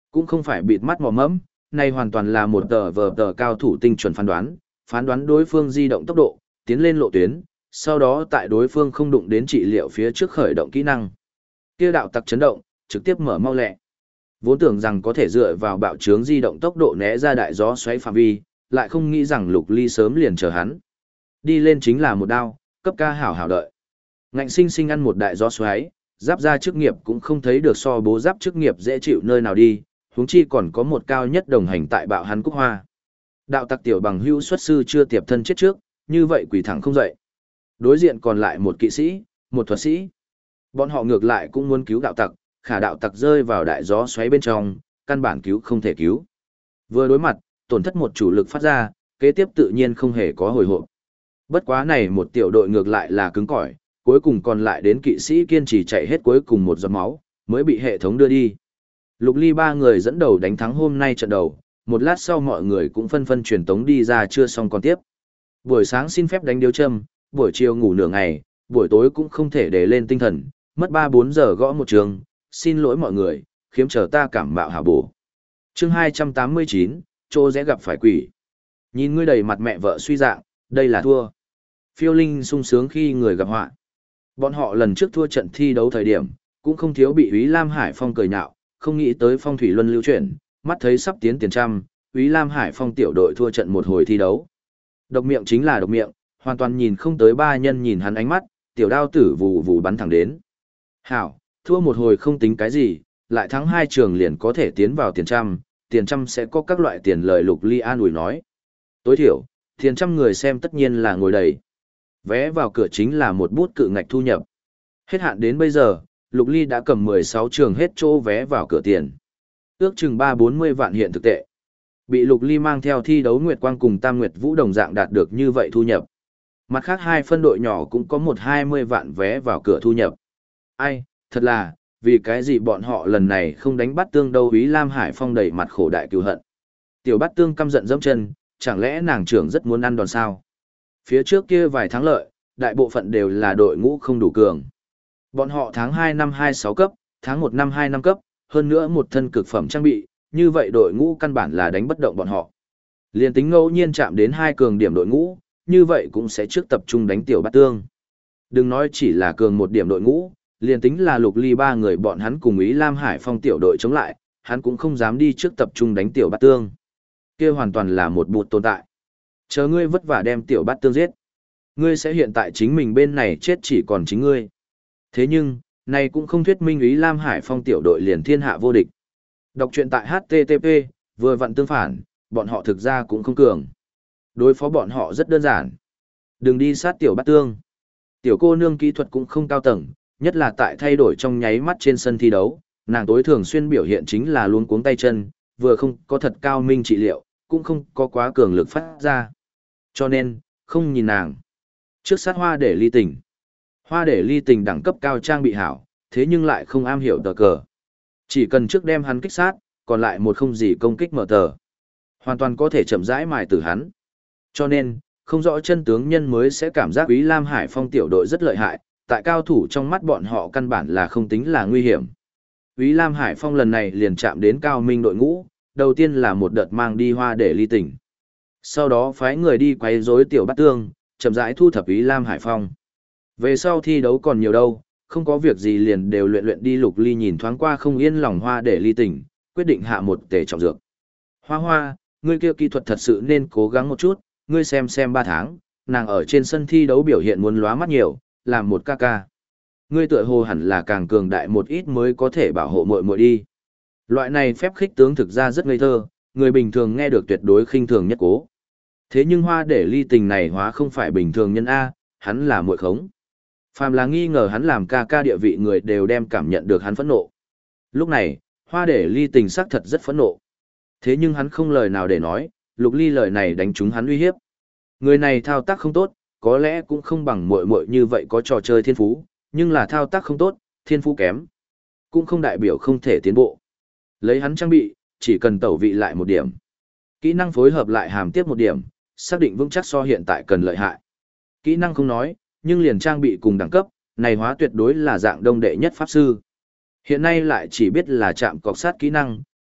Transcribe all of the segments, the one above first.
Cũng không phải bịt mắt mò mẫm, này hoàn toàn là một tờ cao thủ tinh chuẩn phán đoán đối phương di động tốc độ, tiến lên lộ tuyến, sau đó tại đối phương không đụng đến trị liệu phía trước khởi động kỹ năng. Kia đạo tặc chấn động, trực tiếp mở mau lẹ. Vốn tưởng rằng có thể dựa vào bạo trướng di động tốc độ né ra đại gió xoáy phạm vi, lại không nghĩ rằng Lục Ly sớm liền chờ hắn. Đi lên chính là một đao, cấp ca hảo hảo đợi. Ngạnh sinh sinh ăn một đại gió xoáy, giáp ra chức nghiệp cũng không thấy được so bố giáp chức nghiệp dễ chịu nơi nào đi, huống chi còn có một cao nhất đồng hành tại bạo hắn cúc hoa. Đạo tặc tiểu bằng hữu xuất sư chưa tiệp thân chết trước, như vậy quỳ thẳng không dậy. Đối diện còn lại một kỵ sĩ, một thuật sĩ. Bọn họ ngược lại cũng muốn cứu đạo tặc, khả đạo tặc rơi vào đại gió xoáy bên trong, căn bản cứu không thể cứu. Vừa đối mặt, tổn thất một chủ lực phát ra, kế tiếp tự nhiên không hề có hồi hộp. Bất quá này một tiểu đội ngược lại là cứng cỏi, cuối cùng còn lại đến kỵ sĩ kiên trì chạy hết cuối cùng một giọt máu, mới bị hệ thống đưa đi. Lục Ly ba người dẫn đầu đánh thắng hôm nay trận đầu, một lát sau mọi người cũng phân phân truyền tống đi ra chưa xong còn tiếp. Buổi sáng xin phép đánh điếu châm, buổi chiều ngủ nửa ngày, buổi tối cũng không thể để lên tinh thần, mất 3-4 giờ gõ một trường, xin lỗi mọi người, khiếm chờ ta cảm mạo hảo bổ. Chương 289, chỗ dễ gặp phải quỷ. Nhìn ngươi đầy mặt mẹ vợ suy dạng, đây là thua. Phiêu Linh sung sướng khi người gặp họa. Bọn họ lần trước thua trận thi đấu thời điểm, cũng không thiếu bị Úy Lam Hải Phong cười nhạo, không nghĩ tới phong thủy luân lưu chuyển, mắt thấy sắp tiến tiền trăm, Úy Lam Hải Phong tiểu đội thua trận một hồi thi đấu. Độc miệng chính là độc miệng, hoàn toàn nhìn không tới ba nhân nhìn hắn ánh mắt, tiểu đao tử vù vù bắn thẳng đến. Hảo, thua một hồi không tính cái gì, lại thắng hai trường liền có thể tiến vào tiền trăm sẽ có các loại tiền lời. Lục Ly an ủi nói. Tối thiểu, tiền trăm người xem tất nhiên là ngồi đầy. Vé vào cửa chính là một bút cự ngạch thu nhập. Hết hạn đến bây giờ, Lục Ly đã cầm 16 trường hết chỗ vé vào cửa tiền. Ước chừng 3-40 vạn hiện thực tệ. Bị Lục Ly mang theo thi đấu Nguyệt Quang cùng Tam Nguyệt Vũ đồng dạng đạt được như vậy thu nhập. Mặt khác hai phân đội nhỏ cũng có 1-20 vạn vé vào cửa thu nhập. Ai, thật là, vì cái gì bọn họ lần này không đánh bắt tương đâu. Úy Lam Hải Phong đầy mặt khổ đại cừu hận. Tiểu Bát Tương căm giận dẫm chân, chẳng lẽ nàng trưởng rất muốn ăn đòn sao? Phía trước kia vài thắng lợi, đại bộ phận đều là đội ngũ không đủ cường. Bọn họ tháng 2 năm 26 cấp, tháng 1 năm 2 năm cấp, hơn nữa một thân cực phẩm trang bị, như vậy đội ngũ căn bản là đánh bất động bọn họ. Liên tính ngẫu nhiên chạm đến hai cường điểm đội ngũ, như vậy cũng sẽ trước tập trung đánh Tiểu Bát Tương. Đừng nói chỉ là cường một điểm đội ngũ, liên tính là Lục Ly ba người bọn hắn cùng Úy Lam Hải Phong tiểu đội chống lại, hắn cũng không dám đi trước tập trung đánh Tiểu Bát Tương. Kia hoàn toàn là một bụt tồn tại. Chờ ngươi vất vả đem Tiểu Bát Tương giết, ngươi sẽ hiện tại chính mình bên này chết chỉ còn chính ngươi. Thế nhưng, này cũng không thuyết minh Úy Lam Hải Phong tiểu đội liền thiên hạ vô địch. Đọc truyện tại HTTP, vừa vặn tương phản, bọn họ thực ra cũng không cường. Đối phó bọn họ rất đơn giản. Đừng đi sát Tiểu Bát Tương. Tiểu cô nương kỹ thuật cũng không cao tầng, nhất là tại thay đổi trong nháy mắt trên sân thi đấu, nàng tối thường xuyên biểu hiện chính là luống cuống tay chân, vừa không có thật cao minh trị liệu, cũng không có quá cường lực phát ra. Cho nên, không nhìn nàng. Trước sát Hoa Để Ly Tình. Hoa Để Ly Tình đẳng cấp cao trang bị hảo, thế nhưng lại không am hiểu tờ cờ. Chỉ cần trước đem hắn kích sát, còn lại một không gì công kích mở tờ. Hoàn toàn có thể chậm rãi mài tử hắn. Cho nên, không rõ chân tướng nhân mới sẽ cảm giác Úy Lam Hải Phong tiểu đội rất lợi hại, tại cao thủ trong mắt bọn họ căn bản là không tính là nguy hiểm. Úy Lam Hải Phong lần này liền chạm đến cao minh đội ngũ, đầu tiên là một đợt mang đi Hoa Để Ly Tình. Sau đó phái người đi quấy rối Tiểu Bát Tương, chậm rãi thu thập Úy Lam Hải Phong. Về sau thi đấu còn nhiều đâu, không có việc gì liền đều luyện đi. Lục Ly nhìn thoáng qua không yên lòng Hoa Để Ly Tình, quyết định hạ một tể trọng dược. Hoa Hoa, ngươi kia kỹ thuật thật sự nên cố gắng một chút, ngươi xem 3 tháng, nàng ở trên sân thi đấu biểu hiện muốn lóa mắt nhiều, làm một ca ca. Ngươi tựa hồ hẳn là càng cường đại một ít mới có thể bảo hộ muội muội đi. Loại này phép khích tướng thực ra rất ngây thơ, người bình thường nghe được tuyệt đối khinh thường nhất cố. Thế nhưng Hoa Để Ly Tình này hóa không phải bình thường nhân A, hắn là muội khống. Phàm là nghi ngờ hắn làm ca ca địa vị người đều đem cảm nhận được hắn phẫn nộ. Lúc này, Hoa Để Ly Tình xác thật rất phẫn nộ. Thế nhưng hắn không lời nào để nói, Lục Ly lời này đánh trúng hắn uy hiếp. Người này thao tác không tốt, có lẽ cũng không bằng muội muội như vậy có trò chơi thiên phú, nhưng là thao tác không tốt, thiên phú kém, cũng không đại biểu không thể tiến bộ. Lấy hắn trang bị, chỉ cần tẩu vị lại một điểm, kỹ năng phối hợp lại hàm tiếp một điểm, xác định vững chắc so hiện tại cần lợi hại. Kỹ năng không nói, nhưng liền trang bị cùng đẳng cấp, này hóa tuyệt đối là dạng đông đệ nhất pháp sư. Hiện nay lại chỉ biết là chạm cọc sát kỹ năng,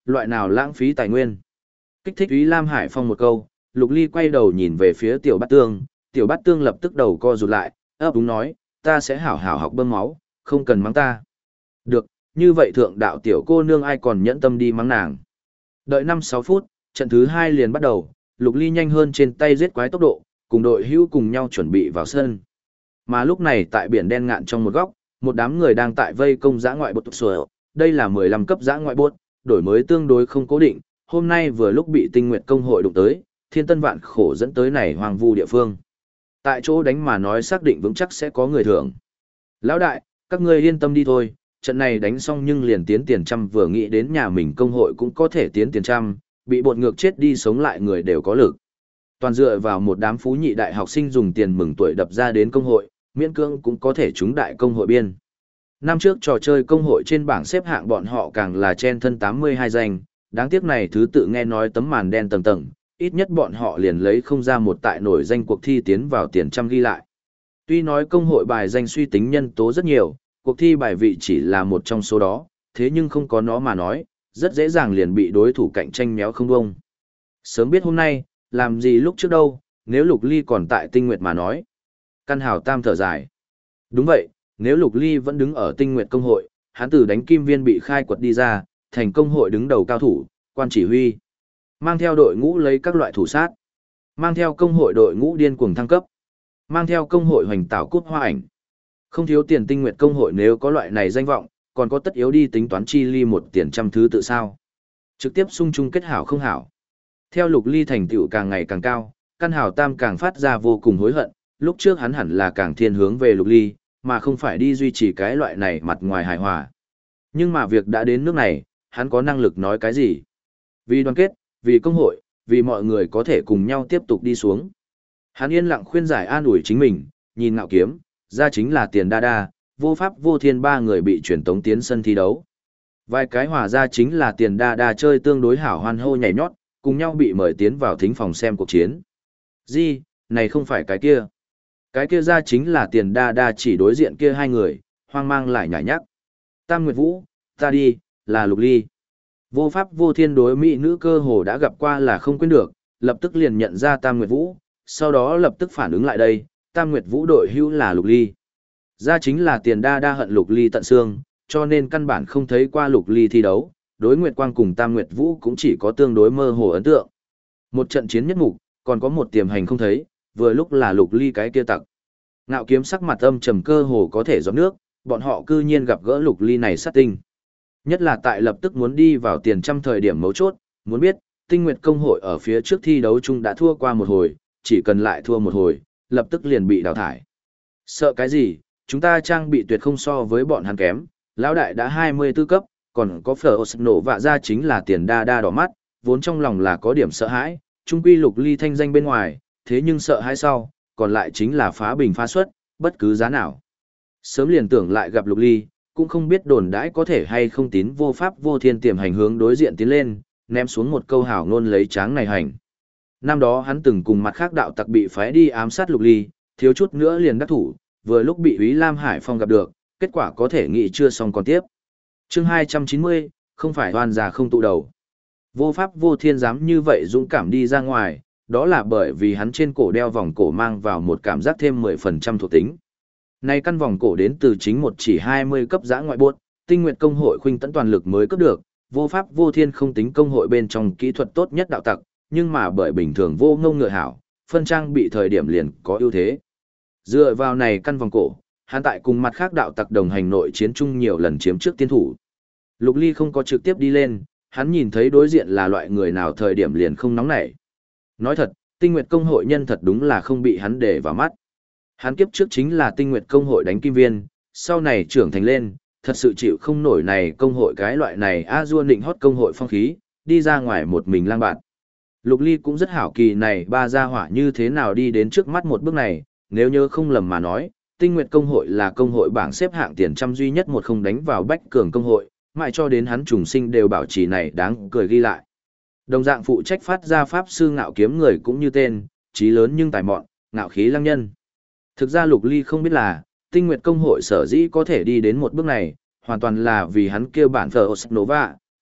loại nào lãng phí tài nguyên. Kích thích Úy Lam Hải Phong một câu, Lục Ly quay đầu nhìn về phía Tiểu Bát Tương, Tiểu Bát Tương lập tức đầu co rụt lại, ấp úng nói, ta sẽ hảo hảo học bơm máu, không cần mắng ta. Được, như vậy thượng đạo tiểu cô nương ai còn nhẫn tâm đi mắng nàng. Đợi 5-6 phút, trận thứ 2 liền bắt đầu, Lục Ly nhanh hơn trên tay giết quái tốc độ, cùng đội hữu cùng nhau chuẩn bị vào sân. Mà lúc này tại biển đen ngạn trong một góc, một đám người đang tại vây công dã ngoại bột sủa. Đây là 15 cấp dã ngoại bột, đổi mới tương đối không cố định, hôm nay vừa lúc bị Tinh Nguyệt công hội đụng tới, thiên tân vạn khổ dẫn tới này hoang vu địa phương. Tại chỗ đánh mà nói xác định vững chắc sẽ có người thưởng. Lão đại, các ngươi yên tâm đi thôi, trận này đánh xong nhưng liền tiến tiền trăm, vừa nghĩ đến nhà mình công hội cũng có thể tiến tiền trăm, bị bột ngược chết đi sống lại người đều có lực. Toàn dựa vào một đám phú nhị đại học sinh dùng tiền mừng tuổi đập ra đến công hội, miễn cưỡng cũng có thể trúng đại công hội biên. Năm trước trò chơi công hội trên bảng xếp hạng bọn họ càng là chen thân 82 danh, đáng tiếc này thứ tự nghe nói tấm màn đen tầng tầng, ít nhất bọn họ liền lấy không ra một tại nổi danh cuộc thi tiến vào tiền trăm ghi lại. Tuy nói công hội bài danh suy tính nhân tố rất nhiều, cuộc thi bài vị chỉ là một trong số đó, thế nhưng không có nó mà nói, rất dễ dàng liền bị đối thủ cạnh tranh méo không bông. Sớm biết hôm nay, làm gì lúc trước đâu, nếu Lục Ly còn tại Tinh Nguyệt mà nói. Căn Hào Tam thở dài. Đúng vậy, nếu Lục Ly vẫn đứng ở Tinh Nguyệt công hội, hắn từ đánh kim viên bị khai quật đi ra, thành công hội đứng đầu cao thủ, quan chỉ huy. Mang theo đội ngũ lấy các loại thủ sát. Mang theo công hội đội ngũ điên cuồng thăng cấp. Mang theo công hội hoành tạo cút hoa ảnh. Không thiếu tiền Tinh Nguyệt công hội nếu có loại này danh vọng, còn có tất yếu đi tính toán chi ly một tiền trăm thứ tự sao. Trực tiếp xung chung kết hảo không hảo. Theo Lục Ly thành tựu càng ngày càng cao, Căn Hào Tam càng phát ra vô cùng hối hận, lúc trước hắn hẳn là càng thiên hướng về Lục Ly, mà không phải đi duy trì cái loại này mặt ngoài hài hòa. Nhưng mà việc đã đến nước này, hắn có năng lực nói cái gì? Vì đoàn kết, vì công hội, vì mọi người có thể cùng nhau tiếp tục đi xuống. Hắn yên lặng khuyên giải an ủi chính mình, nhìn Ngạo Kiếm, ra chính là Tiền Đa Đa, Vô Pháp Vô Thiên ba người bị chuyển tống tiến sân thi đấu. Vài cái hòa ra chính là Tiền Đa Đa chơi tương đối hảo hoan hô nhảy nhót, cùng nhau bị mời tiến vào thính phòng xem cuộc chiến. Gì, này không phải cái kia. Cái kia ra chính là Tiền Đa Đa chỉ đối diện kia hai người, hoang mang lại nhảy nhắc. Tam Nguyệt Vũ, ta đi, là Lục Ly. Vô Pháp Vô Thiên đối mỹ nữ cơ hồ đã gặp qua là không quên được, lập tức liền nhận ra Tam Nguyệt Vũ, sau đó lập tức phản ứng lại đây, Tam Nguyệt Vũ đội hữu là Lục Ly. Ra chính là Tiền Đa Đa hận Lục Ly tận xương, cho nên căn bản không thấy qua Lục Ly thi đấu, đối Nguyệt Quang cùng Tam Nguyệt Vũ cũng chỉ có tương đối mơ hồ ấn tượng. Một trận chiến nhất mục, còn có một tiềm hành không thấy, vừa lúc là Lục Ly cái kia tặc. Ngạo Kiếm sắc mặt âm trầm cơ hồ có thể giọt nước, bọn họ cư nhiên gặp gỡ Lục Ly này sát tinh. Nhất là tại lập tức muốn đi vào tiền trăm thời điểm mấu chốt, muốn biết, Tinh Nguyệt công hội ở phía trước thi đấu chung đã thua qua một hồi, chỉ cần lại thua một hồi, lập tức liền bị đào thải. Sợ cái gì, chúng ta trang bị tuyệt không so với bọn hắn kém, lão đại đã 24 cấp, còn có phở nổ vạ ra chính là Tiền Đa Đa đỏ mắt, vốn trong lòng là có điểm sợ hãi, trung quy Lục Ly thanh danh bên ngoài, thế nhưng sợ hãi sau, còn lại chính là phá bình phá suất, bất cứ giá nào. Sớm liền tưởng lại gặp Lục Ly, cũng không biết đồn đãi có thể hay không tín Vô Pháp Vô Thiên tiềm hành hướng đối diện tiến lên, ném xuống một câu hảo ngôn lấy tráng này hành. Năm đó hắn từng cùng mặt khác đạo tặc bị phái đi ám sát Lục Ly, thiếu chút nữa liền đắc thủ, vừa lúc bị Úy Lam Hải Phong gặp được, kết quả có thể nghĩ chưa xong còn tiếp. Chương 290, không phải oan già không tụ đầu. Vô Pháp Vô Thiên dám như vậy dũng cảm đi ra ngoài, đó là bởi vì hắn trên cổ đeo vòng cổ mang vào một cảm giác thêm 10% thuộc tính. Này căn vòng cổ đến từ chính một chỉ 20 cấp giã ngoại buốt, Tinh Nguyệt công hội khuynh tấn toàn lực mới cấp được, Vô Pháp Vô Thiên không tính công hội bên trong kỹ thuật tốt nhất đạo tặc, nhưng mà bởi bình thường vô ngông ngựa hảo, phân trang bị thời điểm liền có ưu thế. Dựa vào này căn vòng cổ, hắn tại cùng mặt khác đạo tặc đồng hành nội chiến chung nhiều lần chiếm trước tiên thủ. Lục Ly không có trực tiếp đi lên, hắn nhìn thấy đối diện là loại người nào thời điểm liền không nóng nảy. Nói thật, Tinh Nguyệt công hội nhân thật đúng là không bị hắn để vào mắt. Hắn kiếp trước chính là Tinh Nguyệt công hội đánh kim viên, sau này trưởng thành lên, thật sự chịu không nổi này công hội cái loại này A-dua nịnh hót công hội phong khí, đi ra ngoài một mình lang bạn. Lục Ly cũng rất hảo kỳ này ba gia hỏa như thế nào đi đến trước mắt một bước này, nếu nhớ không lầm mà nói, Tinh Nguyệt công hội là công hội bảng xếp hạng tiền trăm duy nhất một không đánh vào bách cường công hội, mãi cho đến hắn trùng sinh đều bảo trì này đáng cười ghi lại. Đồng dạng phụ trách phát ra pháp sư Ngạo Kiếm người cũng như tên, trí lớn nhưng tài mọn, ngạo khí lăng nhân. Thực ra Lục Ly không biết là, Tinh Nguyệt công hội sở dĩ có thể đi đến một bước này, hoàn toàn là vì hắn kêu bản Phở Nova,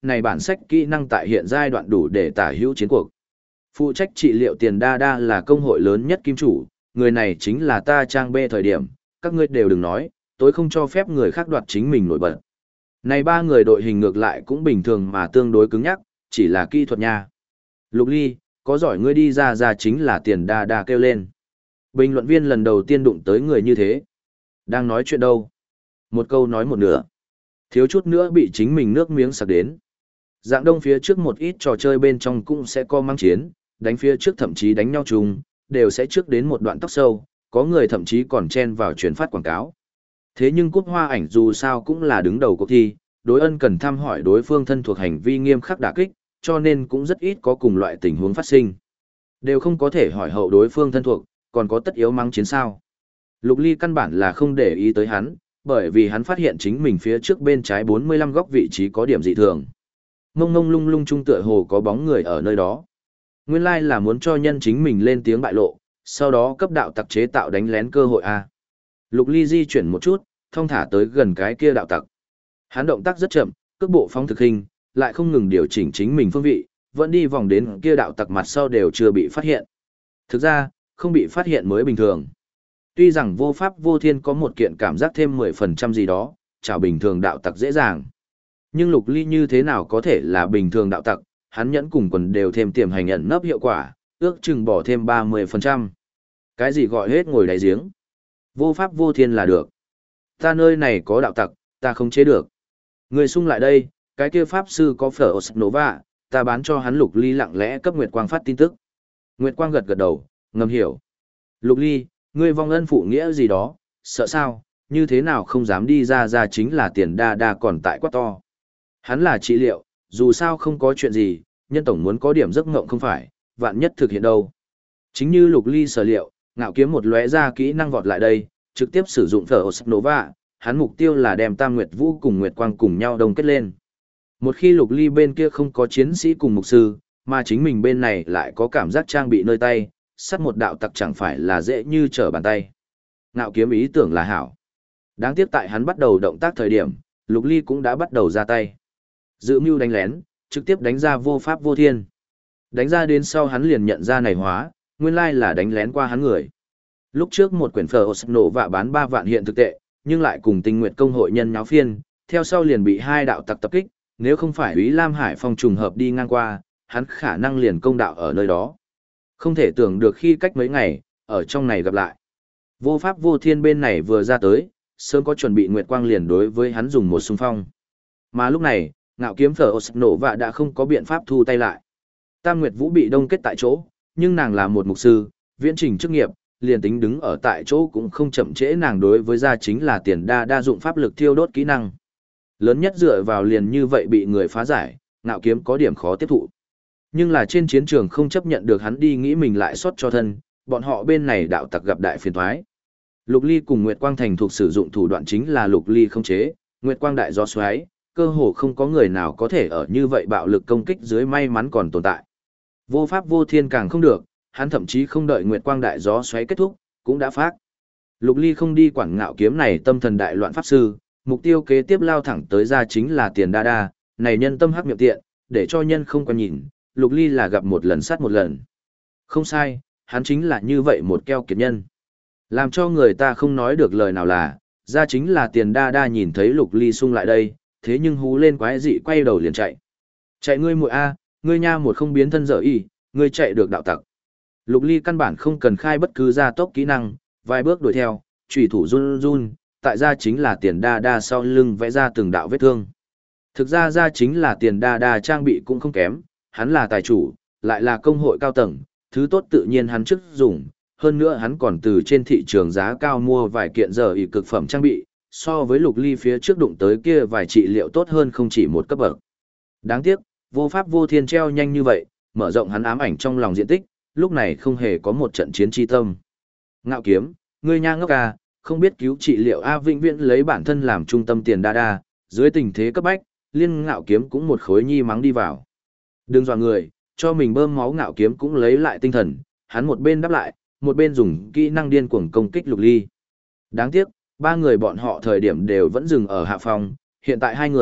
này bản sách kỹ năng tại hiện giai đoạn đủ để tả hữu chiến cuộc. Phụ trách trị liệu tiền đa đa là công hội lớn nhất kim chủ, người này chính là ta trang bê thời điểm, các ngươi đều đừng nói, tối không cho phép người khác đoạt chính mình nổi bật. Này ba người đội hình ngược lại cũng bình thường mà tương đối cứng nhắc, chỉ là kỹ thuật nha. Lục Ly, có giỏi ngươi đi ra chính là tiền đa đa kêu lên. Bình luận viên lần đầu tiên đụng tới người như thế. Đang nói chuyện đâu? Một câu nói một nửa. Thiếu chút nữa bị chính mình nước miếng sặc đến. Dạng đông phía trước một ít trò chơi bên trong cũng sẽ có mang chiến, đánh phía trước thậm chí đánh nhau chung, đều sẽ trước đến một đoạn tóc sâu, có người thậm chí còn chen vào truyền phát quảng cáo. Thế nhưng cúp hoa ảnh dù sao cũng là đứng đầu cuộc thi, đối ân cần thăm hỏi đối phương thân thuộc hành vi nghiêm khắc đả kích, cho nên cũng rất ít có cùng loại tình huống phát sinh. Đều không có thể hỏi hậu đối phương thân thuộc, còn có tất yếu mang chiến sao. Lục Ly căn bản là không để ý tới hắn, bởi vì hắn phát hiện chính mình phía trước bên trái 45 góc vị trí có điểm dị thường. Ngông ngông lung lung trung tựa hồ có bóng người ở nơi đó. Nguyên lai là muốn cho nhân chính mình lên tiếng bại lộ, sau đó cấp đạo tặc chế tạo đánh lén cơ hội a. Lục Ly di chuyển một chút, thong thả tới gần cái kia đạo tặc. Hắn động tác rất chậm, cước bộ phóng thực hình, lại không ngừng điều chỉnh chính mình phương vị, vẫn đi vòng đến kia đạo tặc mặt sau đều chưa bị phát hiện. Thực ra, không bị phát hiện mới bình thường. Tuy rằng vô pháp vô thiên có một kiện cảm giác thêm 10% gì đó, chào bình thường đạo tặc dễ dàng. Nhưng Lục Ly như thế nào có thể là bình thường đạo tặc, hắn nhẫn cùng quần đều thêm tiềm hành ẩn nấp hiệu quả, ước chừng bỏ thêm 30%. Cái gì gọi hết ngồi đáy giếng. Vô pháp vô thiên là được. Ta nơi này có đạo tặc, ta không chế được. Người xung lại đây, cái kia pháp sư có phở Nova, ta bán cho hắn. Lục Ly lặng lẽ cấp Nguyệt Quang phát tin tức. Nguyệt Quang gật gật đầu, ngầm hiểu. Lục Ly, ngươi vong ân phụ nghĩa gì đó, sợ sao, như thế nào không dám đi ra chính là tiền đa đa còn tại quá to. Hắn là trị liệu, dù sao không có chuyện gì, nhân tổng muốn có điểm giấc ngộng không phải, vạn nhất thực hiện đâu. Chính như Lục Ly sở liệu, ngạo kiếm một lóe ra kỹ năng vọt lại đây, trực tiếp sử dụng phở Nova, hắn mục tiêu là đem Tam Nguyệt Vũ cùng Nguyệt Quang cùng nhau đồng kết lên. Một khi Lục Ly bên kia không có chiến sĩ cùng mục sư, mà chính mình bên này lại có cảm giác trang bị nơi tay, sắt một đạo tặc chẳng phải là dễ như trở bàn tay. Ngạo kiếm ý tưởng là hảo. Đáng tiếc tại hắn bắt đầu động tác thời điểm, Lục Ly cũng đã bắt đầu ra tay. Dự mưu đánh lén, trực tiếp đánh ra vô pháp vô thiên. Đánh ra đến sau hắn liền nhận ra này hóa, nguyên lai là đánh lén qua hắn người. Lúc trước một quyển phở nổ vạ bán 3 vạn hiện thực tệ, nhưng lại cùng Tinh Nguyệt công hội nhân nháo phiên, theo sau liền bị hai đạo tặc tập kích, nếu không phải Úy Lam Hải Phong trùng hợp đi ngang qua, hắn khả năng liền công đạo ở nơi đó. Không thể tưởng được khi cách mấy ngày, ở trong này gặp lại. Vô pháp vô thiên bên này vừa ra tới, sớm có chuẩn bị Nguyệt Quang liền đối với hắn dùng một xung phong. Mà lúc này, ngạo kiếm phở nổ vạ đã không có biện pháp thu tay lại. Tam Nguyệt Vũ bị đông kết tại chỗ, nhưng nàng là một mục sư, viễn trình chức nghiệp, liền tính đứng ở tại chỗ cũng không chậm trễ nàng đối với gia chính là tiền đa dụng pháp lực thiêu đốt kỹ năng. Lớn nhất dựa vào liền như vậy bị người phá giải, ngạo kiếm có điểm khó tiếp thụ. Nhưng là trên chiến trường không chấp nhận được hắn đi nghĩ mình lại xót cho thân, bọn họ bên này đạo tặc gặp đại phiền toái. Lục Ly cùng Nguyệt Quang thành thuộc sử dụng thủ đoạn chính là Lục Ly không chế, Nguyệt Quang đại gió xoáy, cơ hồ không có người nào có thể ở như vậy bạo lực công kích dưới may mắn còn tồn tại. Vô pháp vô thiên càng không được, hắn thậm chí không đợi Nguyệt Quang đại gió xoáy kết thúc, cũng đã phát. Lục Ly không đi quản ngạo kiếm này tâm thần đại loạn pháp sư, mục tiêu kế tiếp lao thẳng tới ra chính là tiền đa, này nhân tâm hắc miệng tiện, để cho nhân không quan nhìn, Lục Ly là gặp một lần sát một lần. Không sai, hắn chính là như vậy một keo kiệt nhân. Làm cho người ta không nói được lời nào là, ra chính là tiền đa nhìn thấy Lục Ly xung lại đây, thế nhưng hú lên quái dị quay đầu liền chạy. Chạy ngươi muội a, ngươi nha một không biến thân dở y, ngươi chạy được đạo tặc. Lục Ly căn bản không cần khai bất cứ gia tốc kỹ năng, vài bước đuổi theo, chủy thủ run run, tại ra chính là tiền đa sau lưng vẽ ra từng đạo vết thương. Thực ra chính là tiền đa trang bị cũng không kém, hắn là tài chủ, lại là công hội cao tầng, thứ tốt tự nhiên hắn trước dùng, hơn nữa hắn còn từ trên thị trường giá cao mua vài kiện giờ y cực phẩm trang bị, so với Lục Ly phía trước đụng tới kia vài trị liệu tốt hơn không chỉ một cấp bậc. Đáng tiếc, vô pháp vô thiên treo nhanh như vậy, mở rộng hắn ám ảnh trong lòng diện tích, lúc này không hề có một trận chiến chi tâm. Ngạo kiếm, ngươi nha ngốc à, không biết cứu trị liệu A vĩnh viễn lấy bản thân làm trung tâm tiền đa, dưới tình thế cấp bách, liên ngạo kiếm cũng một khối nhi mắng đi vào. Đừng dọa người, cho mình bơm máu. Ngạo kiếm cũng lấy lại tinh thần, hắn một bên đáp lại, một bên dùng kỹ năng điên cuồng công kích Lục Ly. Đáng tiếc, ba người bọn họ thời điểm đều vẫn dừng ở hạ phòng, hiện tại hai người,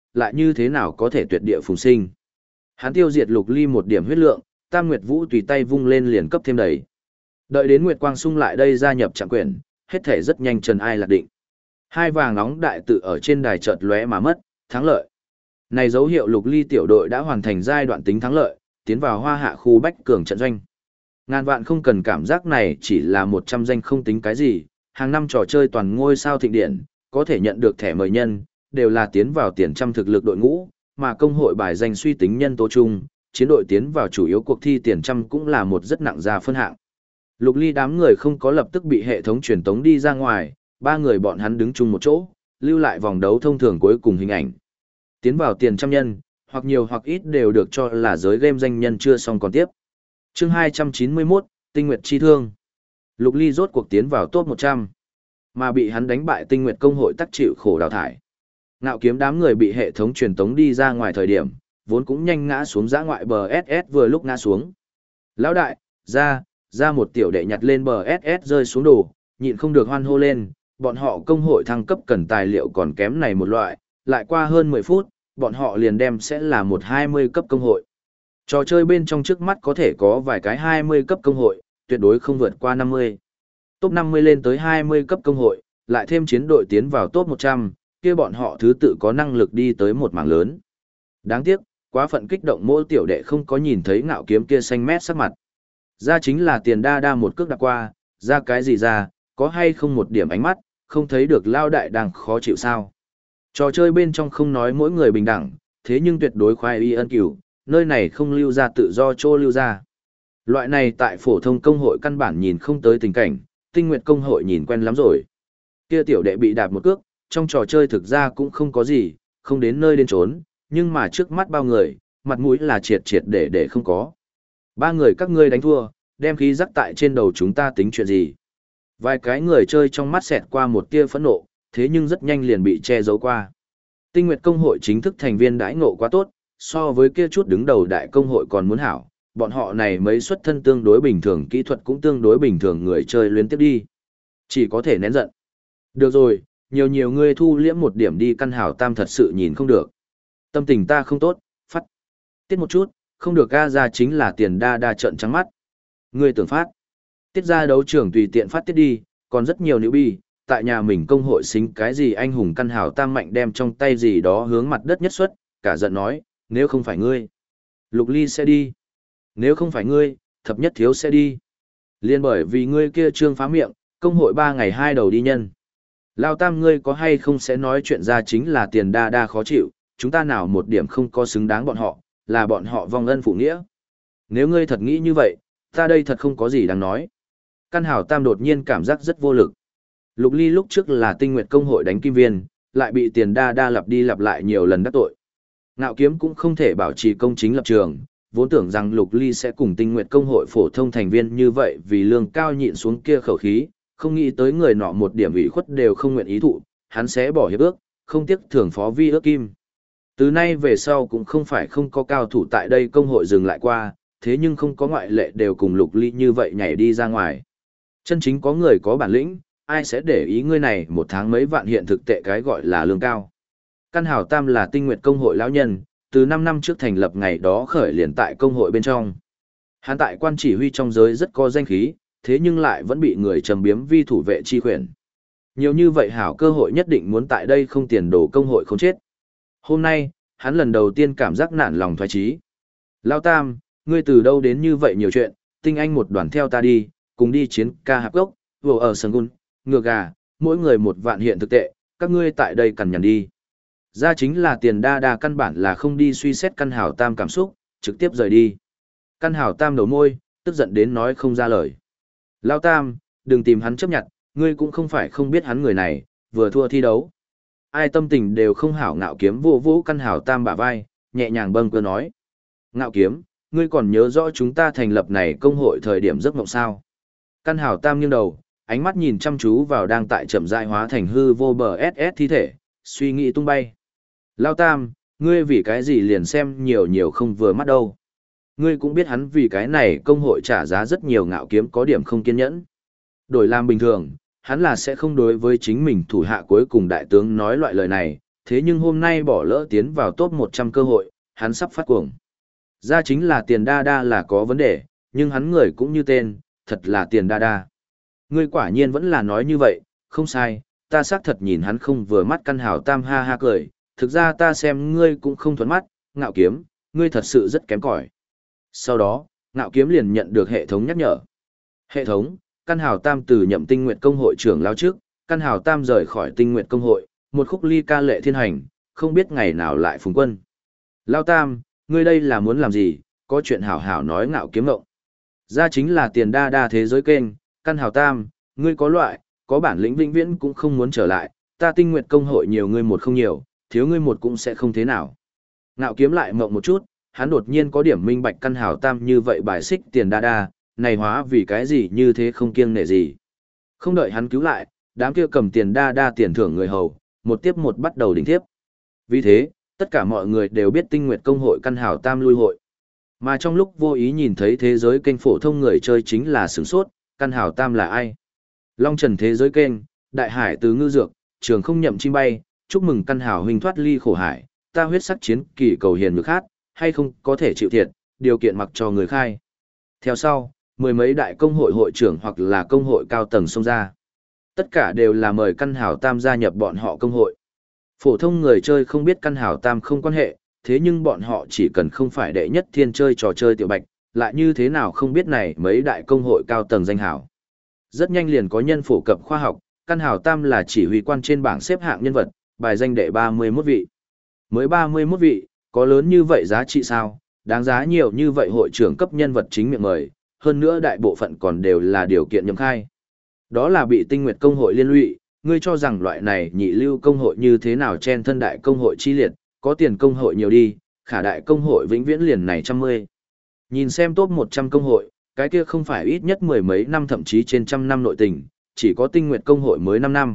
lại như thế nào có thể tuyệt địa phùng sinh. Hắn tiêu diệt Lục Ly một điểm huyết lượng, Tam Nguyệt Vũ tùy tay vung lên liền cấp thêm đầy. Đợi đến Nguyệt Quang Sung lại đây gia nhập trạng quyển, hết thể rất nhanh trần ai lạc định. Hai vàng nóng đại tự ở trên đài chợt lóe mà mất, thắng lợi. Này dấu hiệu Lục Ly tiểu đội đã hoàn thành giai đoạn tính thắng lợi, tiến vào Hoa Hạ khu Bách Cường trận doanh. Ngàn vạn không cần cảm giác này chỉ là 100 danh không tính cái gì, hàng năm trò chơi toàn ngôi sao thịnh điện, có thể nhận được thẻ mời nhân, đều là tiến vào tiền trăm thực lực đội ngũ, mà công hội bài danh suy tính nhân tố chung, chiến đội tiến vào chủ yếu cuộc thi tiền trăm cũng là một rất nặng ra phân hạng. Lục Ly đám người không có lập tức bị hệ thống truyền tống đi ra ngoài, ba người bọn hắn đứng chung một chỗ, lưu lại vòng đấu thông thường cuối cùng hình ảnh. Tiến vào tiền trăm nhân, hoặc nhiều hoặc ít đều được cho là giới game danh nhân chưa xong còn tiếp. Chương 291, Tinh Nguyệt Chi Thương. Lục Ly rốt cuộc tiến vào top 100, mà bị hắn đánh bại Tinh Nguyệt công hội tắc chịu khổ đào thải. Ngạo Kiếm đám người bị hệ thống truyền tống đi ra ngoài thời điểm, vốn cũng nhanh ngã xuống dã ngoại bờ SS vừa lúc ngã xuống. Lão đại, ra một tiểu đệ nhặt lên bờ SS rơi xuống đồ, nhịn không được hoan hô lên, bọn họ công hội thăng cấp cần tài liệu còn kém này một loại, lại qua hơn 10 phút, bọn họ liền đem sẽ là một 20 cấp công hội. Trò chơi bên trong trước mắt có thể có vài cái 20 cấp công hội, tuyệt đối không vượt qua 50. Top 50 lên tới 20 cấp công hội, lại thêm chiến đội tiến vào top 100, kia bọn họ thứ tự có năng lực đi tới một mảng lớn. Đáng tiếc, quá phận kích động mỗi tiểu đệ không có nhìn thấy Ngạo Kiếm kia xanh mét sắc mặt. Ra chính là tiền đa đa một cước đạp qua, ra cái gì ra, có hay không một điểm ánh mắt, không thấy được lao đại đang khó chịu sao. Trò chơi bên trong không nói mỗi người bình đẳng, thế nhưng tuyệt đối khoai y ân cửu, nơi này không lưu ra tự do trô lưu ra. Loại này tại phổ thông công hội căn bản nhìn không tới tình cảnh, Tinh Nguyệt công hội nhìn quen lắm rồi. Kia tiểu đệ bị đạp một cước, trong trò chơi thực ra cũng không có gì, không đến nơi đến trốn, nhưng mà trước mắt bao người, mặt mũi là triệt triệt để không có. Ba người các ngươi đánh thua, đem khí rắc tại trên đầu chúng ta tính chuyện gì. Vài cái người chơi trong mắt xẹt qua một tia phẫn nộ, thế nhưng rất nhanh liền bị che giấu qua. Tinh Nguyệt công hội chính thức thành viên đãi ngộ quá tốt, so với kia chút đứng đầu đại công hội còn muốn hảo, bọn họ này mấy xuất thân tương đối bình thường, kỹ thuật cũng tương đối bình thường, người chơi luyến tiếp đi. Chỉ có thể nén giận. Được rồi, nhiều người thu liễm một điểm đi, căn hảo tam thật sự nhìn không được. Tâm tình ta không tốt, phát. Tiết một chút, không được ga ra chính là tiền đa đa trận trắng mắt. Người tưởng phát. Tiết ra đấu trường tùy tiện phát tiết đi, còn rất nhiều nữ bi, tại nhà mình công hội xính cái gì anh hùng căn hảo tam mạnh đem trong tay gì đó hướng mặt đất nhất xuất, cả giận nói, nếu không phải ngươi, Lục Ly sẽ đi. Nếu không phải ngươi, thập nhất thiếu sẽ đi. Liên bởi vì ngươi kia trương phá miệng, công hội 3 ngày 2 đầu đi nhân. Lao tam ngươi có hay không sẽ nói chuyện ra chính là tiền đa đa khó chịu, chúng ta nào một điểm không có xứng đáng bọn họ, là bọn họ vong ân phụ nghĩa. Nếu ngươi thật nghĩ như vậy, ta đây thật không có gì đáng nói. Căn hảo tam đột nhiên cảm giác rất vô lực. Lục Ly lúc trước là Tinh Nguyệt công hội đánh kim viên, lại bị tiền đa đa lặp đi lặp lại nhiều lần đắc tội. Ngạo Kiếm cũng không thể bảo trì công chính lập trường, vốn tưởng rằng Lục Ly sẽ cùng Tinh Nguyệt công hội phổ thông thành viên như vậy vì lương cao nhịn xuống kia khẩu khí, không nghĩ tới người nọ một điểm ủy khuất đều không nguyện ý thụ, hắn sẽ bỏ hiệp ước, không tiếc thưởng phó vi ước kim. Từ nay về sau cũng không phải không có cao thủ tại đây công hội dừng lại qua, thế nhưng không có ngoại lệ đều cùng Lục Ly như vậy nhảy đi ra ngoài. Chân chính có người có bản lĩnh, ai sẽ để ý ngươi này một tháng mấy vạn hiện thực tệ cái gọi là lương cao. Căn hảo tam là Tinh Nguyệt công hội lão nhân, từ 5 năm trước thành lập ngày đó khởi liền tại công hội bên trong. Hắn tại quan chỉ huy trong giới rất có danh khí, thế nhưng lại vẫn bị người trầm biếm vi thủ vệ chi khuyển. Nhiều như vậy hảo cơ hội nhất định muốn tại đây không tiền đồ công hội không chết. Hôm nay, hắn lần đầu tiên cảm giác nản lòng thoái chí. Lão tam, ngươi từ đâu đến như vậy nhiều chuyện, tinh anh một đoàn theo ta đi, cùng đi chiến ca hạp gốc, vừa ở sân gun, ngựa gà, mỗi người 1 vạn hiện thực tệ, các ngươi tại đây cần nhằn đi. Ra chính là tiền đa đa căn bản là không đi suy xét căn hảo tam cảm xúc, trực tiếp rời đi. Căn hảo tam đầu môi, tức giận đến nói không ra lời. Lao tam, đừng tìm hắn chấp nhận, ngươi cũng không phải không biết hắn người này, vừa thua thi đấu. Ai tâm tình đều không hảo. Ngạo Kiếm vô vũ căn hảo tam bả vai, nhẹ nhàng bâng cơ nói. Ngạo Kiếm, ngươi còn nhớ rõ chúng ta thành lập này công hội thời điểm giấc mộng sao? Căn hảo tam nghiêng đầu, ánh mắt nhìn chăm chú vào đang tại chậm rãi hóa thành hư vô bờ SS thi thể, suy nghĩ tung bay. Lao tam, ngươi vì cái gì liền xem nhiều không vừa mắt đâu. Ngươi cũng biết hắn vì cái này công hội trả giá rất nhiều. Ngạo Kiếm có điểm không kiên nhẫn. Đổi làm bình thường, hắn là sẽ không đối với chính mình thủ hạ cuối cùng đại tướng nói loại lời này, thế nhưng hôm nay bỏ lỡ tiến vào top 100 cơ hội, hắn sắp phát cuồng. Ra chính là Tiền Đa Đa là có vấn đề, nhưng hắn người cũng như tên, thật là Tiền Đa Đa. Ngươi quả nhiên vẫn là nói như vậy, không sai, ta xác thật nhìn hắn không vừa mắt. Căn Hào Tam ha ha cười, thực ra ta xem ngươi cũng không thuận mắt, Ngạo Kiếm, ngươi thật sự rất kém cỏi. Sau đó, Ngạo Kiếm liền nhận được hệ thống nhắc nhở. Hệ thống, Căn Hào Tam từ nhậm Tinh Nguyệt công hội trưởng lao trước, Căn Hào Tam rời khỏi Tinh Nguyệt công hội, một khúc ly ca lệ thiên hành, không biết ngày nào lại phùng quân. Lao Tam, ngươi đây là muốn làm gì, có chuyện hảo hảo nói. Ngạo Kiếm ngộng. Ra chính là Tiền Đa Đa thế giới kênh, Căn Hào Tam, ngươi có loại, có bản lĩnh vĩnh viễn cũng không muốn trở lại, ta Tinh Nguyệt công hội nhiều ngươi một không nhiều, thiếu ngươi một cũng sẽ không thế nào. Ngạo Kiếm lại mộng một chút, hắn đột nhiên có điểm minh bạch Căn Hào Tam như vậy bài xích Tiền Đa Đa, này hóa vì cái gì như thế không kiêng nể gì. Không đợi hắn cứu lại, đám kia cầm Tiền Đa Đa tiền thưởng người hầu, một tiếp một bắt đầu đỉnh tiếp. Vì thế, tất cả mọi người đều biết Tinh Nguyệt công hội Căn Hào Tam lui hội. Mà trong lúc vô ý nhìn thấy thế giới kênh phổ thông người chơi chính là sửng sốt, Căn Hào Tam là ai? Long Trần thế giới kênh, Đại Hải từ ngư dược, Trường không nhậm chim bay, chúc mừng Căn Hào huynh thoát ly khổ hải, ta huyết sắc chiến kỳ cầu hiền nhược hát, hay không có thể chịu thiệt, điều kiện mặc cho người khai. Theo sau, mười mấy đại công hội hội trưởng hoặc là công hội cao tầng xông ra. Tất cả đều là mời Căn Hào Tam gia nhập bọn họ công hội. Phổ thông người chơi không biết Căn Hào Tam không quan hệ, thế nhưng bọn họ chỉ cần không phải đệ nhất thiên chơi trò chơi tiểu bạch, lại như thế nào không biết này mấy đại công hội cao tầng danh hảo. Rất nhanh liền có nhân phổ cập khoa học, Căn Hào Tam là chỉ huy quan trên bảng xếp hạng nhân vật, bài danh đệ 31 vị. Mới 31 vị, có lớn như vậy giá trị sao, đáng giá nhiều như vậy hội trưởng cấp nhân vật chính miệng mời, hơn nữa đại bộ phận còn đều là điều kiện nhậm khai. Đó là bị Tinh Nguyệt công hội liên lụy, ngươi cho rằng loại này nhị lưu công hội như thế nào chen thân đại công hội chi liệt, có tiền công hội nhiều đi, khả đại công hội vĩnh viễn liền này 100. Nhìn xem top 100 công hội, cái kia không phải ít nhất mười mấy năm thậm chí trên 100 năm nội tình, chỉ có Tinh Nguyệt công hội mới 5 năm.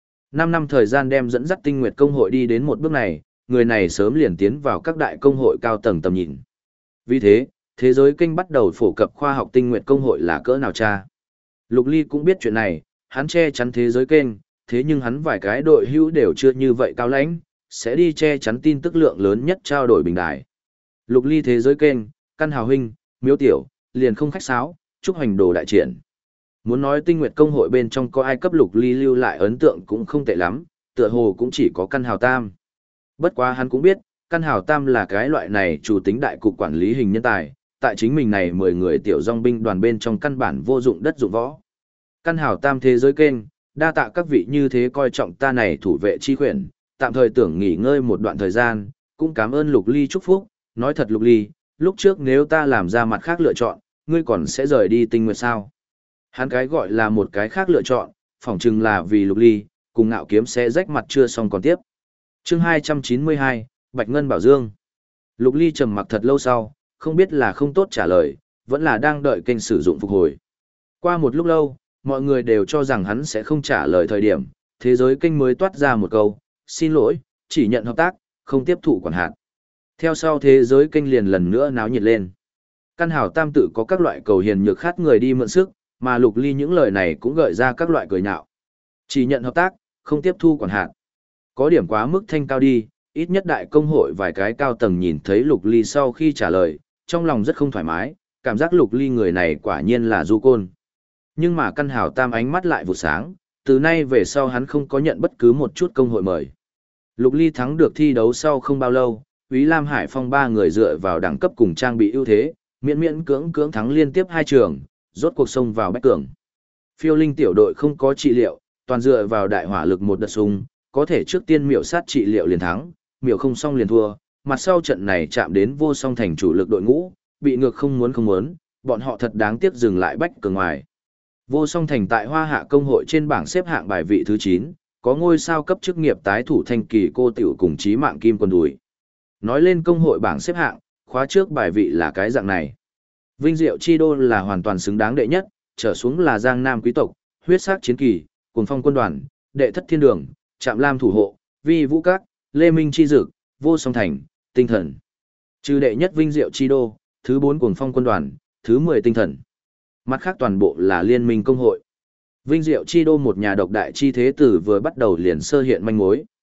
5 năm thời gian đem dẫn dắt Tinh Nguyệt công hội đi đến một bước này, người này sớm liền tiến vào các đại công hội cao tầng tầm nhìn. Vì thế, thế giới kênh bắt đầu phổ cập khoa học Tinh Nguyệt công hội là cỡ nào cha. Lục Ly cũng biết chuyện này, hắn che chắn thế giới kênh, thế nhưng hắn vài cái đội hữu đều chưa như vậy cao lãnh, sẽ đi che chắn tin tức lượng lớn nhất trao đổi bình đài. Lục Ly thế giới kênh, Căn Hào huynh, Miếu tiểu, liền không khách sáo, chúc hành đồ đại triển. Muốn nói Tinh Nguyệt công hội bên trong có ai cấp Lục Ly lưu lại ấn tượng cũng không tệ lắm, tựa hồ cũng chỉ có Căn Hào Tam. Bất quá hắn cũng biết, Căn Hào Tam là cái loại này chủ tính đại cục quản lý hình nhân tài, tại chính mình này 10 người tiểu dòng binh đoàn bên trong căn bản vô dụng đất dụng võ. Căn Hào Tam thế giới kênh, đa tạ các vị như thế coi trọng ta này thủ vệ chi khuyển, tạm thời tưởng nghỉ ngơi một đoạn thời gian, cũng cảm ơn Lục Ly chúc phúc, nói thật Lục Ly, lúc trước nếu ta làm ra mặt khác lựa chọn, ngươi còn sẽ rời đi Tinh Nguyệt sao? Hắn cái gọi là một cái khác lựa chọn, phỏng chừng là vì Lục Ly, cùng Ngạo Kiếm sẽ rách mặt chưa xong còn tiếp. Chương 292, Bạch Ngân Bảo Dương. Lục Ly trầm mặc thật lâu sau, không biết là không tốt trả lời, vẫn là đang đợi kênh sử dụng phục hồi. Qua một lúc lâu, mọi người đều cho rằng hắn sẽ không trả lời thời điểm, thế giới kênh mới toát ra một câu, xin lỗi, chỉ nhận hợp tác, không tiếp thụ quản hạt. Theo sau thế giới kênh liền lần nữa náo nhiệt lên. Căn Hào Tam tự có các loại cầu hiền nhược khát người đi mượn sức, mà Lục Ly những lời này cũng gợi ra các loại cười nhạo. Chỉ nhận hợp tác, không tiếp thu quản hạt. Có điểm quá mức thanh cao đi, ít nhất đại công hội vài cái cao tầng nhìn thấy Lục Ly sau khi trả lời, trong lòng rất không thoải mái, cảm giác Lục Ly người này quả nhiên là du côn. Nhưng mà Căn Hào Tam ánh mắt lại vụ sáng, từ nay về sau hắn không có nhận bất cứ một chút công hội mời. Lục Ly thắng được thi đấu sau không bao lâu, Úy Lam Hải Phong ba người dựa vào đẳng cấp cùng trang bị ưu thế, miễn miễn cưỡng thắng liên tiếp 2 trường, rốt cuộc xông vào bách cường. Phiêu Linh tiểu đội không có trị liệu, toàn dựa vào đại hỏa lực một đợt súng, có thể trước tiên miểu sát trị liệu liền thắng, miểu không xong liền thua, mặt sau trận này chạm đến Vô Song thành chủ lực đội ngũ, bị ngược không muốn, bọn họ thật đáng tiếc dừng lại bách cường ngoài. Vô Song thành tại Hoa Hạ công hội trên bảng xếp hạng bài vị thứ 9, có ngôi sao cấp chức nghiệp tái thủ Thanh Kỳ Cô Tiểu cùng chí mạng kim quân đùi. Nói lên công hội bảng xếp hạng, khóa trước bài vị là cái dạng này. Vinh Diệu Chi Đô là hoàn toàn xứng đáng đệ nhất, trở xuống là Giang Nam quý tộc, Huyết Sắc chiến kỳ, Cuồng Phong quân đoàn, Đệ Thất thiên đường, Trạm Lam thủ hộ, Vi Vũ Các, Lê Minh chi dực, Vô Song thành, Tinh thần. Trừ đệ nhất Vinh Diệu Chi Đô, thứ 4 Cuồng Phong quân đoàn, thứ 10 Tinh thần. Mặt khác toàn bộ là liên minh công hội. Vinh Diệu Chi Đô một nhà độc đại chi thế tử vừa bắt đầu liền sơ hiện manh mối.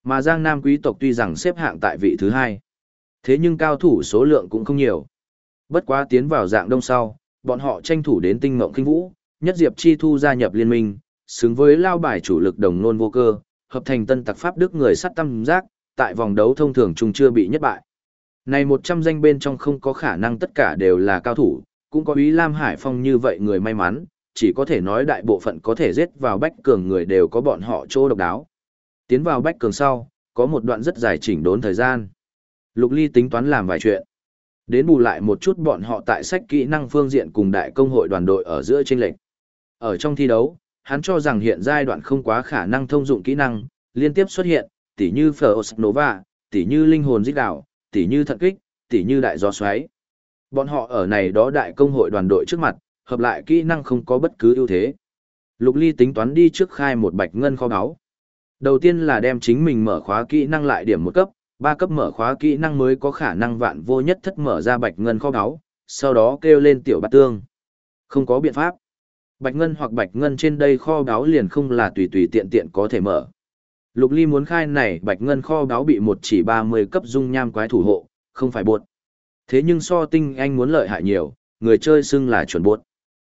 Mà Giang Nam quý tộc tuy rằng xếp hạng tại vị thứ hai, thế nhưng cao thủ số lượng cũng không nhiều. Bất quá tiến vào dạng đông sau, bọn họ tranh thủ đến tinh mộng kinh vũ, nhất diệp chi thu gia nhập liên minh, xứng với lao bài chủ lực đồng nôn vô cơ, hợp thành tân tặc pháp đức người sắt tam giác, tại vòng đấu thông thường chung chưa bị nhất bại. Này 100 danh bên trong không có khả năng tất cả đều là cao thủ, cũng có Úy Lam Hải Phong như vậy người may mắn, chỉ có thể nói đại bộ phận có thể giết vào bách cường người đều có bọn họ chỗ độc đáo. Tiến vào bách cường sau, có một đoạn rất dài chỉnh đốn thời gian. Lục Ly tính toán làm vài chuyện. Đến bù lại một chút bọn họ tại sách kỹ năng phương diện cùng đại công hội đoàn đội ở giữa chênh lệch. Ở trong thi đấu, hắn cho rằng hiện giai đoạn không quá khả năng thông dụng kỹ năng, liên tiếp xuất hiện, tỉ như Frost Nova, tỉ như linh hồn giết đảo, tỉ như thận kích, tỉ như đại gió xoáy. Bọn họ ở này đó đại công hội đoàn đội trước mặt, hợp lại kỹ năng không có bất cứ ưu thế. Lục Ly tính toán đi trước khai một bạch ngân kho báu. Đầu tiên là đem chính mình mở khóa kỹ năng lại điểm một cấp, 3 cấp mở khóa kỹ năng mới có khả năng vạn vô nhất thất mở ra bạch ngân kho báu, sau đó kêu lên tiểu bát tương. Không có biện pháp. Bạch ngân hoặc bạch ngân trên đây kho báu liền không là tùy tùy tiện tiện có thể mở. Lục Ly muốn khai này bạch ngân kho báu bị một chỉ 30 cấp dung nham quái thủ hộ, không phải bột. Thế nhưng so tinh anh muốn lợi hại nhiều, người chơi xưng là chuẩn bột.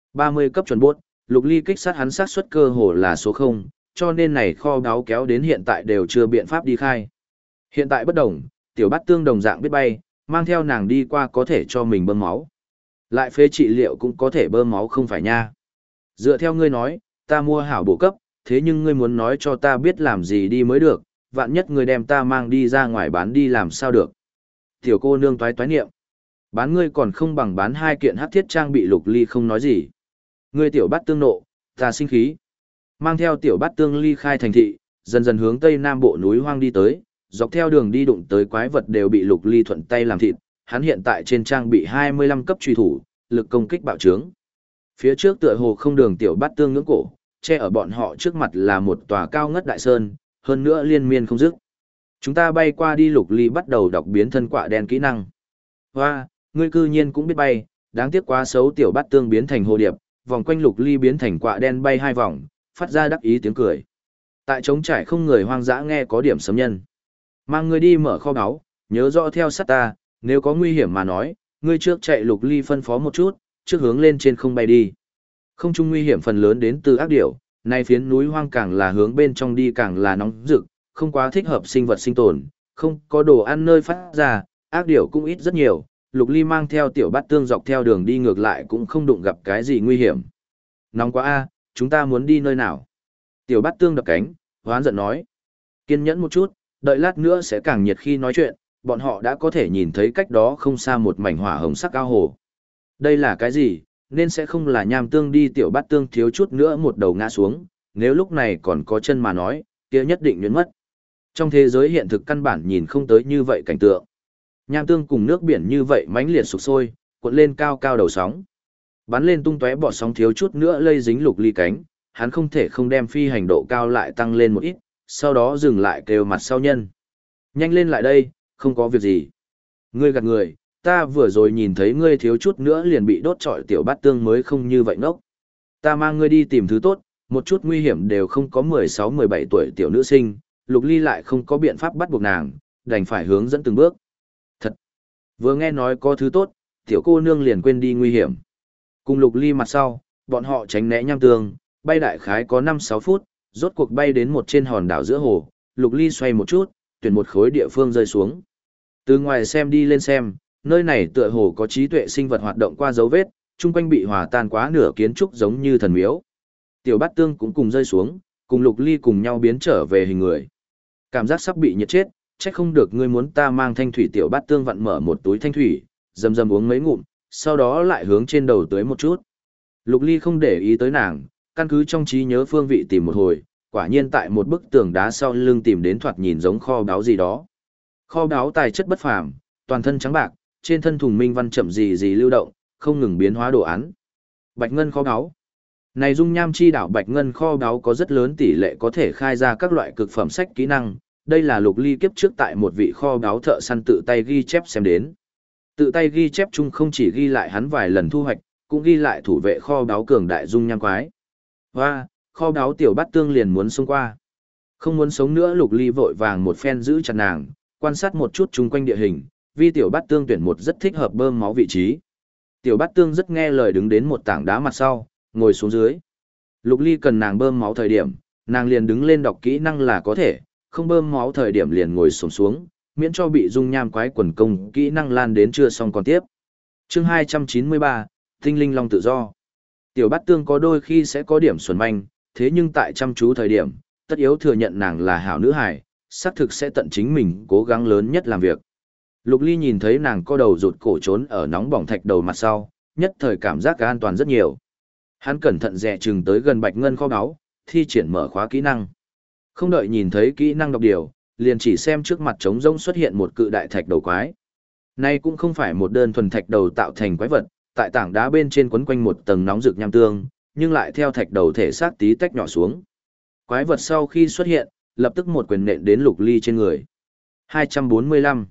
30 cấp chuẩn bột, Lục Ly kích sát hắn sát suất cơ hồ là số 0, cho nên này kho báu kéo đến hiện tại đều chưa biện pháp đi khai. Hiện tại bất đồng, tiểu bát tương đồng dạng biết bay, mang theo nàng đi qua có thể cho mình bơm máu. Lại phế trị liệu cũng có thể bơm máu không phải nha. Dựa theo ngươi nói, ta mua hảo bổ cấp, thế nhưng ngươi muốn nói cho ta biết làm gì đi mới được, vạn nhất ngươi đem ta mang đi ra ngoài bán đi làm sao được. Tiểu cô nương toái toái niệm. Bán ngươi còn không bằng bán 2 kiện hắc thiết trang bị. Lục Ly không nói gì. Ngươi tiểu bát tương nộ, ta sinh khí. Mang theo tiểu bát tương ly khai thành thị, dần dần hướng tây nam bộ núi hoang đi tới, dọc theo đường đi đụng tới quái vật đều bị Lục Ly thuận tay làm thịt, hắn hiện tại trên trang bị 25 cấp truy thủ, lực công kích bạo trướng. Phía trước tựa hồ không đường tiểu bát tương ngưỡng cổ, che ở bọn họ trước mặt là một tòa cao ngất đại sơn, hơn nữa liên miên không dứt. Chúng ta bay qua đi. Lục Ly bắt đầu đọc biến thân quạ đen kỹ năng. Hoa, ngươi cư nhiên cũng biết bay, đáng tiếc quá xấu. Tiểu bát tương biến thành hồ điệp, vòng quanh Lục Ly biến thành quạ đen bay 2 vòng, phát ra đắc ý tiếng cười. Tại trống trải không người hoang dã nghe có điểm sấm nhân. Mang ngươi đi mở kho báu, nhớ rõ theo sát ta, nếu có nguy hiểm mà nói, ngươi trước chạy. Lục Ly phân phó một chút, trước hướng lên trên không bay đi. Không trung nguy hiểm phần lớn đến từ ác điểu, nay phiến núi hoang càng là hướng bên trong đi càng là nóng rực, không quá thích hợp sinh vật sinh tồn, không có đồ ăn nơi phát ra, ác điểu cũng ít rất nhiều. Lục Ly mang theo tiểu bát tương dọc theo đường đi ngược lại cũng không đụng gặp cái gì nguy hiểm. Nóng quá a, chúng ta muốn đi nơi nào? Tiểu bát tương đập cánh, hoán giận nói. Kiên nhẫn một chút, đợi lát nữa sẽ càng nhiệt. Khi nói chuyện, bọn họ đã có thể nhìn thấy cách đó không xa một mảnh hỏa hồng sắc ao hồ. Đây là cái gì? Nên sẽ không là nham tương đi. Tiểu bát tương thiếu chút nữa một đầu ngã xuống, nếu lúc này còn có chân mà nói, kia nhất định nhuyễn mất. Trong thế giới hiện thực căn bản nhìn không tới như vậy cảnh tượng. Nham tương cùng nước biển như vậy mãnh liệt sục sôi, cuộn lên cao cao đầu sóng. Bắn lên tung tóe bọt sóng thiếu chút nữa lây dính Lục Ly cánh, hắn không thể không đem phi hành độ cao lại tăng lên một ít, sau đó dừng lại kêu mặt sau nhân. Nhanh lên lại đây, không có việc gì. Ngươi gạt người, ta vừa rồi nhìn thấy ngươi thiếu chút nữa liền bị đốt trọi. Tiểu bát tương mới không như vậy ngốc. Ta mang ngươi đi tìm thứ tốt, một chút nguy hiểm đều không có. 16-17 tuổi tiểu nữ sinh, Lục Ly lại không có biện pháp bắt buộc nàng, đành phải hướng dẫn từng bước. Thật! Vừa nghe nói có thứ tốt, tiểu cô nương liền quên đi nguy hiểm. Cùng Lục Ly mặt sau, bọn họ tránh né nham tương, bay đại khái có 5-6 phút, rốt cuộc bay đến một trên hòn đảo giữa hồ. Lục Ly xoay một chút, tuyển một khối địa phương rơi xuống. Từ ngoài xem đi lên xem, nơi này tựa hồ có trí tuệ sinh vật hoạt động qua dấu vết, chung quanh bị hòa tan quá nửa kiến trúc giống như thần miếu. Tiểu bát tương cũng cùng rơi xuống, cùng Lục Ly cùng nhau biến trở về hình người. Cảm giác sắp bị nhiệt chết, trách không được ngươi muốn ta mang thanh thủy. Tiểu bát tương vặn mở một túi thanh thủy, rầm rầm uống mấy ngụm, sau đó lại hướng trên đầu tưới một chút. Lục Ly không để ý tới nàng, căn cứ trong trí nhớ phương vị tìm một hồi, quả nhiên tại một bức tường đá sau lưng tìm đến thoạt nhìn giống kho báu gì đó. Kho báu tài chất bất phàm, toàn thân trắng bạc, trên thân thùng minh văn chậm gì lưu động, không ngừng biến hóa đồ án. Bạch ngân kho báu. Này dung nham chi đảo bạch ngân kho báu có rất lớn tỷ lệ có thể khai ra các loại cực phẩm sách kỹ năng, đây là Lục Ly kiếp trước tại một vị kho báu thợ săn tự tay ghi chép xem đến. Tự tay ghi chép chung không chỉ ghi lại hắn vài lần thu hoạch, cũng ghi lại thủ vệ kho báu cường đại dung nham quái. Hoa, kho báu tiểu bát tương liền muốn xông qua. Không muốn sống nữa, Lục Ly vội vàng một phen giữ chặt nàng, quan sát một chút chung quanh địa hình, vì tiểu bát tương tuyển một rất thích hợp bơm máu vị trí. Tiểu bát tương rất nghe lời đứng đến một tảng đá mặt sau, ngồi xuống dưới. Lục Ly cần nàng bơm máu thời điểm, nàng liền đứng lên đọc kỹ năng là có thể, không bơm máu thời điểm liền ngồi xổm xuống, miễn cho bị dung nham quái quần công kỹ năng lan đến chưa xong còn tiếp. Chương 293, Tinh linh long tự do. Tiểu bát tương có đôi khi sẽ có điểm xuẩn manh, thế nhưng tại chăm chú thời điểm, tất yếu thừa nhận nàng là hảo nữ hài, xác thực sẽ tận chính mình cố gắng lớn nhất làm việc. Lục Ly nhìn thấy nàng co đầu rụt cổ trốn ở nóng bỏng thạch đầu mặt sau, nhất thời cảm giác an toàn rất nhiều. Hắn cẩn thận dè chừng tới gần bạch ngân kho báu, thi triển mở khóa kỹ năng. Không đợi nhìn thấy kỹ năng đọc điều, liền chỉ xem trước mặt trống rỗng xuất hiện một cự đại thạch đầu quái. Nay cũng không phải một đơn thuần thạch đầu tạo thành quái vật, tại tảng đá bên trên quấn quanh một tầng nóng rực nham tương, nhưng lại theo thạch đầu thể xác tí tách nhỏ xuống. Quái vật sau khi xuất hiện, lập tức một quyền nện đến Lục Ly trên người. 245,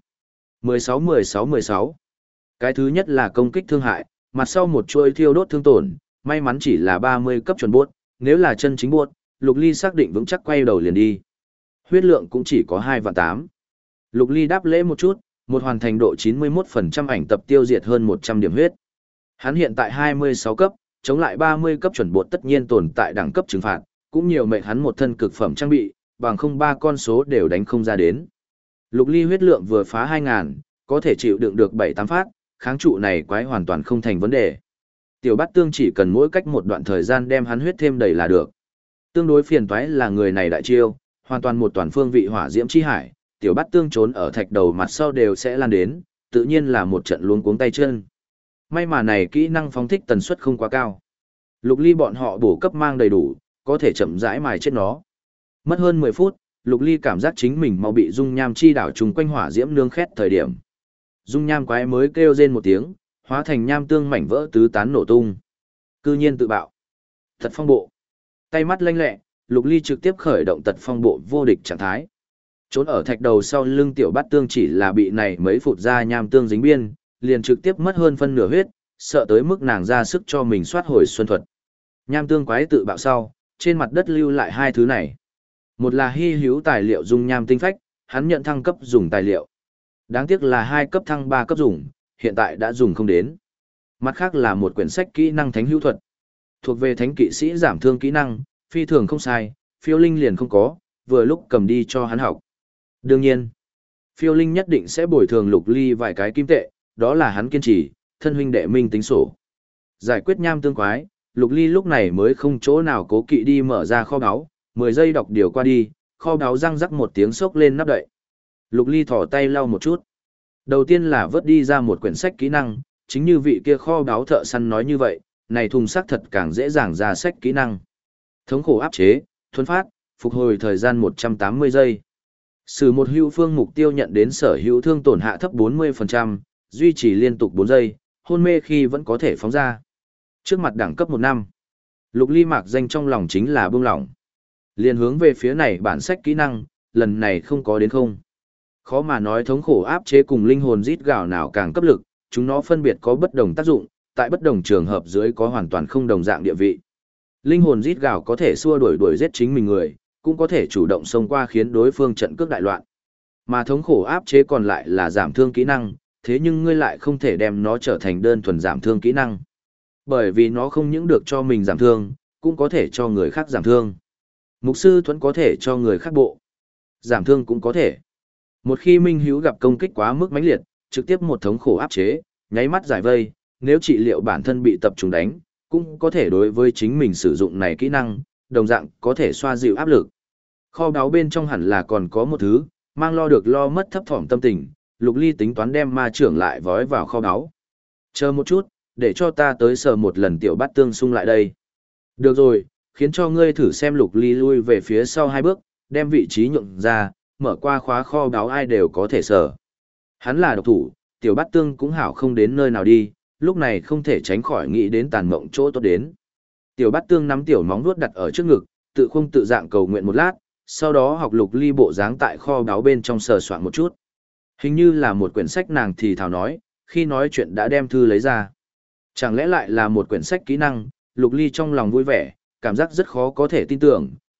16. Cái thứ nhất là công kích thương hại, mặt sau một chuôi thiêu đốt thương tổn, may mắn chỉ là 30 cấp chuẩn bốt, nếu là chân chính bốt, Lục Ly xác định vững chắc quay đầu liền đi. Huyết lượng cũng chỉ có 2/8. Lục Ly đáp lễ một chút, một hoàn thành độ 91% ảnh tập tiêu diệt hơn 100 điểm huyết. Hắn hiện tại 26 cấp, chống lại 30 cấp chuẩn bột tất nhiên tồn tại đẳng cấp trừng phạt, cũng nhiều mệnh hắn một thân cực phẩm trang bị, bằng không ba con số đều đánh không ra đến. Lục Ly huyết lượng vừa phá 2000, có thể chịu đựng được 7-8 phát, kháng trụ này quái hoàn toàn không thành vấn đề. Tiểu bát tương chỉ cần mỗi cách một đoạn thời gian đem hắn huyết thêm đầy là được. Tương đối phiền toái là người này đại chiêu, hoàn toàn một toàn phương vị hỏa diễm chi hải, tiểu bát tương trốn ở thạch đầu mặt sau đều sẽ lan đến, tự nhiên là một trận luống cuống tay chân. May mà này kỹ năng phóng thích tần suất không quá cao. Lục Ly bọn họ bổ cấp mang đầy đủ, có thể chậm rãi mài chết nó. Mất hơn 10 phút, Lục Ly cảm giác chính mình mau bị dung nham chi đảo trùng quanh hỏa diễm nướng khét thời điểm. Dung nham quái mới kêu rên một tiếng, hóa thành nham tương mảnh vỡ tứ tán nổ tung. Cư nhiên tự bạo. Tật phong bộ. Tay mắt lanh lẹ, Lục Ly trực tiếp khởi động tật phong bộ vô địch trạng thái. Trốn ở thạch đầu sau lưng tiểu bát tương chỉ là bị này mấy phụt ra nham tương dính biên, liền trực tiếp mất hơn phân nửa huyết, sợ tới mức nàng ra sức cho mình soát hồi xuân thuật. Nham tương quái tự bạo sau, trên mặt đất lưu lại hai thứ này. Một là hy hữu tài liệu dung nham tinh phách, hắn nhận thăng cấp dùng tài liệu. Đáng tiếc là 2 cấp thăng 3 cấp dùng, hiện tại đã dùng không đến. Mặt khác là một quyển sách kỹ năng thánh hữu thuật. Thuộc về thánh kỵ sĩ giảm thương kỹ năng, phi thường không sai, phiêu linh liền không có, vừa lúc cầm đi cho hắn học. Đương nhiên, phiêu linh nhất định sẽ bồi thường Lục Ly vài cái kim tệ, đó là hắn kiên trì, thân huynh đệ minh tính sổ. Giải quyết nham tương quái, Lục Ly lúc này mới không chỗ nào cố kỵ đi mở ra kho báu, 10 giây đọc điều qua đi, kho báu răng rắc một tiếng sốc lên nắp đậy. Lục Ly thỏ tay lau một chút. Đầu tiên là vớt đi ra một quyển sách kỹ năng, chính như vị kia kho báu thợ săn nói như vậy, này thùng xác thật càng dễ dàng ra sách kỹ năng. Thống khổ áp chế, thuần phát, phục hồi thời gian 180 giây. Sử một hữu phương mục tiêu nhận đến sở hữu thương tổn hạ thấp 40%, duy trì liên tục 4 giây, hôn mê khi vẫn có thể phóng ra. Trước mặt đẳng cấp 1 năm, Lục Ly mạc danh trong lòng chính là buông lỏng. Liên hướng về phía này bản sách kỹ năng, lần này không có đến không. Khó mà nói thống khổ áp chế cùng linh hồn rít gào nào càng cấp lực, chúng nó phân biệt có bất đồng tác dụng, tại bất đồng trường hợp dưới có hoàn toàn không đồng dạng địa vị. Linh hồn rít gào có thể xua đuổi giết chính mình người, cũng có thể chủ động xông qua khiến đối phương trận cước đại loạn. Mà thống khổ áp chế còn lại là giảm thương kỹ năng, thế nhưng ngươi lại không thể đem nó trở thành đơn thuần giảm thương kỹ năng. Bởi vì nó không những được cho mình giảm thương, cũng có thể cho người khác giảm thương. Mục sư thuẫn có thể cho người khác bộ. Giảm thương cũng có thể. Một khi Minh Hữu gặp công kích quá mức mãnh liệt, trực tiếp một thống khổ áp chế, nháy mắt giải vây, nếu trị liệu bản thân bị tập trung đánh, cũng có thể đối với chính mình sử dụng này kỹ năng, đồng dạng có thể xoa dịu áp lực. Kho báu bên trong hẳn là còn có một thứ, mang lo được lo mất thấp thỏm tâm tình, Lục Ly tính toán đem ma trưởng lại vói vào kho báu. Chờ một chút, để cho ta tới sờ một lần tiểu bát tương xung lại đây. Được rồi, khiến cho ngươi thử xem. Lục Ly lui về phía sau 2 bước, đem vị trí nhượng ra, mở qua khóa kho báu ai đều có thể sờ. Hắn là độc thủ, tiểu bát tương cũng hảo không đến nơi nào đi, lúc này không thể tránh khỏi nghĩ đến tàn mộng chỗ tốt đến. Tiểu bát tương nắm tiểu móng vuốt đặt ở trước ngực, tự không tự dạng cầu nguyện một lát, sau đó học Lục Ly bộ dáng tại kho báu bên trong sờ soạn một chút. Hình như là một quyển sách, nàng thì thào nói, khi nói chuyện đã đem thư lấy ra. Chẳng lẽ lại là một quyển sách kỹ năng? Lục Ly trong lòng vui vẻ, cảm giác rất khó có thể tin tưởng,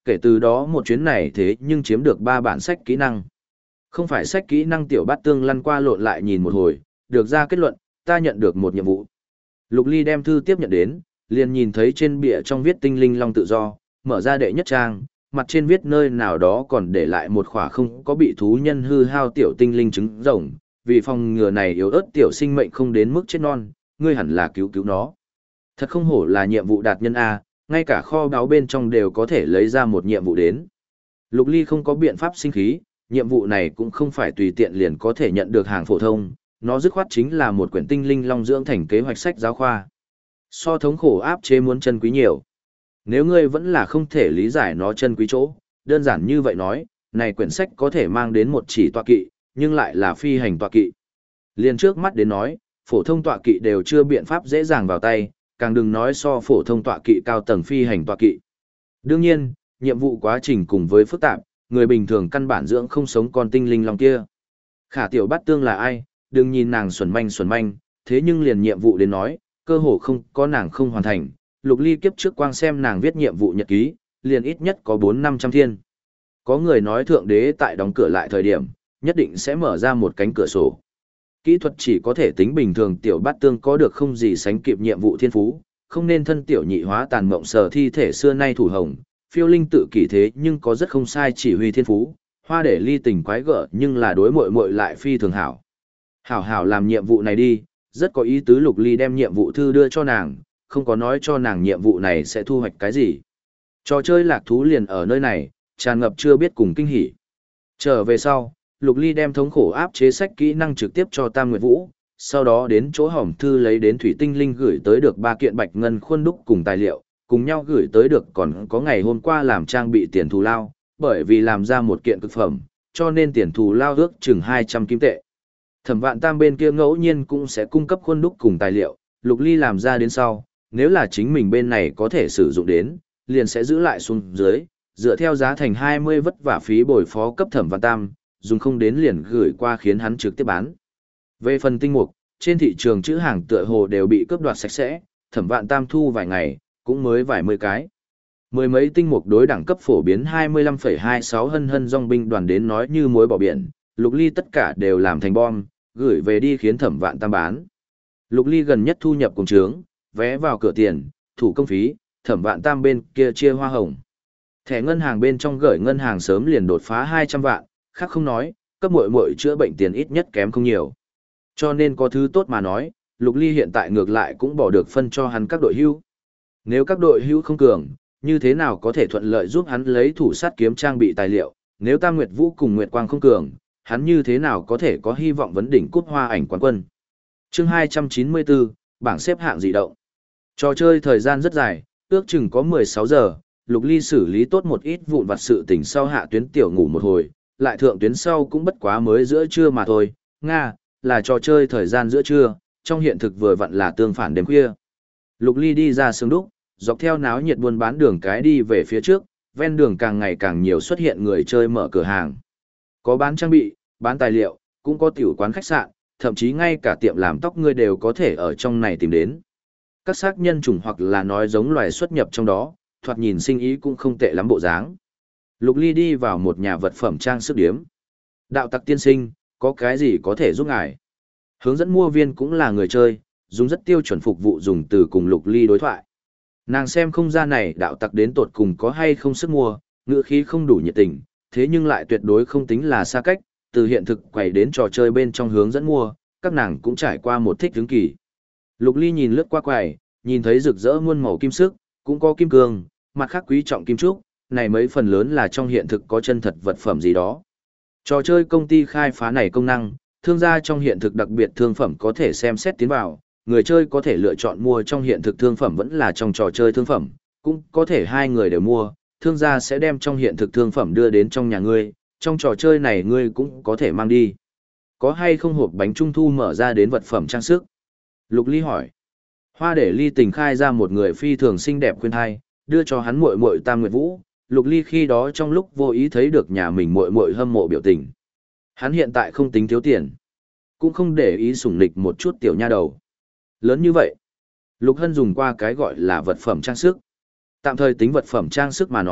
kể từ đó một chuyến này thế nhưng chiếm được 3 bản sách kỹ năng. Không phải sách kỹ năng tiểu bát tương lăn qua lộn lại nhìn một hồi, được ra kết luận, ta nhận được một nhiệm vụ. Lục Ly đem thư tiếp nhận đến, liền nhìn thấy trên bìa trong viết tinh linh long tự do, mở ra đệ nhất trang, mặt trên viết nơi nào đó còn để lại một khỏa không có bị thú nhân hư hao tiểu tinh linh trứng rồng, vì phòng ngừa này yếu ớt tiểu sinh mệnh không đến mức chết non, ngươi hẳn là cứu cứu nó. Thật không hổ là nhiệm vụ đạt nhân A, ngay cả kho báu bên trong đều có thể lấy ra một nhiệm vụ đến. Lục Ly không có biện pháp sinh khí, nhiệm vụ này cũng không phải tùy tiện liền có thể nhận được hàng phổ thông, nó dứt khoát chính là một quyển tinh linh long dưỡng thành kế hoạch sách giáo khoa. So thống khổ áp chế muốn chân quý nhiều. Nếu ngươi vẫn là không thể lý giải nó chân quý chỗ, đơn giản như vậy nói, này quyển sách có thể mang đến một chỉ tọa kỵ, nhưng lại là phi hành tọa kỵ. Liên trước mắt đến nói, phổ thông tọa kỵ đều chưa biện pháp dễ dàng vào tay, càng đừng nói so phổ thông tọa kỵ cao tầng phi hành tọa kỵ. Đương nhiên, nhiệm vụ quá trình cùng với phức tạp, người bình thường căn bản dưỡng không sống con tinh linh long kia. Khả tiểu bát tương là ai, đừng nhìn nàng xuẩn manh, thế nhưng liền nhiệm vụ đến nói, cơ hồ không có nàng không hoàn thành. Lục Ly kiếp trước quang xem nàng viết nhiệm vụ nhật ký, liền ít nhất có 400-500 thiên. Có người nói thượng đế tại đóng cửa lại thời điểm, nhất định sẽ mở ra một cánh cửa sổ. Kỹ thuật chỉ có thể tính bình thường tiểu bát tương có được không gì sánh kịp nhiệm vụ thiên phú, không nên thân tiểu nhị hóa tàn mộng sờ thi thể xưa nay thủ hồng, phiêu linh tự kỷ thế nhưng có rất không sai chỉ huy thiên phú, hoa để ly tình quái gở nhưng là đối muội muội lại phi thường hảo. Hảo làm nhiệm vụ này đi, rất có ý tứ. Lục Ly đem nhiệm vụ thư đưa cho nàng, không có nói cho nàng nhiệm vụ này sẽ thu hoạch cái gì. Trò chơi lạc thú liền ở nơi này, tràn ngập chưa biết cùng kinh hỉ. Trở về sau, Lục Ly đem thống khổ áp chế sách kỹ năng trực tiếp cho Tam Nguyệt Vũ, sau đó đến chỗ hỏng thư lấy đến thủy tinh linh gửi tới được 3 kiện bạch ngân khuôn đúc cùng tài liệu, cùng nhau gửi tới được còn có ngày hôm qua làm trang bị tiền thù lao, bởi vì làm ra một kiện cực phẩm, cho nên tiền thù lao ước chừng 200 kim tệ. Thẩm Vạn Tam bên kia ngẫu nhiên cũng sẽ cung cấp khuôn đúc cùng tài liệu, Lục Ly làm ra đến sau, nếu là chính mình bên này có thể sử dụng đến, liền sẽ giữ lại xuống dưới, dựa theo giá thành 20 vất vả phí bồi phó cấp Thẩm Vạn Tam, dùng không đến liền gửi qua khiến hắn trực tiếp bán. Về phần tinh mục, trên thị trường chữ hàng tựa hồ đều bị cướp đoạt sạch sẽ, Thẩm Vạn Tam thu vài ngày, cũng mới vài mươi cái. Mười mấy tinh mục đối đẳng cấp phổ biến 25,26 hân dòng binh đoàn đến nói như muối bỏ biển, Lục Ly tất cả đều làm thành bom, gửi về đi khiến Thẩm Vạn Tam bán. Lục Ly gần nhất thu nhập cùng trướng, vé vào cửa tiền, thủ công phí, Thẩm Vạn Tam bên kia chia hoa hồng. Thẻ ngân hàng bên trong gửi ngân hàng sớm liền đột phá 200 vạn, khác không nói, cấp muội muội chữa bệnh tiền ít nhất kém không nhiều. Cho nên có thứ tốt mà nói, Lục Ly hiện tại ngược lại cũng bỏ được phân cho hắn các đội hưu. Nếu các đội hưu không cường, như thế nào có thể thuận lợi giúp hắn lấy thủ sát kiếm trang bị tài liệu, nếu Tam Nguyệt Vũ cùng Nguyệt Quang không cường, hắn như thế nào có thể có hy vọng vấn đỉnh cúp hoa ảnh quán quân. Chương 294, bảng xếp hạng dị động. Trò chơi thời gian rất dài, ước chừng có 16 giờ, Lục Ly xử lý tốt một ít vụn vặt sự tình sau hạ tuyến tiểu ngủ một hồi, lại thượng tuyến sau cũng bất quá mới giữa trưa mà thôi, Nga, là trò chơi thời gian giữa trưa, trong hiện thực vừa vặn là tương phản đêm khuya. Lục Ly đi ra sương đúc, dọc theo náo nhiệt buôn bán đường cái đi về phía trước, ven đường càng ngày càng nhiều xuất hiện người chơi mở cửa hàng. Có bán trang bị, bán tài liệu, cũng có tiểu quán khách sạn, thậm chí ngay cả tiệm làm tóc người đều có thể ở trong này tìm đến. Các xác nhân chủng hoặc là nói giống loài xuất nhập trong đó, thoạt nhìn sinh ý cũng không tệ lắm bộ dáng. Lục Ly đi vào một nhà vật phẩm trang sức điếm. Đạo tặc tiên sinh, có cái gì có thể giúp ngài? Hướng dẫn mua viên cũng là người chơi, dùng rất tiêu chuẩn phục vụ dùng từ cùng Lục Ly đối thoại. Nàng xem không ra này đạo tặc đến tột cùng có hay không sức mua, ngữ khí không đủ nhiệt tình, thế nhưng lại tuyệt đối không tính là xa cách, từ hiện thực quay đến trò chơi bên trong hướng dẫn mua, các nàng cũng trải qua một thích hứng kỳ. Lục Ly nhìn lướt qua quầy, nhìn thấy rực rỡ muôn màu kim sức, cũng có kim cương, mặt khác quý trọng kim trúc, này mấy phần lớn là trong hiện thực có chân thật vật phẩm gì đó. Trò chơi công ty khai phá này công năng, thương gia trong hiện thực đặc biệt thương phẩm có thể xem xét tiến vào, người chơi có thể lựa chọn mua trong hiện thực thương phẩm vẫn là trong trò chơi thương phẩm, cũng có thể hai người đều mua, thương gia sẽ đem trong hiện thực thương phẩm đưa đến trong nhà ngươi, trong trò chơi này ngươi cũng có thể mang đi. Có hay không hộp bánh trung thu mở ra đến vật phẩm trang sức? Lục Ly hỏi. Hoa để Ly tình khai ra một người phi thường xinh đẹp khuyên thai, đưa cho hắn muội muội Tam Nguyệt Vũ. Lục Ly khi đó trong lúc vô ý thấy được nhà mình muội muội hâm mộ biểu tình. Hắn hiện tại không tính thiếu tiền, cũng không để ý sủng nịch một chút tiểu nha đầu. Lớn như vậy, Lục Hân dùng qua cái gọi là vật phẩm trang sức. Tạm thời tính vật phẩm trang sức mà nói,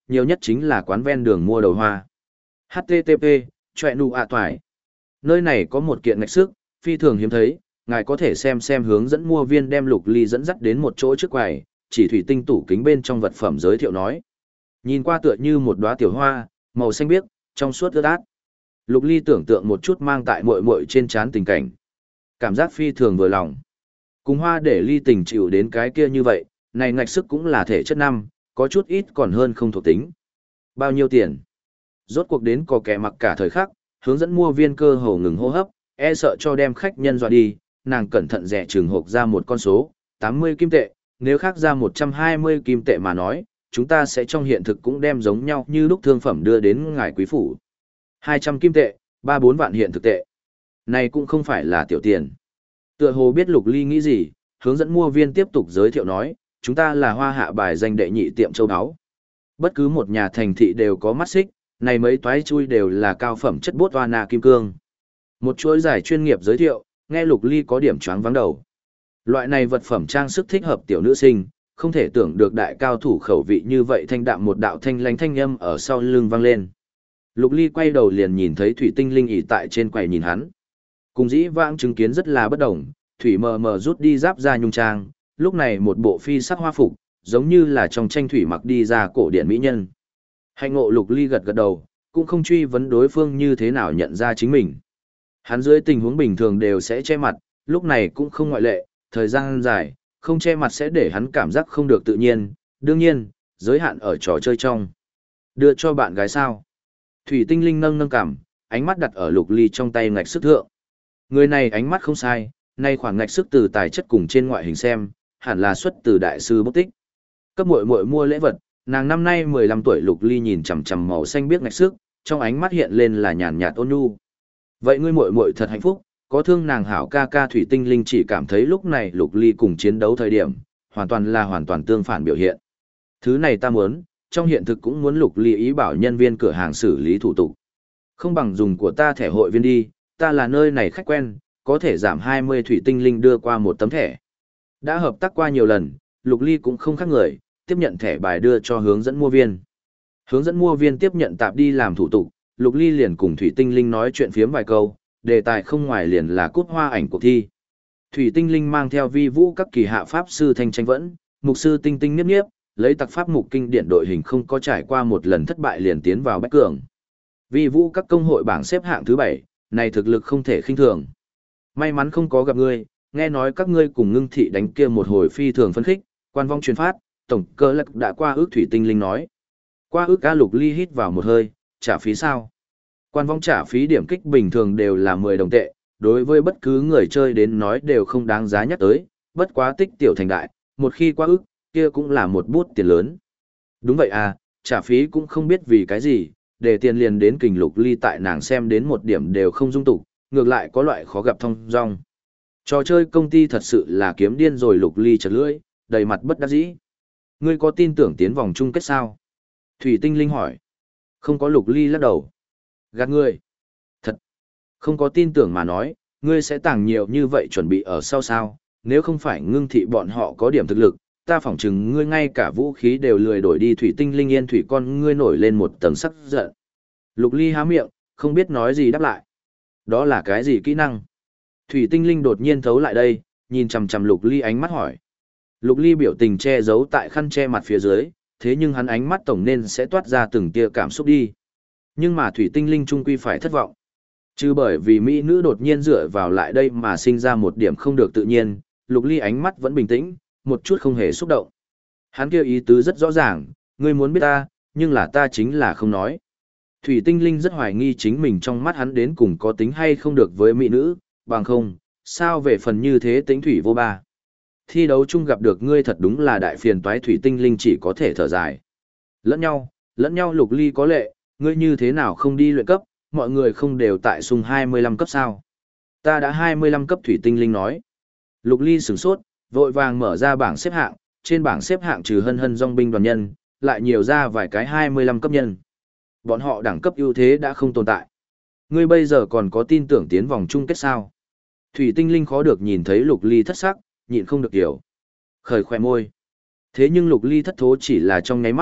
nhiều nhất chính là quán ven đường mua đầu hoa. HTTP, chọe nụ ạ toài. Nơi này có một kiện ngạch sức, phi thường hiếm thấy, ngài có thể xem hướng dẫn mua viên đem Lục Ly dẫn dắt đến một chỗ trước quầy, chỉ thủy tinh tủ kính bên trong vật phẩm giới thiệu nói. Nhìn qua tựa như một đóa tiểu hoa, màu xanh biếc, trong suốt ướt át. Lục Ly tưởng tượng một chút mang tại muội muội trên trán tình cảnh. Cảm giác phi thường vừa lòng. Cùng hoa để Ly tình chịu đến cái kia như vậy, này ngạch sức cũng là thể chất năm, có chút ít còn hơn không thuộc tính. Bao nhiêu tiền? Rốt cuộc đến có kẻ mặc cả thời khắc, hướng dẫn mua viên cơ hồ ngừng hô hấp, e sợ cho đem khách nhân dọa đi, nàng cẩn thận rẻ chừng hộp ra một con số, 80 kim tệ, nếu khác ra 120 kim tệ mà nói, chúng ta sẽ trong hiện thực cũng đem giống nhau như lúc thương phẩm đưa đến ngài quý phủ. 200 kim tệ, 3-4 vạn hiện thực tệ. Này cũng không phải là tiểu tiền. Tựa hồ biết Lục Ly nghĩ gì, hướng dẫn mua viên tiếp tục giới thiệu nói, chúng ta là hoa hạ bài danh đệ nhị tiệm châu áo. Bất cứ một nhà thành thị đều có mắt xích, này mấy toái chui đều là cao phẩm chất bốt hoa nà kim cương. Một chuỗi giải chuyên nghiệp giới thiệu, nghe Lục Ly có điểm choáng váng đầu. Loại này vật phẩm trang sức thích hợp tiểu nữ sinh, không thể tưởng được đại cao thủ khẩu vị như vậy thanh đạm một đạo thanh lánh thanh âm ở sau lưng vang lên. Lục Ly quay đầu liền nhìn thấy Thủy Tinh Linh ỉ tại trên quầy nhìn hắn. Cùng dĩ vãng chứng kiến rất là bất đồng, Thủy mờ mờ rút đi giáp ra nhung trang, lúc này một bộ phi sắc hoa phục, giống như là trong tranh thủy mặc đi ra cổ điển mỹ nhân. Hạnh ngộ Lục Ly gật gật đầu, cũng không truy vấn đối phương như thế nào nhận ra chính mình. Hắn dưới tình huống bình thường đều sẽ che mặt, lúc này cũng không ngoại lệ, thời gian dài, không che mặt sẽ để hắn cảm giác không được tự nhiên, đương nhiên, giới hạn ở trò chơi trong. Đưa cho bạn gái sao? Thủy Tinh Linh nâng nâng cằm, ánh mắt đặt ở Lục Ly trong tay ngạch sức thượng. Người này ánh mắt không sai, nay khoảng ngạch sức từ tài chất cùng trên ngoại hình xem, hẳn là xuất từ đại sư bốc tích. Cấp muội muội mua lễ vật, nàng năm nay 15 tuổi. Lục Ly nhìn chằm chằm màu xanh biếc ngạch sức, trong ánh mắt hiện lên là nhàn nhạt ôn nhu. Vậy ngươi muội muội thật hạnh phúc, có thương nàng hảo ca ca. Thủy Tinh Linh chỉ cảm thấy lúc này Lục Ly cùng chiến đấu thời điểm, hoàn toàn tương phản biểu hiện. Thứ này ta muốn, trong hiện thực cũng muốn. Lục Ly ý bảo nhân viên cửa hàng xử lý thủ tục. Không bằng dùng của ta thẻ hội viên đi, ta là nơi này khách quen, có thể giảm 20. Thủy Tinh Linh đưa qua một tấm thẻ. Đã hợp tác qua nhiều lần, Lục Ly cũng không khác người, tiếp nhận thẻ bài đưa cho hướng dẫn mua viên. Hướng dẫn mua viên tiếp nhận tạp đi làm thủ tục, Lục Ly liền cùng Thủy Tinh Linh nói chuyện phiếm vài câu, đề tài không ngoài liền là cút hoa ảnh cuộc thi. Thủy Tinh Linh mang theo vi vũ các kỳ hạ pháp sư Thanh Tranh Vẫn, mục sư Tinh Tinh Niếp Niếp, lấy tặc pháp mục kinh điển đội hình không có trải qua một lần thất bại liền tiến vào bách cường. Vi vũ các công hội bảng xếp hạng thứ 7, này thực lực không thể khinh thường. May mắn không có gặp ngươi, nghe nói các ngươi cùng Ngưng Thị đánh kia một hồi phi thường phấn khích, quan vong truyền phát, tổng cơ lạc đã qua ước. Thủy Tinh Linh nói. Qua ước. Ca. Lục Ly hít vào một hơi, trả phí sao? Quan vong trả phí điểm kích bình thường đều là 10 đồng tệ, đối với bất cứ người chơi đến nói đều không đáng giá nhắc tới, bất quá tích tiểu thành đại, một khi qua ước, kia cũng là một bút tiền lớn. Đúng vậy à, trả phí cũng không biết vì cái gì, để tiền liền đến kình. Lục Ly tại nàng xem đến một điểm đều không dung tục, ngược lại có loại khó gặp thông dong. Trò chơi công ty thật sự là kiếm điên rồi. Lục Ly chật lưỡi, đầy mặt bất đắc dĩ. Ngươi có tin tưởng tiến vòng chung kết sao? Thủy Tinh Linh hỏi. Không có. Lục Ly lắc đầu. Gạt ngươi. Thật. Không có tin tưởng mà nói, ngươi sẽ tàng nhiều như vậy chuẩn bị ở sau sao? Nếu không phải Ngưng Thị bọn họ có điểm thực lực, ta phỏng chừng ngươi ngay cả vũ khí đều lười đổi đi. Thủy Tinh Linh yên thủy con ngươi nổi lên một tầng sắc giận. Lục Ly há miệng, không biết nói gì đáp lại. Đó là cái gì kỹ năng? Thủy Tinh Linh đột nhiên thấu lại đây, nhìn chằm chằm Lục Ly ánh mắt hỏi. Lục Ly biểu tình che giấu tại khăn che mặt phía dưới, thế nhưng hắn ánh mắt tổng nên sẽ toát ra từng tia cảm xúc đi. Nhưng mà Thủy Tinh Linh trung quy phải thất vọng. Chứ bởi vì mỹ nữ đột nhiên dựa vào lại đây mà sinh ra một điểm không được tự nhiên, Lục Ly ánh mắt vẫn bình tĩnh, một chút không hề xúc động. Hắn kêu ý tứ rất rõ ràng, ngươi muốn biết ta, nhưng là ta chính là không nói. Thủy Tinh Linh rất hoài nghi chính mình trong mắt hắn đến cùng có tính hay không được với mỹ nữ, bằng không, sao về phần như thế tính thủy vô ba. Thi đấu chung gặp được ngươi thật đúng là đại phiền toái. Thủy Tinh Linh chỉ có thể thở dài. Lẫn nhau. Lục Ly có lệ, ngươi như thế nào không đi luyện cấp, mọi người không đều tại sung 25 cấp sao? Ta đã 25 cấp. Thủy Tinh Linh nói. Lục Ly sửng sốt, vội vàng mở ra bảng xếp hạng, trên bảng xếp hạng trừ hân hân dòng binh đoàn nhân, lại nhiều ra vài cái 25 cấp nhân. Bọn họ đẳng cấp ưu thế đã không tồn tại. Ngươi bây giờ còn có tin tưởng tiến vòng chung kết sao? Thủy Tinh Linh khó được nhìn thấy Lục Ly thất sắc, nhịn không được hiểu. Khởi khỏe môi. Thế nhưng Lục Ly thất thố chỉ là trong nháy mắt,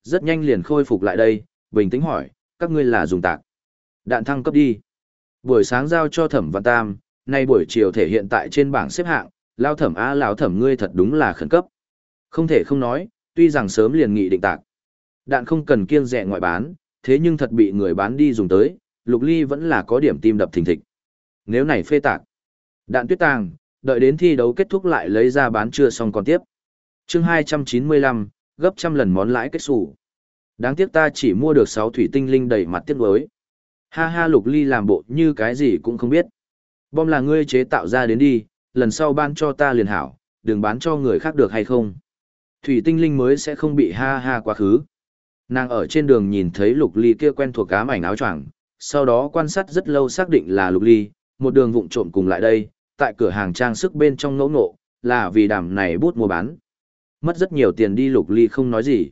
rất nhanh liền khôi phục lại đây, bình tĩnh hỏi, các ngươi là dùng tạc đạn thăng cấp đi. Buổi sáng giao cho Thẩm Vạn Tam, nay buổi chiều thể hiện tại trên bảng xếp hạng, lao Thẩm a lão Thẩm ngươi thật đúng là khẩn cấp. Không thể không nói, tuy rằng sớm liền nghị định tạc. Đạn không cần kiêng dè ngoại bán, thế nhưng thật bị người bán đi dùng tới, Lục Ly vẫn là có điểm tim đập thình thịch. Nếu này phê tạc, đạn tuyết tàng, đợi đến thi đấu kết thúc lại lấy ra bán chưa xong còn tiếp. Chương 295, gấp trăm lần món lãi kết sủ. Đáng tiếc ta chỉ mua được 6 thủy tinh linh đầy mặt tiếc nuối. Ha ha, Lục Ly làm bộ như cái gì cũng không biết. Bom là ngươi chế tạo ra đến đi, lần sau ban cho ta liền hảo, đừng bán cho người khác được hay không. Thủy tinh linh mới sẽ không bị ha ha quá khứ. Nàng ở trên đường nhìn thấy Lục Ly kia quen thuộc ám ảnh áo choàng, sau đó quan sát rất lâu xác định là Lục Ly, một đường vụng trộm cùng lại đây, tại cửa hàng trang sức bên trong ngẫu nộ, là vì đảm này bút mua bán. Mất rất nhiều tiền đi, Lục Ly không nói gì.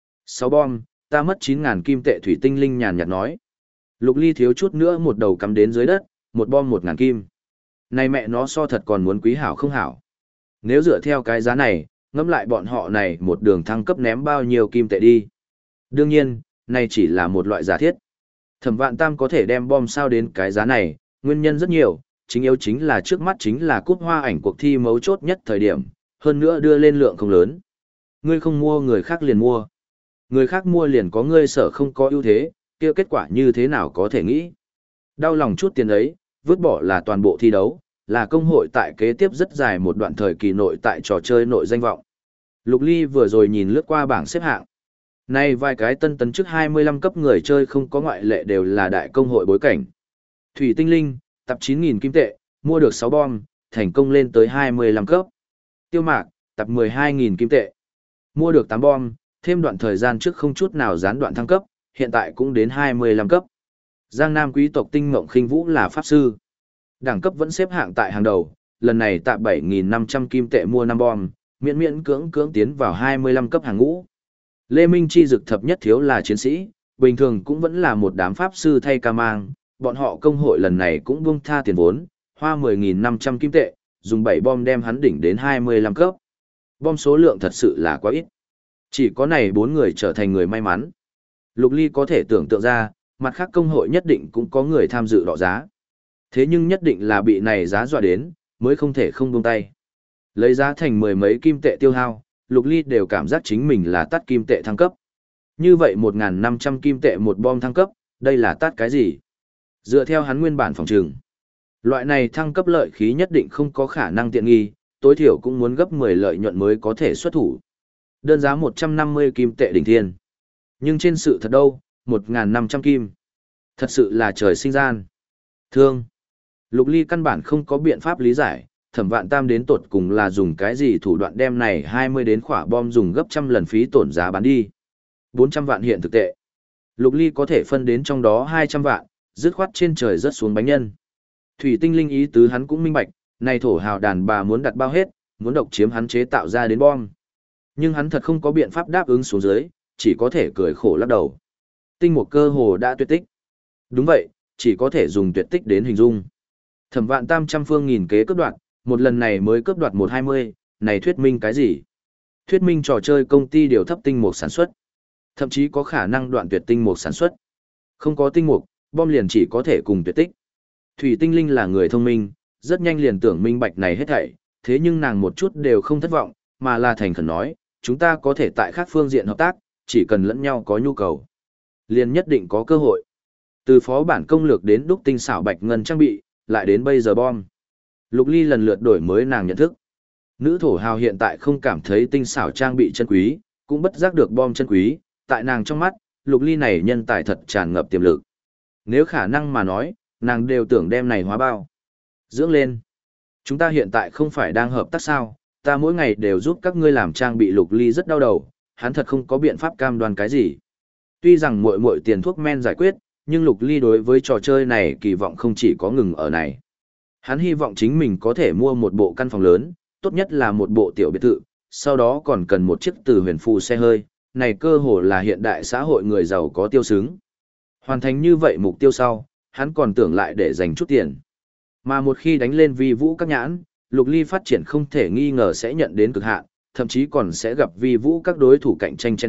6 bom, ta mất 9.000 kim tệ, thủy tinh linh nhàn nhạt nói. Lục Ly thiếu chút nữa một đầu cắm đến dưới đất, một bom 1.000 kim. Này mẹ nó so thật còn muốn quý hảo không hảo. Nếu dựa theo cái giá này, ngẫm lại bọn họ này một đường thăng cấp ném bao nhiêu kim tệ đi. Đương nhiên, này chỉ là một loại giả thiết. Thẩm Vạn Tam có thể đem bom sao đến cái giá này, nguyên nhân rất nhiều, chính yếu chính là trước mắt chính là cúp hoa ảnh cuộc thi mấu chốt nhất thời điểm, hơn nữa đưa lên lượng không lớn. Ngươi không mua người khác liền mua. Người khác mua liền có ngươi sở không có ưu thế, kia kết quả như thế nào có thể nghĩ. Đau lòng chút tiền ấy, vứt bỏ là toàn bộ thi đấu, là công hội tại kế tiếp rất dài một đoạn thời kỳ nội tại trò chơi nội danh vọng. Lục Ly vừa rồi nhìn lướt qua bảng xếp hạng. Nay vài cái tân tấn trước 25 cấp người chơi không có ngoại lệ đều là đại công hội bối cảnh. Thủy tinh linh, tập 9.000 kim tệ, mua được 6 bom, thành công lên tới 25 cấp. Tiêu mạc, tập 12.000 kim tệ, mua được 8 bom, thêm đoạn thời gian trước không chút nào gián đoạn thăng cấp, hiện tại cũng đến 25 cấp. Giang Nam quý tộc tinh mộng khinh vũ là pháp sư. Đẳng cấp vẫn xếp hạng tại hàng đầu, lần này tạm 7.500 kim tệ mua 5 bom, miễn miễn cưỡng tiến vào 25 cấp hàng ngũ. Lê Minh Chi dực thập nhất thiếu là chiến sĩ, bình thường cũng vẫn là một đám pháp sư thay ca mang, bọn họ công hội lần này cũng buông tha tiền vốn, hoa 10.500 kim tệ, dùng 7 bom đem hắn đỉnh đến 25 cấp. Bom số lượng thật sự là quá ít. Chỉ có này 4 người trở thành người may mắn. Lục Ly có thể tưởng tượng ra, mặt khác công hội nhất định cũng có người tham dự đọ giá. Thế nhưng nhất định là bị này giá dọa đến, mới không thể không buông tay. Lấy giá thành 10 mấy kim tệ tiêu hao, Lục Ly đều cảm giác chính mình là tắt kim tệ thăng cấp. Như vậy 1.500 kim tệ một bom thăng cấp, đây là tắt cái gì? Dựa theo hắn nguyên bản phòng trường, loại này thăng cấp lợi khí nhất định không có khả năng tiện nghi, tối thiểu cũng muốn gấp 10 lợi nhuận mới có thể xuất thủ. Đơn giá 150 kim tệ đỉnh thiên. Nhưng trên sự thật đâu, 1.500 kim. Thật sự là trời sinh gian. Thương. Lục Ly căn bản không có biện pháp lý giải, Thẩm Vạn Tam đến tột cùng là dùng cái gì thủ đoạn đem này 20 đến khỏa bom dùng gấp trăm lần phí tổn giá bán đi. 400 vạn hiện thực tệ. Lục Ly có thể phân đến trong đó 200 vạn, dứt khoát trên trời rớt xuống bánh nhân. Thủy tinh linh ý tứ hắn cũng minh bạch, này thổ hào đàn bà muốn đặt bao hết, muốn độc chiếm hắn chế tạo ra đến bom. Nhưng hắn thật không có biện pháp đáp ứng xuống dưới, chỉ có thể cười khổ lắc đầu. Tinh một cơ hồ đã tuyệt tích. Đúng vậy, chỉ có thể dùng tuyệt tích đến hình dung. Thẩm Vạn Tam trăm phương nghìn kế cướp đoạt, một lần này mới cướp đoạt 120, này thuyết minh cái gì? Thuyết minh trò chơi công ty điều thấp tinh mục sản xuất. Thậm chí có khả năng đoạn tuyệt tinh mục sản xuất. Không có tinh mục, bom liền chỉ có thể cùng tuyệt tích. Thủy tinh linh là người thông minh, rất nhanh liền tưởng minh bạch này hết thảy, thế nhưng nàng một chút đều không thất vọng, mà là thành khẩn nói, chúng ta có thể tại các phương diện hợp tác, chỉ cần lẫn nhau có nhu cầu. Liền nhất định có cơ hội. Từ phó bản công lược đến đúc tinh xảo bạch ngân trang bị, lại đến bây giờ bom. Lục Ly lần lượt đổi mới nàng nhận thức. Nữ thổ hào hiện tại không cảm thấy tinh xảo trang bị chân quý, cũng bất giác được bom chân quý, tại nàng trong mắt, Lục Ly này nhân tài thật tràn ngập tiềm lực. Nếu khả năng mà nói, nàng đều tưởng đem này hóa bao. Dưỡng lên. Chúng ta hiện tại không phải đang hợp tác sao, ta mỗi ngày đều giúp các ngươi làm trang bị. Lục Ly rất đau đầu, hắn thật không có biện pháp cam đoan cái gì. Tuy rằng muội tiền thuốc men giải quyết, nhưng Lục Ly đối với trò chơi này kỳ vọng không chỉ có ngừng ở này. Hắn hy vọng chính mình có thể mua một bộ căn phòng lớn, tốt nhất là một bộ tiểu biệt thự, sau đó còn cần một chiếc từ huyền phù xe hơi, này cơ hồ là hiện đại xã hội người giàu có tiêu xứng. Hoàn thành như vậy mục tiêu sau, hắn còn tưởng lại để dành chút tiền. Mà một khi đánh lên vi vũ các nhãn, Lục Ly phát triển không thể nghi ngờ sẽ nhận đến cực hạn, thậm chí còn sẽ gặp vi vũ các đối thủ cạnh tranh chen ép,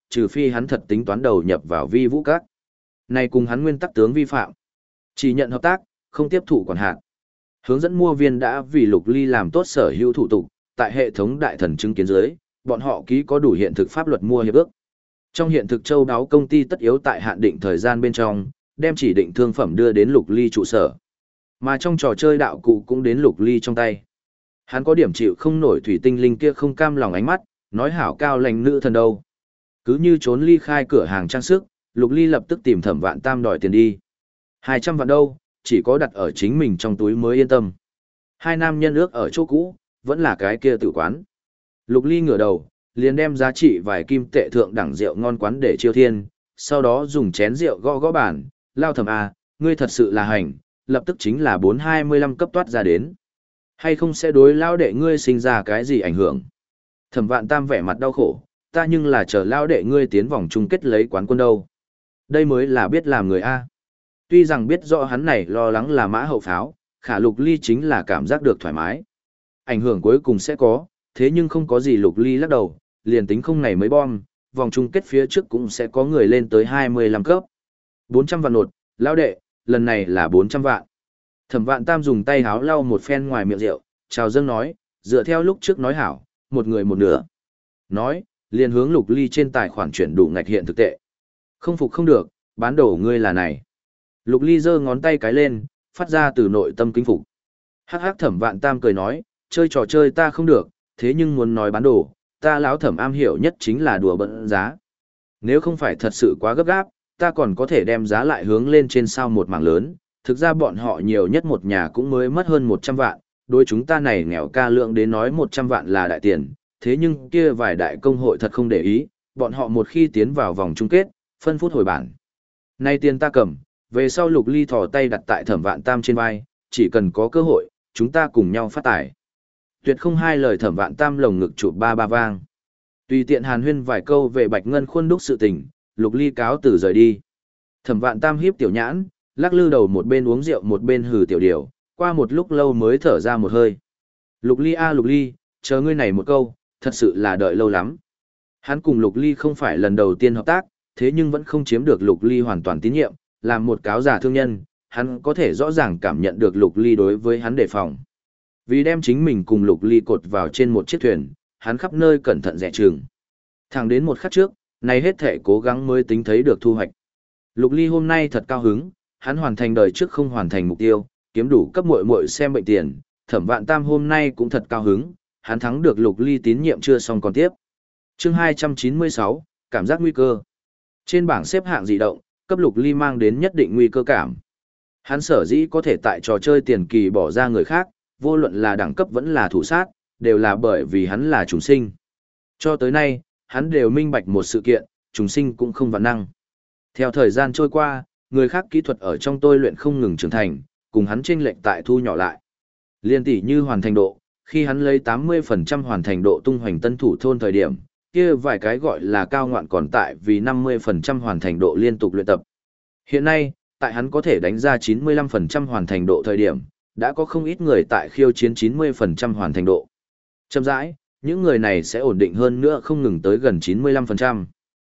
trừ phi hắn thật tính toán đầu nhập vào vi vũ các. Này cùng hắn nguyên tắc tướng vi phạm. Chỉ nhận hợp tác, không tiếp thụ quản hạt. Hướng dẫn mua viên đã vì Lục Ly làm tốt sở hữu thủ tục, tại hệ thống đại thần chứng kiến dưới, bọn họ ký có đủ hiện thực pháp luật mua hiệp ước. Trong hiện thực châu đáo công ty tất yếu tại hạn định thời gian bên trong, đem chỉ định thương phẩm đưa đến Lục Ly trụ sở. Mà trong trò chơi đạo cụ cũng đến Lục Ly trong tay. Hắn có điểm chịu không nổi thủy tinh linh kia không cam lòng ánh mắt, nói hảo cao lành nữ thần đâu. Cứ như trốn ly khai cửa hàng trang sức, Lục Ly lập tức tìm Thẩm Vạn Tam đòi tiền đi. 200 vạn đâu, chỉ có đặt ở chính mình trong túi mới yên tâm. Hai nam nhân ước ở chỗ cũ, vẫn là cái kia tử quán. Lục Ly ngửa đầu, liền đem giá trị vài kim tệ thượng đẳng rượu ngon quán để chiêu thiên, sau đó dùng chén rượu gõ gõ bàn, lao Thẩm à, ngươi thật sự là hành, lập tức chính là 425 cấp toát ra đến. Hay không sẽ đối lao đệ ngươi sinh ra cái gì ảnh hưởng? Thẩm Vạn Tam vẻ mặt đau khổ, ta nhưng là chờ lao đệ ngươi tiến vòng chung kết lấy quán quân đâu. Đây mới là biết làm người A. Tuy rằng biết rõ hắn này lo lắng là mã hậu pháo, khả Lục Ly chính là cảm giác được thoải mái. Ảnh hưởng cuối cùng sẽ có, thế nhưng không có gì Lục Ly lắc đầu, liền tính không này mới bom, vòng chung kết phía trước cũng sẽ có người lên tới 25 cấp. 400 vạn nột, lao đệ, lần này là 400 vạn. Thẩm Vạn Tam dùng tay háo lau một phen ngoài miệng rượu, chào dâng nói, dựa theo lúc trước nói hảo, một người một nửa. Nói, liền hướng Lục Ly trên tài khoản chuyển đủ ngạch hiện thực tệ. Không phục không được, bán đổ ngươi là này. Lục Ly giơ ngón tay cái lên, phát ra từ nội tâm kính phục. Hắc hắc Thẩm Vạn Tam cười nói, chơi trò chơi ta không được, thế nhưng muốn nói bán đồ, ta lão Thẩm am hiểu nhất chính là đùa bận giá. Nếu không phải thật sự quá gấp gáp, ta còn có thể đem giá lại hướng lên trên sao một mảng lớn. Thực ra bọn họ nhiều nhất một nhà cũng mới mất hơn 100 vạn, đối chúng ta này nghèo ca lượng đến nói 100 vạn là đại tiền, thế nhưng kia vài đại công hội thật không để ý, bọn họ một khi tiến vào vòng chung kết, phân phút hồi bản. Nay tiền ta cầm, về sau Lục Ly thò tay đặt tại Thẩm Vạn Tam trên vai, chỉ cần có cơ hội, chúng ta cùng nhau phát tài. Tuyệt không hai lời Thẩm Vạn Tam lồng ngực chụp ba ba vang. Tùy tiện hàn huyên vài câu về Bạch Ngân khuôn đúc sự tình, Lục Ly cáo từ rời đi. Thẩm Vạn Tam hiếp tiểu nhãn, lắc lư đầu một bên uống rượu một bên hừ tiểu điều, qua một lúc lâu mới thở ra một hơi. Lục Ly a Lục Ly, chờ ngươi này một câu, thật sự là đợi lâu lắm. Hắn cùng Lục Ly không phải lần đầu tiên hợp tác, thế nhưng vẫn không chiếm được Lục Ly hoàn toàn tín nhiệm, làm một cáo giả thương nhân, hắn có thể rõ ràng cảm nhận được Lục Ly đối với hắn đề phòng. Vì đem chính mình cùng Lục Ly cột vào trên một chiếc thuyền, hắn khắp nơi cẩn thận dè chừng. Thẳng đến một khắc trước, này hết thể cố gắng mới tính thấy được thu hoạch. Lục Ly hôm nay thật cao hứng, hắn hoàn thành đời trước không hoàn thành mục tiêu, kiếm đủ cấp muội muội xem bệnh tiền. Thẩm Vạn Tam hôm nay cũng thật cao hứng, hắn thắng được Lục Ly tín nhiệm chưa xong còn tiếp. Chương 296, cảm giác nguy cơ. Trên bảng xếp hạng dị động, cấp Lục Ly mang đến nhất định nguy cơ cảm. Hắn sở dĩ có thể tại trò chơi tiền kỳ bỏ ra người khác, vô luận là đẳng cấp vẫn là thủ sát, đều là bởi vì hắn là trùng sinh. Cho tới nay, hắn đều minh bạch một sự kiện, trùng sinh cũng không vạn năng. Theo thời gian trôi qua, người khác kỹ thuật ở trong tôi luyện không ngừng trưởng thành, cùng hắn chênh lệch tại thu nhỏ lại. Liên tỷ như hoàn thành độ, khi hắn lấy 80% hoàn thành độ tung hoành tân thủ thôn thời điểm, kia vài cái gọi là cao ngoạn còn tại vì 50% hoàn thành độ liên tục luyện tập. Hiện nay, tại hắn có thể đánh ra 95% hoàn thành độ thời điểm, đã có không ít người tại khiêu chiến 90% hoàn thành độ. Chậm rãi, những người này sẽ ổn định hơn nữa không ngừng tới gần 95%.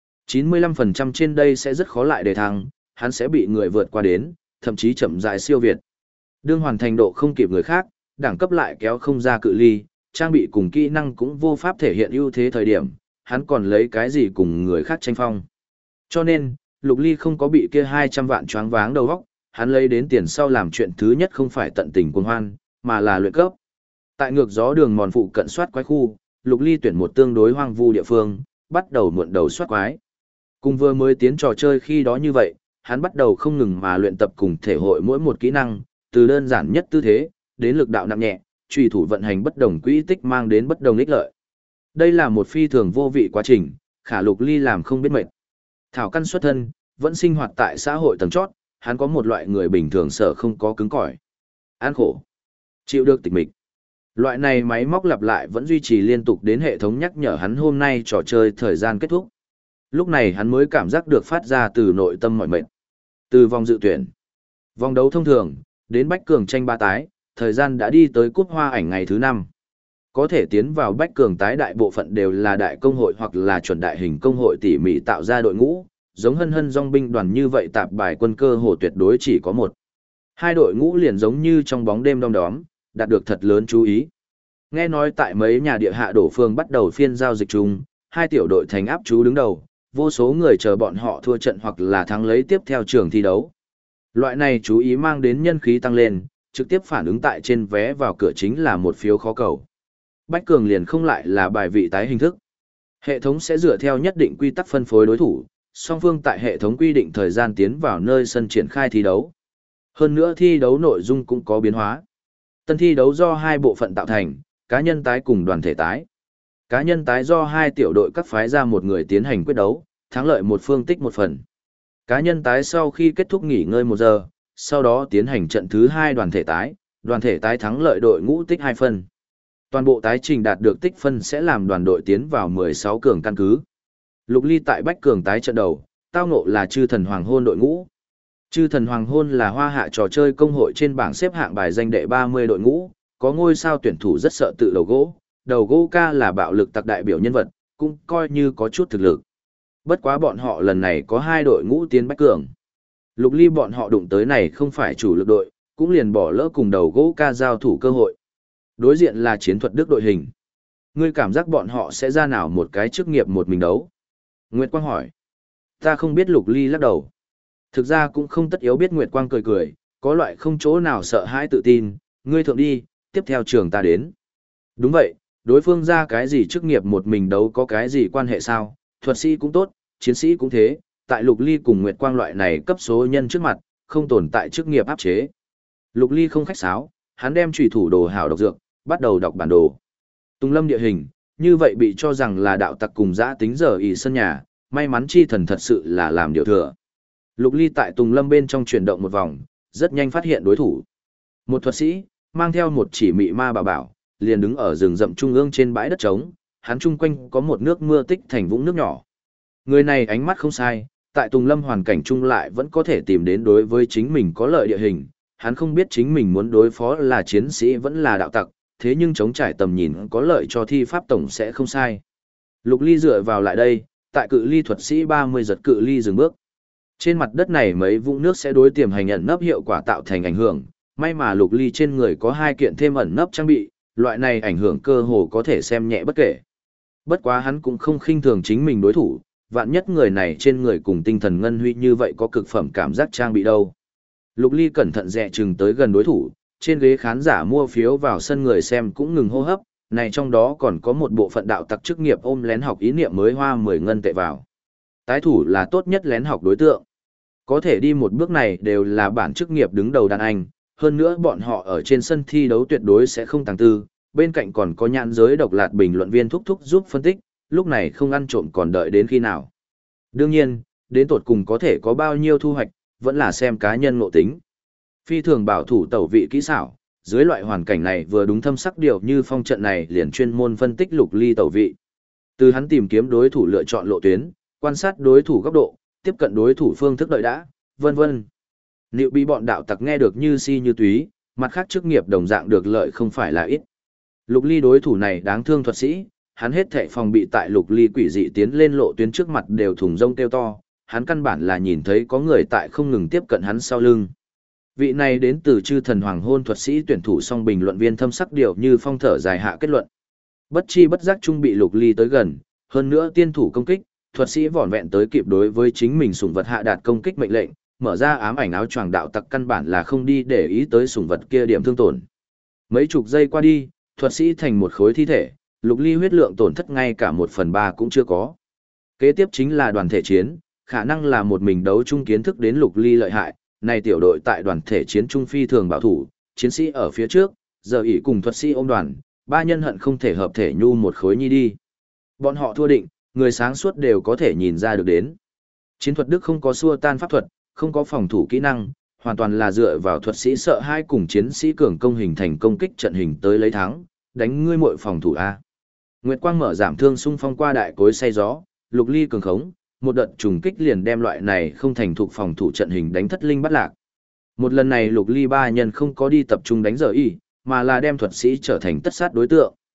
95% trên đây sẽ rất khó lại đề thăng, hắn sẽ bị người vượt qua đến, thậm chí chậm rãi siêu việt. Đương hoàn thành độ không kịp người khác, đẳng cấp lại kéo không ra cự ly, trang bị cùng kỹ năng cũng vô pháp thể hiện ưu thế thời điểm, hắn còn lấy cái gì cùng người khác tranh phong. Cho nên, Lục Ly không có bị kia 200 vạn choáng váng đầu óc, hắn lấy đến tiền sau làm chuyện thứ nhất không phải tận tình cuồng hoan, mà là luyện cấp. Tại ngược gió đường mòn phụ cận soát quái khu, Lục Ly tuyển một tương đối hoang vu địa phương, bắt đầu muộn đầu soát quái. Cùng vừa mới tiến trò chơi khi đó như vậy, hắn bắt đầu không ngừng mà luyện tập cùng thể hội mỗi một kỹ năng, từ đơn giản nhất tư thế, đến lực đạo nặng nhẹ, truy thủ vận hành bất đồng quỹ tích mang đến bất đồng ích lợi. Đây là một phi thường vô vị quá trình, khả Lục Ly làm không biết mệt. Thảo căn xuất thân, vẫn sinh hoạt tại xã hội tầng chót, hắn có một loại người bình thường sợ không có cứng cỏi. An khổ, chịu được tịch mịch. Loại này máy móc lặp lại vẫn duy trì liên tục đến hệ thống nhắc nhở hắn hôm nay trò chơi thời gian kết thúc. Lúc này hắn mới cảm giác được phát ra từ nội tâm mọi mệt. Từ vòng dự tuyển, vòng đấu thông thường, đến bách cường tranh ba tái, thời gian đã đi tới cúp hoa ảnh ngày thứ 5. Có thể tiến vào bách cường tái đại bộ phận đều là đại công hội hoặc là chuẩn đại hình công hội tỉ mỉ tạo ra đội ngũ, giống hân hân dòng binh đoàn như vậy tạp bài quân cơ hồ tuyệt đối chỉ có một. Hai đội ngũ liền giống như trong bóng đêm đom đóm, đạt được thật lớn chú ý. Nghe nói tại mấy nhà địa hạ đổ phương bắt đầu phiên giao dịch chung, hai tiểu đội thành áp chú đứng đầu, vô số người chờ bọn họ thua trận hoặc là thắng lấy tiếp theo trường thi đấu. Loại này chú ý mang đến nhân khí tăng lên, trực tiếp phản ứng tại trên vé vào cửa chính là một phiếu khó cầu. Bách cường liền không lại là bài vị tái hình thức. Hệ thống sẽ dựa theo nhất định quy tắc phân phối đối thủ, song phương tại hệ thống quy định thời gian tiến vào nơi sân triển khai thi đấu. Hơn nữa thi đấu nội dung cũng có biến hóa. Tân thi đấu do hai bộ phận tạo thành, cá nhân tái cùng đoàn thể tái. Cá nhân tái do hai tiểu đội các phái ra một người tiến hành quyết đấu, thắng lợi một phương tích một phần. Cá nhân tái sau khi kết thúc nghỉ ngơi 1 giờ, sau đó tiến hành trận thứ 2 đoàn thể tái thắng lợi đội ngũ tích 2 phân. Toàn bộ tái trình đạt được tích phân sẽ làm đoàn đội tiến vào 16 cường căn cứ. Lục Ly tại Bách cường tái trận đầu, tao ngộ là Chư Thần Hoàng Hôn đội ngũ. Chư Thần Hoàng Hôn là hoa hạ trò chơi công hội trên bảng xếp hạng bài danh đệ 30 đội ngũ, có ngôi sao tuyển thủ rất sợ tự đầu gỗ ca là bạo lực tặc đại biểu nhân vật, cũng coi như có chút thực lực. Bất quá bọn họ lần này có 2 đội ngũ tiến Bách cường. Lục Ly bọn họ đụng tới này không phải chủ lực đội, cũng liền bỏ lỡ cùng đầu gỗ ca giao thủ cơ hội. Đối diện là chiến thuật Đức đội hình. Ngươi cảm giác bọn họ sẽ ra nào một cái chức nghiệp một mình đấu? Nguyệt Quang hỏi. Ta không biết. Lục Ly lắc đầu. Thực ra cũng không tất yếu biết. Nguyệt Quang cười cười, có loại không chỗ nào sợ hãi tự tin, ngươi thượng đi, tiếp theo trường ta đến. Đúng vậy, đối phương ra cái gì chức nghiệp một mình đấu có cái gì quan hệ sao, thuật sĩ cũng tốt, chiến sĩ cũng thế, tại Lục Ly cùng Nguyệt Quang loại này cấp số nhân trước mặt, không tồn tại chức nghiệp áp chế. Lục Ly không khách sáo, hắn đem chủy thủ đồ hảo độc dược, bắt đầu đọc bản đồ. Tùng lâm địa hình, như vậy bị cho rằng là đạo tặc cùng dã tính giờ ỉ sân nhà, may mắn chi thần thật sự là làm điều thừa. Lục Ly tại Tùng lâm bên trong chuyển động một vòng, rất nhanh phát hiện đối thủ. Một thuật sĩ, mang theo một chỉ mị ma bảo, liền đứng ở rừng rậm trung ương trên bãi đất trống, hắn chung quanh có một nước mưa tích thành vũng nước nhỏ. Người này ánh mắt không sai, tại Tùng lâm hoàn cảnh chung lại vẫn có thể tìm đến đối với chính mình có lợi địa hình, hắn không biết chính mình muốn đối phó là chiến sĩ vẫn là đạo tặc, thế nhưng chống trải tầm nhìn có lợi cho thi pháp tổng sẽ không sai. Lục Ly dựa vào lại đây, tại cự ly thuật sĩ 30 giật cự ly dừng bước. Trên mặt đất này mấy vũng nước sẽ đối tiềm hành ẩn nấp hiệu quả tạo thành ảnh hưởng, may mà Lục Ly trên người có 2 kiện thêm ẩn nấp trang bị, loại này ảnh hưởng cơ hồ có thể xem nhẹ bất kể. Bất quá hắn cũng không khinh thường chính mình đối thủ, vạn nhất người này trên người cùng tinh thần ngân huy như vậy có cực phẩm cảm giác trang bị đâu. Lục Ly cẩn thận dè chừng tới gần đối thủ, trên ghế khán giả mua phiếu vào sân người xem cũng ngừng hô hấp, này trong đó còn có một bộ phận đạo tặc chức nghiệp ôm lén học ý niệm mới hoa 10 ngân tệ vào. Tái thủ là tốt nhất lén học đối tượng. Có thể đi một bước này đều là bản chức nghiệp đứng đầu đàn anh, hơn nữa bọn họ ở trên sân thi đấu tuyệt đối sẽ không tàng tư, bên cạnh còn có nhãn giới độc lạt bình luận viên thúc thúc giúp phân tích, lúc này không ăn trộm còn đợi đến khi nào. Đương nhiên, đến tột cùng có thể có bao nhiêu thu hoạch, vẫn là xem cá nhân ngộ tính. Phi thường bảo thủ tẩu vị kỹ xảo, dưới loại hoàn cảnh này vừa đúng thâm sắc điều như phong trận này liền chuyên môn phân tích Lục Ly tẩu vị. Từ hắn tìm kiếm đối thủ lựa chọn lộ tuyến, quan sát đối thủ góc độ, tiếp cận đối thủ phương thức đợi đã, vân vân. Liệu bị bọn đạo tặc nghe được như si như túy, mặt khác chức nghiệp đồng dạng được lợi không phải là ít. Lục Ly đối thủ này đáng thương thuật sĩ, hắn hết thảy phòng bị tại Lục Ly quỷ dị tiến lên lộ tuyến trước mặt đều thùng rông kêu to, hắn căn bản là nhìn thấy có người tại không ngừng tiếp cận hắn sau lưng. Vị này đến từ Chư Thần Hoàng Hôn thuật sĩ tuyển thủ song bình luận viên thâm sắc điều như phong thở dài hạ kết luận. Bất chi bất giác trung bị Lục Ly tới gần, hơn nữa tiên thủ công kích, thuật sĩ vỏn vẹn tới kịp đối với chính mình sủng vật hạ đạt công kích mệnh lệnh, mở ra ám ảnh áo choàng đạo tặc căn bản là không đi để ý tới sủng vật kia điểm thương tổn. Mấy chục giây qua đi, thuật sĩ thành một khối thi thể, Lục Ly huyết lượng tổn thất ngay cả 1/3 cũng chưa có. Kế tiếp chính là đoàn thể chiến, khả năng là một mình đấu chung kiến thức đến Lục Ly lợi hại, này tiểu đội tại đoàn thể chiến trung phi thường bảo thủ, chiến sĩ ở phía trước, giờ ỷ cùng thuật sĩ ôm đoàn, 3 nhân hận không thể hợp thể nhu một khối nhi đi. Bọn họ thua định, người sáng suốt đều có thể nhìn ra được đến. Chiến thuật Đức không có xua tan pháp thuật, không có phòng thủ kỹ năng, hoàn toàn là dựa vào thuật sĩ sợ hai cùng chiến sĩ cường công hình thành công kích trận hình tới lấy thắng, đánh ngươi muội phòng thủ A. Nguyệt Quang mở giảm thương xung phong qua đại cối say gió, Lục Ly cường khống, một đợt trùng kích liền đem loại này không thành thục phòng thủ trận hình đánh thất linh bắt lạc. Một lần này Lục Ly 3 nhân không có đi tập trung đánh giờ y, mà là đem thuật sĩ trở thành tất sát đối tượng.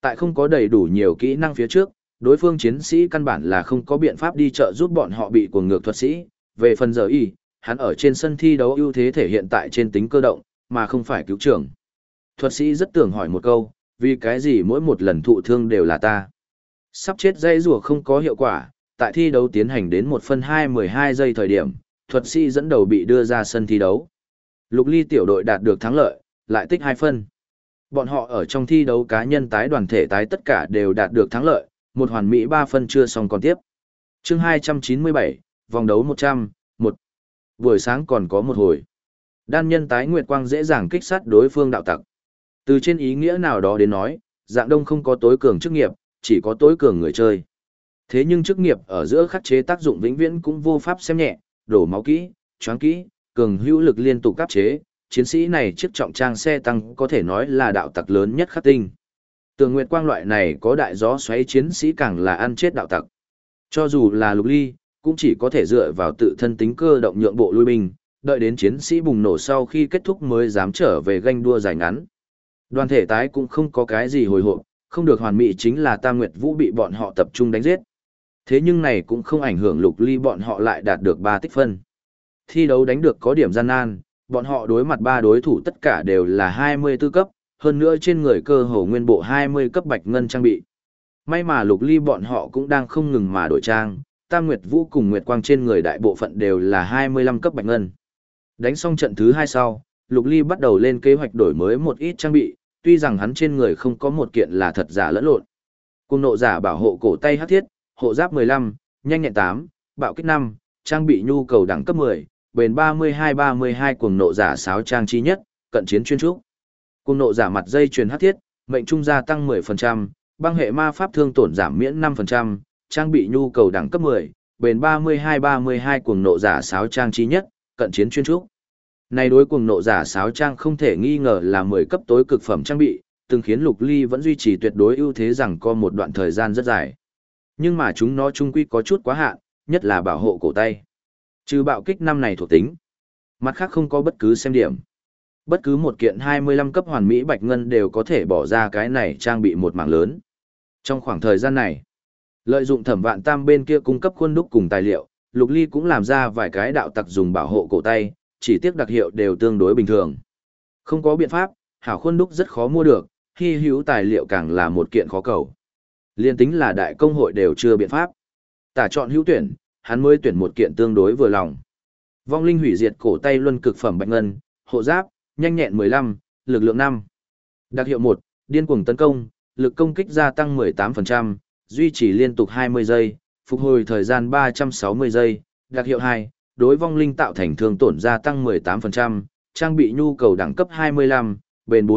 Tại không có đầy đủ nhiều kỹ năng phía trước, đối phương chiến sĩ căn bản là không có biện pháp đi trợ giúp bọn họ bị cuồng ngược thuật sĩ. Về phần giờ y, hắn ở trên sân thi đấu ưu thế thể hiện tại trên tính cơ động, mà không phải cứu trưởng. Thuật sĩ rất tưởng hỏi một câu, vì cái gì mỗi một lần thụ thương đều là ta? Sắp chết dây rùa không có hiệu quả, tại thi đấu tiến hành đến 1/2 giây thời điểm, thuật sĩ dẫn đầu bị đưa ra sân thi đấu. Lục Ly tiểu đội đạt được thắng lợi, lại tích 2 phân. Bọn họ ở trong thi đấu cá nhân tái đoàn thể tái tất cả đều đạt được thắng lợi, một hoàn mỹ 3 phân chưa xong còn tiếp. Chương 297, vòng đấu 100, 1. Buổi sáng còn có một hồi. Đan nhân tái nguyệt quang dễ dàng kích sát đối phương đạo tặc. Từ trên ý nghĩa nào đó đến nói, dạng đông không có tối cường chức nghiệp, chỉ có tối cường người chơi. Thế nhưng chức nghiệp ở giữa khắc chế tác dụng vĩnh viễn cũng vô pháp xem nhẹ, đổ máu kỹ, choáng kỹ, cường hữu lực liên tục áp chế, chiến sĩ này chiếc trọng trang xe tăng có thể nói là đạo tặc lớn nhất khắc tinh. Tường Nguyệt Quang loại này có đại gió xoáy chiến sĩ càng là ăn chết đạo tặc. Cho dù là Lục Ly, cũng chỉ có thể dựa vào tự thân tính cơ động nhượng bộ lui binh, đợi đến chiến sĩ bùng nổ sau khi kết thúc mới dám trở về ganh đua dài ngắn. Đoàn thể tái cũng không có cái gì hồi hộp, không được hoàn mỹ chính là Tam Nguyệt Vũ bị bọn họ tập trung đánh giết. Thế nhưng này cũng không ảnh hưởng Lục Ly bọn họ lại đạt được 3 tích phân. Thi đấu đánh được có điểm gian nan, bọn họ đối mặt 3 đối thủ tất cả đều là 24 cấp, hơn nữa trên người cơ hồ nguyên bộ 20 cấp bạch ngân trang bị. May mà Lục Ly bọn họ cũng đang không ngừng mà đổi trang, Tam Nguyệt Vũ cùng Nguyệt Quang trên người đại bộ phận đều là 25 cấp bạch ngân. Đánh xong trận thứ 2 sau, Lục Ly bắt đầu lên kế hoạch đổi mới một ít trang bị, tuy rằng hắn trên người không có một kiện là thật giả lẫn lộn. Cùng nộ giả bảo hộ cổ tay hắc thiết, hộ giáp 15, nhanh nhẹn 8, bạo kích 5, trang bị nhu cầu đẳng cấp 10, bền 32-32 cuồng nộ giả sáo trang trí nhất, cận chiến chuyên trúc. Cuồng nộ giả mặt dây chuyền hắc thiết, mệnh trung gia tăng 10%, băng hệ ma pháp thương tổn giảm miễn 5%, trang bị nhu cầu đẳng cấp 10, bền 32-32 cuồng nộ giả sáo trang trí nhất, cận chiến chuyên trúc. Này đối cuồng nộ giả sáo trang không thể nghi ngờ là 10 cấp tối cực phẩm trang bị, từng khiến Lục Ly vẫn duy trì tuyệt đối ưu thế rằng có một đoạn thời gian rất dài. Nhưng mà chúng nó chung quy có chút quá hạn, nhất là bảo hộ cổ tay. Trừ bạo kích năm này thuộc tính, mặt khác không có bất cứ xem điểm. Bất cứ một kiện 25 cấp hoàn mỹ bạch ngân đều có thể bỏ ra cái này trang bị một mảng lớn. Trong khoảng thời gian này, lợi dụng Thẩm Vạn Tam bên kia cung cấp khuôn đúc cùng tài liệu, Lục Ly cũng làm ra vài cái đạo tặc dùng bảo hộ cổ tay, chỉ tiếc đặc hiệu đều tương đối bình thường. Không có biện pháp, hảo khuôn đúc rất khó mua được, hy hữu tài liệu càng là một kiện khó cầu. Liên tính là đại công hội đều chưa biện pháp. Tả chọn hữu tuyển, hắn mới tuyển một kiện tương đối vừa lòng. Vong linh hủy diệt cổ tay luân cực phẩm bạch ngân, hộ giáp, nhanh nhẹn 15, lực lượng 5. Đặc hiệu 1, điên cuồng tấn công, lực công kích gia tăng 18%, duy trì liên tục 20 giây, phục hồi thời gian 360 giây. Đặc hiệu 2, đối vong linh tạo thành thương tổn gia tăng 18%, trang bị nhu cầu đẳng cấp 25, bền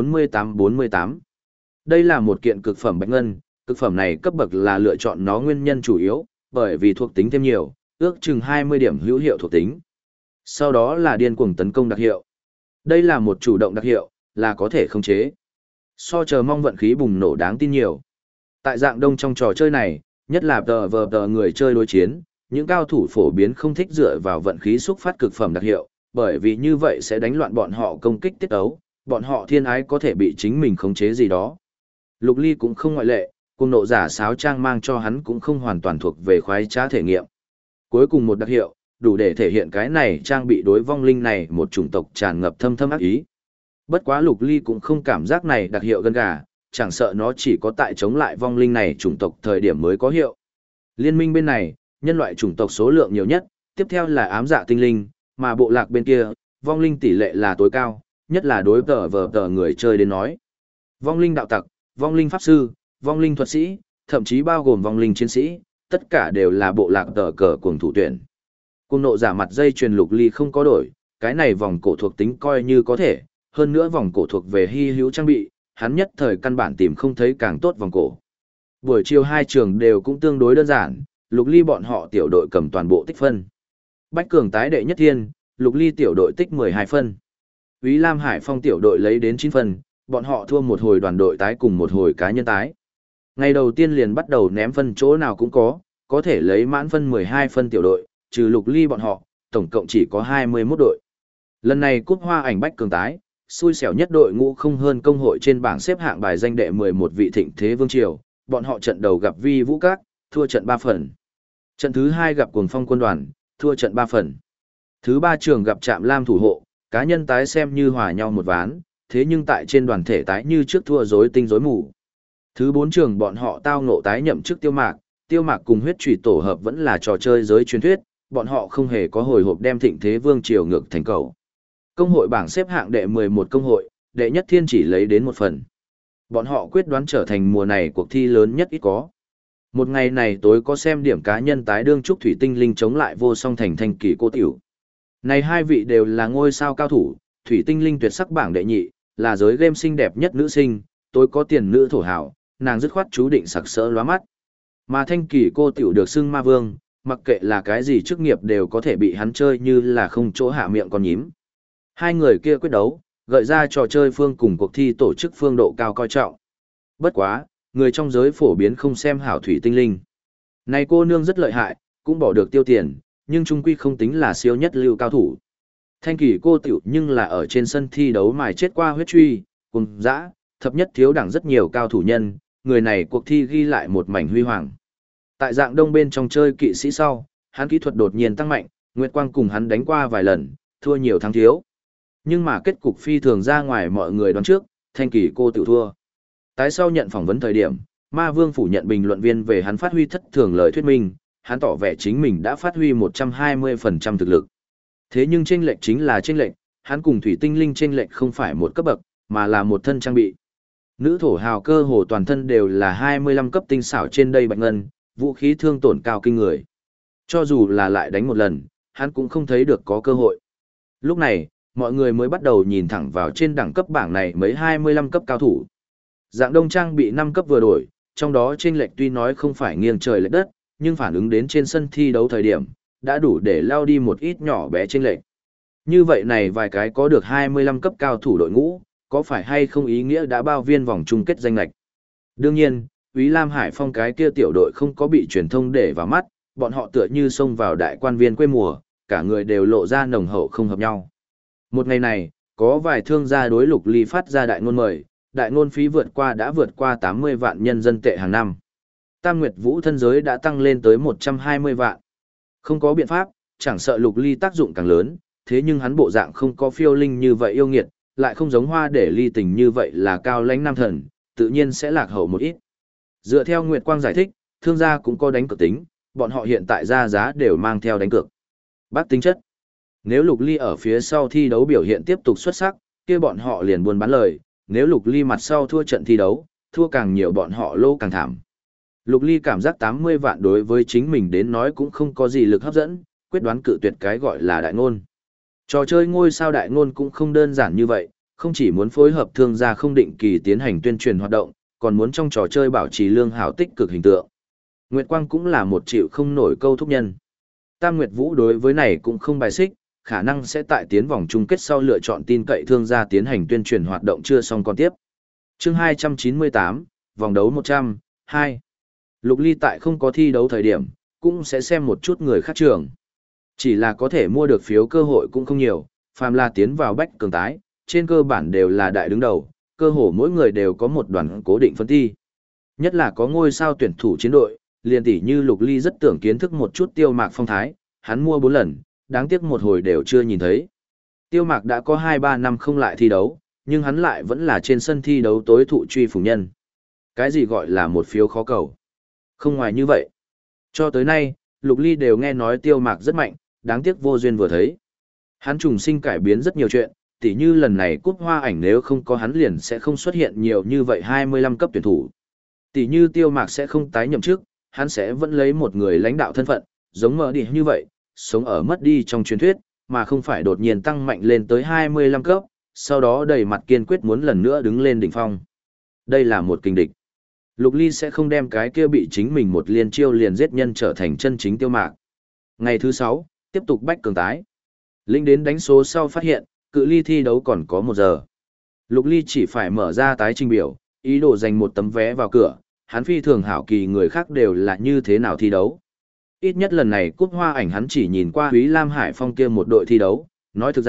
48-48. Đây là một kiện cực phẩm bạch ngân, cực phẩm này cấp bậc là lựa chọn nó nguyên nhân chủ yếu, bởi vì thuộc tính thêm nhiều, ước chừng 20 điểm hữu hiệu thuộc tính. Sau đó là điên cuồng tấn công đặc hiệu. Đây là một chủ động đặc hiệu, là có thể khống chế. So chờ mong vận khí bùng nổ đáng tin nhiều. Tại dạng đông trong trò chơi này, nhất là tờ người chơi đối chiến, những cao thủ phổ biến không thích dựa vào vận khí xúc phát cực phẩm đặc hiệu, bởi vì như vậy sẽ đánh loạn bọn họ công kích tiết ấu, bọn họ thiên ái có thể bị chính mình khống chế gì đó. Lục Ly cũng không ngoại lệ, cuồng nộ giả sáo trang mang cho hắn cũng không hoàn toàn thuộc về khoái trá thể nghiệm. Cuối cùng một đặc hiệu, đủ để thể hiện cái này trang bị đối vong linh này một chủng tộc tràn ngập thâm thâm ác ý. Bất quá Lục Ly cũng không cảm giác này đặc hiệu gân gà, chẳng sợ nó chỉ có tại chống lại vong linh này chủng tộc thời điểm mới có hiệu. Liên minh bên này, nhân loại chủng tộc số lượng nhiều nhất, tiếp theo là ám dạ tinh linh, mà bộ lạc bên kia, vong linh tỷ lệ là tối cao, nhất là đối tờ người chơi đến nói. Vong linh đạo tặc, vong linh pháp sư, vong linh thuật sĩ, thậm chí bao gồm vong linh chiến sĩ, tất cả đều là bộ lạc tờ cờ cuồng thủ tuyển. Cuồng nộ giả mặt dây chuyền Lục Ly không có đổi, cái này vòng cổ thuộc tính coi như có thể, hơn nữa vòng cổ thuộc về hy hữu trang bị, hắn nhất thời căn bản tìm không thấy càng tốt vòng cổ. Buổi chiều hai trường đều cũng tương đối đơn giản, Lục Ly bọn họ tiểu đội cầm toàn bộ tích phân. Bách Cường tái đệ nhất thiên, Lục Ly tiểu đội tích 12 phân. Úy Lam Hải Phong tiểu đội lấy đến 9 phân, bọn họ thua một hồi đoàn đội tái cùng một hồi cá nhân tái. Ngày đầu tiên liền bắt đầu ném phân chỗ nào cũng có thể lấy mãn phân 12 phân tiểu đội, trừ Lục Ly bọn họ, tổng cộng chỉ có 21 đội. Lần này cúp hoa ảnh Bách Cường tái, xui xẻo nhất đội ngũ không hơn công hội trên bảng xếp hạng bài danh đệ 11 vị thịnh thế vương triều, bọn họ trận đầu gặp Vi Vũ Các, thua trận 3 phần. Trận thứ 2 gặp Cuồng Phong quân đoàn, thua trận 3 phần. Thứ 3 trường gặp Trạm Lam thủ hộ, cá nhân tái xem như hòa nhau một ván, thế nhưng tại trên đoàn thể tái như trước thua rối tinh rối mù. Thứ 4 trường bọn họ tao ngộ tái nhậm chức Tiêu Mạc cùng huyết chủy tổ hợp vẫn là trò chơi giới truyền thuyết, bọn họ không hề có hồi hộp đem thịnh thế vương triều ngược thành cầu. Công hội bảng xếp hạng đệ 11 công hội, đệ nhất thiên chỉ lấy đến 1 phần. Bọn họ quyết đoán trở thành mùa này cuộc thi lớn nhất ít có. Một ngày này tối có xem điểm cá nhân tái đương trúc thủy tinh linh chống lại vô song thành Thanh Kỳ Cô Tiểu. Này hai vị đều là ngôi sao cao thủ, thủy tinh linh tuyệt sắc bảng đệ nhị, là giới game xinh đẹp nhất nữ sinh, tối có tiền nữ thổ hảo, nàng dứt khoát chú định sặc sỡ lóa mắt. Mà Thanh Kỳ Cô Tiểu được xưng ma vương, mặc kệ là cái gì chức nghiệp đều có thể bị hắn chơi như là không chỗ hạ miệng con nhím. Hai người kia quyết đấu, gợi ra trò chơi phương cùng cuộc thi tổ chức phương độ cao coi trọng. Bất quá, người trong giới phổ biến không xem hảo thủy tinh linh. Này cô nương rất lợi hại, cũng bỏ được tiêu tiền, nhưng trung quy không tính là siêu nhất lưu cao thủ. Thanh Kỳ Cô Tiểu nhưng là ở trên sân thi đấu mài chết qua huyết truy, cùng dã, thập nhất thiếu đẳng rất nhiều cao thủ nhân, người này cuộc thi ghi lại một mảnh huy hoàng. Tại dạng đông bên trong chơi kỵ sĩ sau, hắn kỹ thuật đột nhiên tăng mạnh, Nguyệt Quang cùng hắn đánh qua vài lần, thua nhiều thắng thiếu. Nhưng mà kết cục phi thường ra ngoài mọi người đoán trước, Thanh Kỳ Cô Tiểu thua. Tái sau nhận phỏng vấn thời điểm, Ma Vương phủ nhận bình luận viên về hắn phát huy thất thường lời thuyết minh, hắn tỏ vẻ chính mình đã phát huy 120% thực lực. Thế nhưng chênh lệch chính là chênh lệch, hắn cùng thủy tinh linh chênh lệch không phải một cấp bậc, mà là một thân trang bị. Nữ thổ hào cơ hồ toàn thân đều là 25 cấp tinh xảo trên đây bạch ngân, vũ khí thương tổn cao kinh người. Cho dù là lại đánh một lần, hắn cũng không thấy được có cơ hội. Lúc này, mọi người mới bắt đầu nhìn thẳng vào trên đẳng cấp bảng này mấy 25 cấp cao thủ. Dạng đông trang bị 5 cấp vừa đổi, trong đó chênh lệch tuy nói không phải nghiêng trời lệch đất, nhưng phản ứng đến trên sân thi đấu thời điểm, đã đủ để lao đi một ít nhỏ bé chênh lệch. Như vậy này vài cái có được 25 cấp cao thủ đội ngũ, có phải hay không ý nghĩa đã bao viên vòng chung kết danh lệch. Đương nhiên, Úy Lam Hải Phong cái kia tiểu đội không có bị truyền thông để vào mắt, bọn họ tựa như xông vào đại quan viên quê mùa, cả người đều lộ ra nồng hậu không hợp nhau. Một ngày này, có vài thương gia đối Lục Ly phát ra đại ngôn mời, đại ngôn phí đã vượt qua 80 vạn nhân dân tệ hàng năm. Tam Nguyệt Vũ thân giới đã tăng lên tới 120 vạn. Không có biện pháp, chẳng sợ Lục Ly tác dụng càng lớn, thế nhưng hắn bộ dạng không có phiêu linh như vậy yêu nghiệt, lại không giống Hoa để ly tình như vậy là cao lãnh nam thần, tự nhiên sẽ lạc hậu một ít. Dựa theo Nguyệt Quang giải thích, thương gia cũng có đánh cược tính, bọn họ hiện tại ra giá đều mang theo đánh cược. Bác tính chất. Nếu Lục Ly ở phía sau thi đấu biểu hiện tiếp tục xuất sắc, kia bọn họ liền buôn bán lời, nếu Lục Ly mặt sau thua trận thi đấu, thua càng nhiều bọn họ lỗ càng thảm. Lục Ly cảm giác 80 vạn đối với chính mình đến nói cũng không có gì lực hấp dẫn, quyết đoán cự tuyệt cái gọi là đại ngôn. Trò chơi ngôi sao đại ngôn cũng không đơn giản như vậy, không chỉ muốn phối hợp thương gia không định kỳ tiến hành tuyên truyền hoạt động, còn muốn trong trò chơi bảo trì lương hảo tích cực hình tượng. Nguyệt Quang cũng là một chịu không nổi câu thúc nhân. Tam Nguyệt Vũ đối với này cũng không bài xích, khả năng sẽ tại tiến vòng chung kết sau lựa chọn tin cậy thương gia tiến hành tuyên truyền hoạt động chưa xong còn tiếp. Chương 298, vòng đấu 100, 2. Lục Ly tại không có thi đấu thời điểm, cũng sẽ xem một chút người khác trường. Chỉ là có thể mua được phiếu cơ hội cũng không nhiều, phàm là tiến vào bách cường tái, trên cơ bản đều là đại đứng đầu, cơ hồ mỗi người đều có một đoàn cố định phân thi. Nhất là có ngôi sao tuyển thủ chiến đội, liền tỷ như Lục Ly rất tưởng kiến thức một chút Tiêu Mạc phong thái, hắn mua 4 lần, đáng tiếc một hồi đều chưa nhìn thấy. Tiêu Mạc đã có 2-3 năm không lại thi đấu, nhưng hắn lại vẫn là trên sân thi đấu tối thụ truy phủng nhân. Cái gì gọi là một phiếu khó cầu? Không ngoài như vậy. Cho tới nay, Lục Ly đều nghe nói Tiêu Mạc rất mạnh, đáng tiếc vô duyên vừa thấy. Hắn trùng sinh cải biến rất nhiều chuyện, tỉ như lần này cúp hoa ảnh nếu không có hắn liền sẽ không xuất hiện nhiều như vậy 25 cấp tuyển thủ. Tỉ như Tiêu Mạc sẽ không tái nhậm chức, hắn sẽ vẫn lấy một người lãnh đạo thân phận, giống mở đi như vậy, sống ở mất đi trong truyền thuyết, mà không phải đột nhiên tăng mạnh lên tới 25 cấp, sau đó đầy mặt kiên quyết muốn lần nữa đứng lên đỉnh phong. Đây là một kình địch. Lục Ly sẽ không đem cái kia bị chính mình một liên chiêu liền giết nhân trở thành chân chính Tiêu Mạc. Ngày thứ 6, tiếp tục bách cường tái. Linh đến đánh số sau phát hiện, cự ly thi đấu còn có 1 giờ. Lục Ly chỉ phải mở ra tái trình biểu, ý đồ giành một tấm vé vào cửa, hắn phi thường hảo kỳ người khác đều là như thế nào thi đấu. Ít nhất lần này cúp hoa ảnh hắn chỉ nhìn qua Úy Lam Hải Phong kia một đội thi đấu, nói thực ra,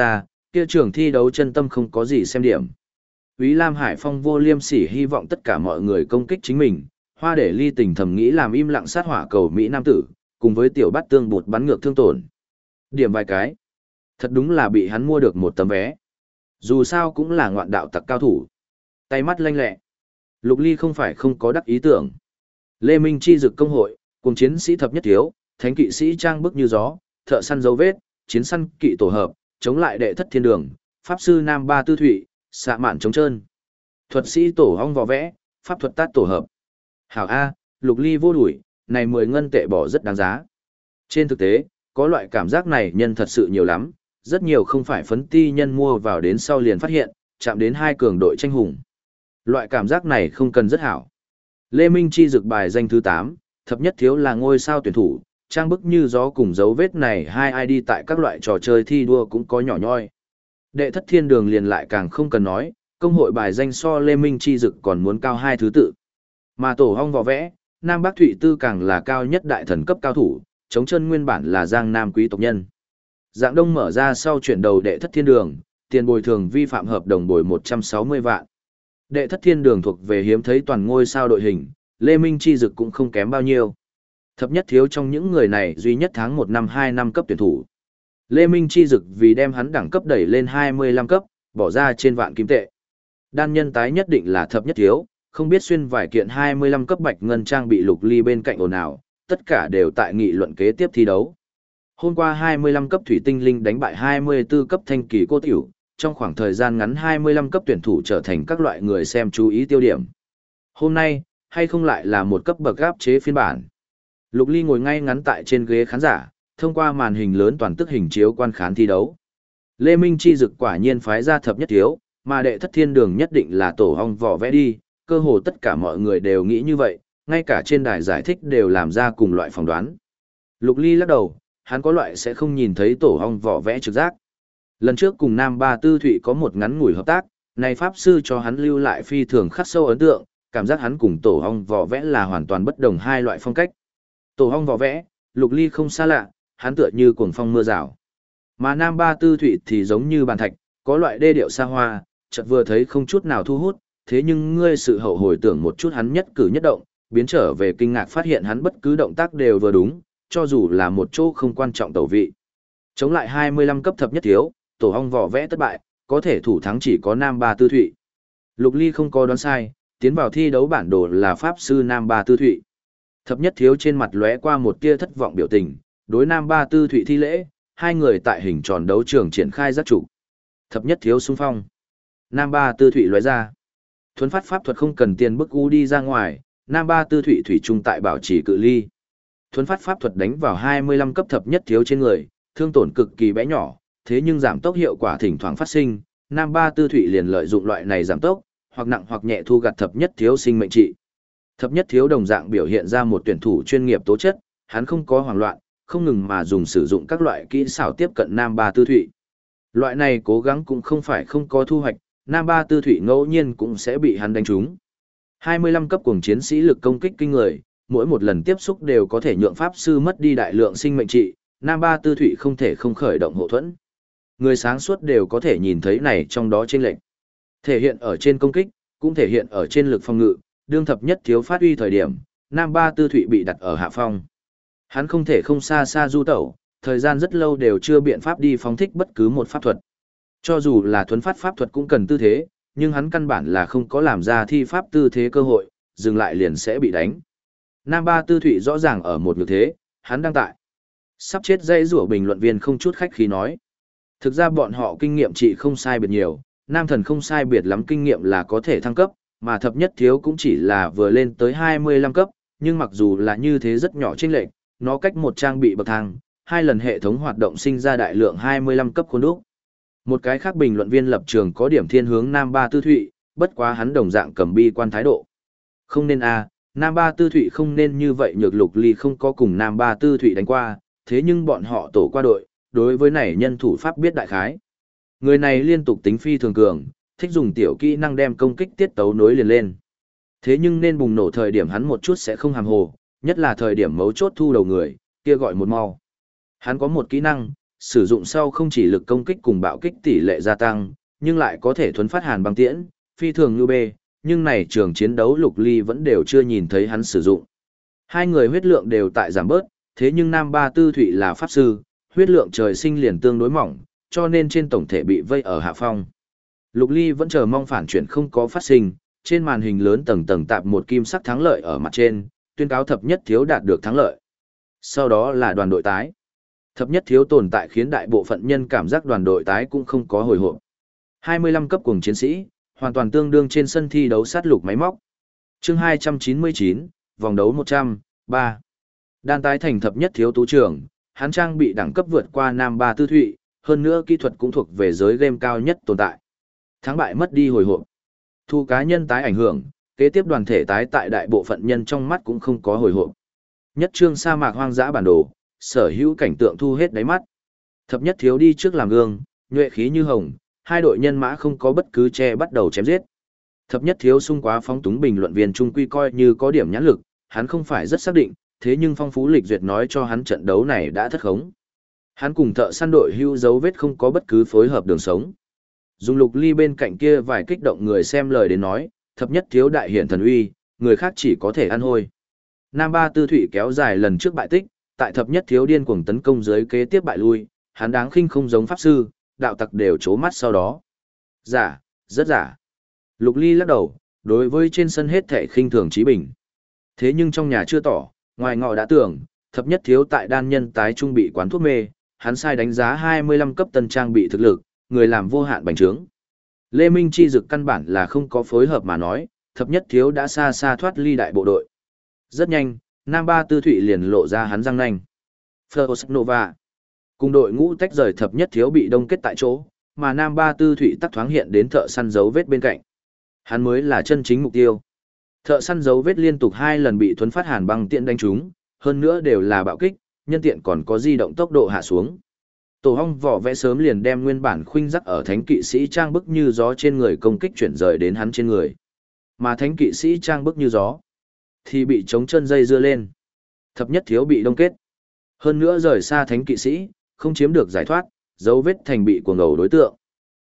kia trường thi đấu chân tâm không có gì xem điểm. Úy Lam Hải Phong vô liêm sỉ hy vọng tất cả mọi người công kích chính mình, Hoa để ly tình thầm nghĩ làm im lặng sát hỏa cầu Mỹ Nam tử, cùng với tiểu bát tương bụt bắn ngược thương tổn. Điểm vài cái. Thật đúng là bị hắn mua được một tấm vé. Dù sao cũng là ngoạn đạo tặc cao thủ. Tay mắt lanh lẹ. Lục Ly không phải không có đắc ý tưởng. Lê Minh chi dực công hội, cùng chiến sĩ thập nhất thiếu, thánh kỵ sĩ trang bức như gió, thợ săn dấu vết, chiến săn kỵ tổ hợp, chống lại đệ thất thiên đường, pháp sư nam ba tư thụy, xạ mạn chống trơn. Thuật sĩ tổ hong vò vẽ, pháp thuật tát tổ hợp. Hảo A, Lục Ly vô đuổi, này 10 ngân tệ bỏ rất đáng giá. Trên thực tế, có loại cảm giác này nhân thật sự nhiều lắm, rất nhiều không phải phấn ti nhân mua vào đến sau liền phát hiện, chạm đến hai cường đội tranh hùng. Loại cảm giác này không cần rất hảo. Lê Minh chi dực bài danh thứ 8, thập nhất thiếu là ngôi sao tuyển thủ, trang bức như gió cùng dấu vết này hai ID tại các loại trò chơi thi đua cũng có nhỏ nhoi. Đệ thất thiên đường liền lại càng không cần nói, công hội bài danh so Lê Minh chi dực còn muốn cao 2 thứ tự. Mà tổ hong vò vẽ, Nam Bắc Thụy Tư càng là cao nhất đại thần cấp cao thủ, chống chân nguyên bản là Giang Nam quý tộc nhân. Dạng Đông mở ra sau chuyển đầu đệ thất thiên đường, tiền bồi thường vi phạm hợp đồng bồi 160 vạn. Đệ thất thiên đường thuộc về hiếm thấy toàn ngôi sao đội hình, Lê Minh chi dực cũng không kém bao nhiêu. Thập nhất thiếu trong những người này duy nhất tháng 1 năm 2 năm cấp tuyển thủ. Lê Minh chi dực vì đem hắn đẳng cấp đẩy lên 25 cấp, bỏ ra trên vạn kim tệ. Đan nhân tái nhất định là thập nhất thiếu, không biết xuyên vài kiện 25 cấp bạch ngân trang bị Lục Ly bên cạnh ồn ào, tất cả đều tại nghị luận kế tiếp thi đấu. Hôm qua 25 cấp thủy tinh linh đánh bại 24 cấp thanh kỳ cô tiểu, trong khoảng thời gian ngắn 25 cấp tuyển thủ trở thành các loại người xem chú ý tiêu điểm. Hôm nay, hay không lại là một cấp bậc áp chế phiên bản. Lục Ly ngồi ngay ngắn tại trên ghế khán giả, thông qua màn hình lớn toàn tức hình chiếu quan khán thi đấu. Lê Minh chi dực quả nhiên phái ra thập nhất thiếu, mà đệ thất thiên đường nhất định là tổ hong vỏ vẽ đi, cơ hồ tất cả mọi người đều nghĩ như vậy, ngay cả trên đài giải thích đều làm ra cùng loại phỏng đoán. Lục Ly lắc đầu, hắn có loại sẽ không nhìn thấy tổ hong vỏ vẽ trực giác. Lần trước cùng Nam Ba Tư Thụy có một ngắn ngủi hợp tác, này pháp sư cho hắn lưu lại phi thường khắc sâu ấn tượng, cảm giác hắn cùng tổ hong vỏ vẽ là hoàn toàn bất đồng hai loại phong cách. Tổ hong vỏ vẽ, Lục Ly không xa lạ, hắn tựa như cuồng phong mưa rào. Mà Nam Ba Tư Thụy thì giống như bàn thạch, có loại đê điệu xa hoa, chợt vừa thấy không chút nào thu hút, thế nhưng ngươi sự hậu hồi tưởng một chút hắn nhất cử nhất động, biến trở về kinh ngạc phát hiện hắn bất cứ động tác đều vừa đúng, cho dù là một chỗ không quan trọng tẩu vị. Chống lại 25 cấp thập nhất thiếu, tổ hong vỏ vẽ thất bại, có thể thủ thắng chỉ có Nam Ba Tư Thụy. Lục Ly không có đoán sai, tiến vào thi đấu bản đồ là pháp sư Nam Ba Tư Thụy. Thập nhất thiếu trên mặt lóe qua một tia thất vọng biểu tình, đối Nam Ba Tư Thụy thi lễ, hai người tại hình tròn đấu trường triển khai giác chủ. Thập nhất thiếu xung phong. Nam Ba Tư Thụy lóe ra. Thuấn phát pháp thuật không cần tiền bức u đi ra ngoài, Nam Ba Tư Thụy thủy chung tại bảo trì cự ly. Thuấn phát pháp thuật đánh vào 25 cấp thập nhất thiếu trên người, thương tổn cực kỳ bé nhỏ, thế nhưng giảm tốc hiệu quả thỉnh thoảng phát sinh, Nam Ba Tư Thụy liền lợi dụng loại này giảm tốc, hoặc nặng hoặc nhẹ thu gặt thập nhất thiếu sinh mệnh trị. Thập nhất thiếu đồng dạng biểu hiện ra một tuyển thủ chuyên nghiệp tố chất, hắn không có hoảng loạn, không ngừng mà dùng sử dụng các loại kỹ xảo tiếp cận Nam Ba Tư Thụy. Loại này cố gắng cũng không phải không có thu hoạch, Nam Ba Tư Thụy ngẫu nhiên cũng sẽ bị hắn đánh trúng. 25 cấp cuồng chiến sĩ lực công kích kinh người, mỗi một lần tiếp xúc đều có thể nhượng pháp sư mất đi đại lượng sinh mệnh trị, Nam Ba Tư Thụy không thể không khởi động hộ thuẫn. Người sáng suốt đều có thể nhìn thấy này trong đó chênh lệch. Thể hiện ở trên công kích, cũng thể hiện ở trên lực phòng ngự, đương thập nhất thiếu phát huy thời điểm, Nam Ba Tư Thụy bị đặt ở hạ phong. Hắn không thể không xa xa du tẩu, thời gian rất lâu đều chưa biện pháp đi phóng thích bất cứ một pháp thuật. Cho dù là thuấn phát pháp thuật cũng cần tư thế, nhưng hắn căn bản là không có làm ra thi pháp tư thế cơ hội, dừng lại liền sẽ bị đánh. Nam Ba Tư Thụy rõ ràng ở một nhược thế, hắn đang tại. Sắp chết dây rủa bình luận viên không chút khách khí nói. Thực ra bọn họ kinh nghiệm trị không sai biệt nhiều, Nam Thần không sai biệt lắm kinh nghiệm là có thể thăng cấp, mà thập nhất thiếu cũng chỉ là vừa lên tới 25 cấp, nhưng mặc dù là như thế rất nhỏ chênh lệch, nó cách một trang bị bậc thang, hai lần hệ thống hoạt động sinh ra đại lượng 25 cấp khuôn đúc. Một cái khác bình luận viên lập trường có điểm thiên hướng Nam Ba Tư Thụy, bất quá hắn đồng dạng cầm bi quan thái độ. Không nên Nam Ba Tư Thụy không nên như vậy, nhược Lục Ly không có cùng Nam Ba Tư Thụy đánh qua, thế nhưng bọn họ tổ qua đội, đối với này nhân thủ pháp biết đại khái. Người này liên tục tính phi thường cường, thích dùng tiểu kỹ năng đem công kích tiết tấu nối liền lên. Thế nhưng nên bùng nổ thời điểm hắn một chút sẽ không hàm hồ, nhất là thời điểm mấu chốt thu đầu người, kia gọi một mau. Hắn có một kỹ năng, sử dụng sau không chỉ lực công kích cùng bạo kích tỷ lệ gia tăng, nhưng lại có thể thuấn phát hàn băng tiễn, phi thường như bê, nhưng này trường chiến đấu Lục Ly vẫn đều chưa nhìn thấy hắn sử dụng. Hai người huyết lượng đều tại giảm bớt, thế nhưng Nam Ba Tư Thụy là pháp sư, huyết lượng trời sinh liền tương đối mỏng, cho nên trên tổng thể bị vây ở hạ phong. Lục Ly vẫn chờ mong phản chuyển không có phát sinh, trên màn hình lớn tầng tầng tạp một kim sắc thắng lợi ở mặt trên, tuyên cáo thập nhất thiếu đạt được thắng lợi. Sau đó là đoàn đội tái. Thập nhất thiếu tồn tại khiến đại bộ phận nhân cảm giác đoàn đội tái cũng không có hồi hộp. 25 cấp cùng chiến sĩ, hoàn toàn tương đương trên sân thi đấu sát lục máy móc. Chương 299, vòng đấu 103. Đan tái thành thập nhất thiếu tú trưởng, hắn trang bị đẳng cấp vượt qua Nam Ba Tư Thụy, hơn nữa kỹ thuật cũng thuộc về giới game cao nhất tồn tại. Thắng bại mất đi hồi hộp. Thu cá nhân tái ảnh hưởng, kế tiếp đoàn thể tái tại đại bộ phận nhân trong mắt cũng không có hồi hộp. Nhất trương sa mạc hoang dã bản đồ, sở hữu cảnh tượng thu hết đáy mắt. Thập nhất thiếu đi trước làm gương, nhuệ khí như hồng, hai đội nhân mã không có bất cứ che bắt đầu chém giết. Thập nhất thiếu sung quá phóng túng bình luận viên trung quy coi như có điểm nhãn lực, hắn không phải rất xác định, thế nhưng phong phú lịch duyệt nói cho hắn trận đấu này đã thất khống. Hắn cùng thợ săn đội hưu dấu vết không có bất cứ phối hợp đường sống. Dùng Lục Ly bên cạnh kia vài kích động người xem lời đến nói, thập nhất thiếu đại hiển thần uy, người khác chỉ có thể ăn hôi. Nam Ba Tư Thụy kéo dài lần trước bại tích, tại thập nhất thiếu điên cuồng tấn công dưới kế tiếp bại lui, hắn đáng khinh không giống pháp sư, đạo tặc đều chố mắt sau đó. Giả, rất giả. Lục Ly lắc đầu, đối với trên sân hết thảy khinh thường Chí Bình. Thế nhưng trong nhà chưa tỏ, ngoài ngọ đã tưởng, thập nhất thiếu tại đan nhân tái trung bị quán thuốc mê, hắn sai đánh giá 25 cấp tân trang bị thực lực, người làm vô hạn bành trướng. Lê Minh Chi dực căn bản là không có phối hợp mà nói, thập nhất thiếu đã xa xa thoát ly đại bộ đội. Rất nhanh, Nam Ba Tư Thụy liền lộ ra hắn răng nanh. First Nova. Cùng đội ngũ tách rời thập nhất thiếu bị đông kết tại chỗ, mà Nam Ba Tư Thụy tắc thoáng hiện đến thợ săn dấu vết bên cạnh. Hắn mới là chân chính mục tiêu. Thợ săn dấu vết liên tục 2 lần bị thuấn phát hàn băng tiện đánh trúng, hơn nữa đều là bạo kích, nhân tiện còn có di động tốc độ hạ xuống. Tổ hong vỏ vẽ sớm liền đem nguyên bản khuynh rắc ở thánh kỵ sĩ trang bức như gió trên người công kích chuyển rời đến hắn trên người. Mà thánh kỵ sĩ trang bức như gió thì bị chống chân dây dưa lên. Thập nhất thiếu bị đông kết. Hơn nữa rời xa thánh kỵ sĩ, không chiếm được giải thoát, dấu vết thành bị cuồng ngầu đối tượng.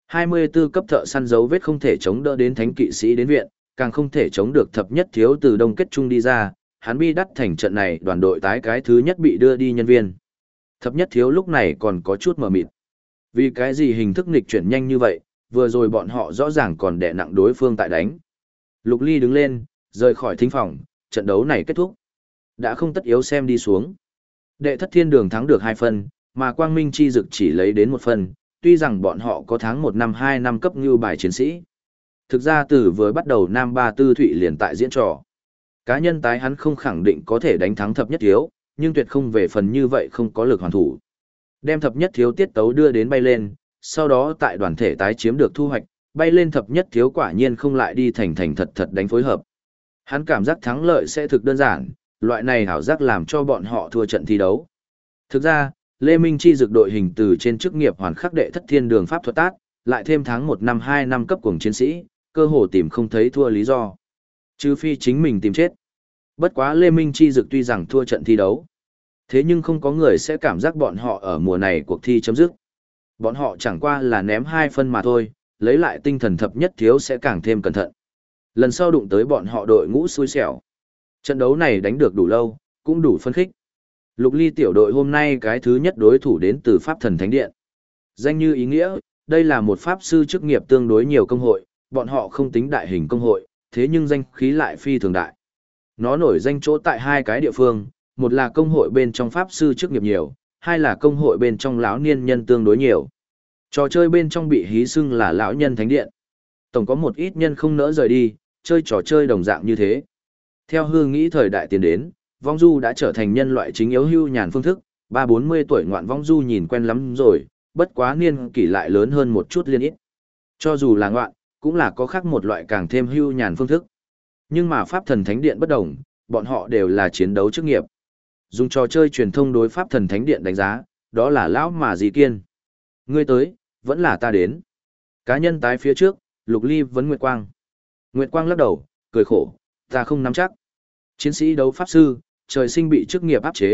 24 cấp thợ săn dấu vết không thể chống đỡ đến thánh kỵ sĩ đến viện, càng không thể chống được thập nhất thiếu từ đông kết trung đi ra, hắn bi đắt thành trận này đoàn đội tái cái thứ nhất bị đưa đi nhân viên. Thập nhất thiếu lúc này còn có chút mờ mịt. Vì cái gì hình thức nghịch chuyển nhanh như vậy, vừa rồi bọn họ rõ ràng còn đè nặng đối phương tại đánh. Lục Ly đứng lên, rời khỏi thính phòng, trận đấu này kết thúc. Đã không tất yếu xem đi xuống. Đệ thất thiên đường thắng được 2 phân, mà Quang Minh Chi Dực chỉ lấy đến 1 phân, tuy rằng bọn họ có tháng 1 năm 2 năm cấp như bài chiến sĩ. Thực ra từ vừa bắt đầu Nam Ba Tư Thụy liền tại diễn trò. Cá nhân tái hắn không khẳng định có thể đánh thắng thập nhất thiếu, nhưng tuyệt không về phần như vậy không có lực hoàn thủ. Đem thập nhất thiếu tiết tấu đưa đến bay lên, sau đó tại đoàn thể tái chiếm được thu hoạch, bay lên thập nhất thiếu quả nhiên không lại đi thành thật thật đánh phối hợp. Hắn cảm giác thắng lợi sẽ thực đơn giản, loại này hảo giác làm cho bọn họ thua trận thi đấu. Thực ra, Lê Minh Chi dược đội hình từ trên chức nghiệp hoàn khắc đệ thất thiên đường pháp thuật tác, lại thêm tháng 1 năm 2 năm cấp cuồng chiến sĩ, cơ hồ tìm không thấy thua lý do. Trừ phi chính mình tìm chết. Bất quá Lê Minh Chi dược tuy rằng thua trận thi đấu, thế nhưng không có người sẽ cảm giác bọn họ ở mùa này cuộc thi chấm dứt. Bọn họ chẳng qua là ném 2 phân mà thôi, lấy lại tinh thần thập nhất thiếu sẽ càng thêm cẩn thận. Lần sau đụng tới bọn họ đội ngũ xui xẻo. Trận đấu này đánh được đủ lâu, cũng đủ phân khích. Lục Ly tiểu đội hôm nay cái thứ nhất đối thủ đến từ Pháp Thần Thánh Điện. Danh như ý nghĩa, đây là một pháp sư chức nghiệp tương đối nhiều công hội, bọn họ không tính đại hình công hội, thế nhưng danh khí lại phi thường đại. Nó nổi danh chỗ tại 2 cái địa phương, một là công hội bên trong pháp sư chức nghiệp nhiều, hai là công hội bên trong lão niên nhân tương đối nhiều. Trò chơi bên trong bị hí xưng là lão nhân thánh điện. Tổng có một ít nhân không nỡ rời đi, chơi trò chơi đồng dạng như thế. Theo hương nghĩ thời đại tiến đến, vong du đã trở thành nhân loại chính yếu hưu nhàn phương thức, 30-40 tuổi ngoạn vong du nhìn quen lắm rồi, bất quá niên kỷ lại lớn hơn một chút liên ít. Cho dù là ngoạn, cũng là có khác một loại càng thêm hưu nhàn phương thức. Nhưng mà Pháp Thần Thánh Điện bất đồng, bọn họ đều là chiến đấu chức nghiệp. Dùng trò chơi truyền thông đối Pháp Thần Thánh Điện đánh giá, đó là lão mà dì kiên. Ngươi tới, vẫn là ta đến. Cá nhân tái phía trước, Lục Ly vấn Nguyệt Quang. Nguyệt Quang lắc đầu, cười khổ, ta không nắm chắc. Chiến sĩ đấu pháp sư, trời sinh bị chức nghiệp áp chế,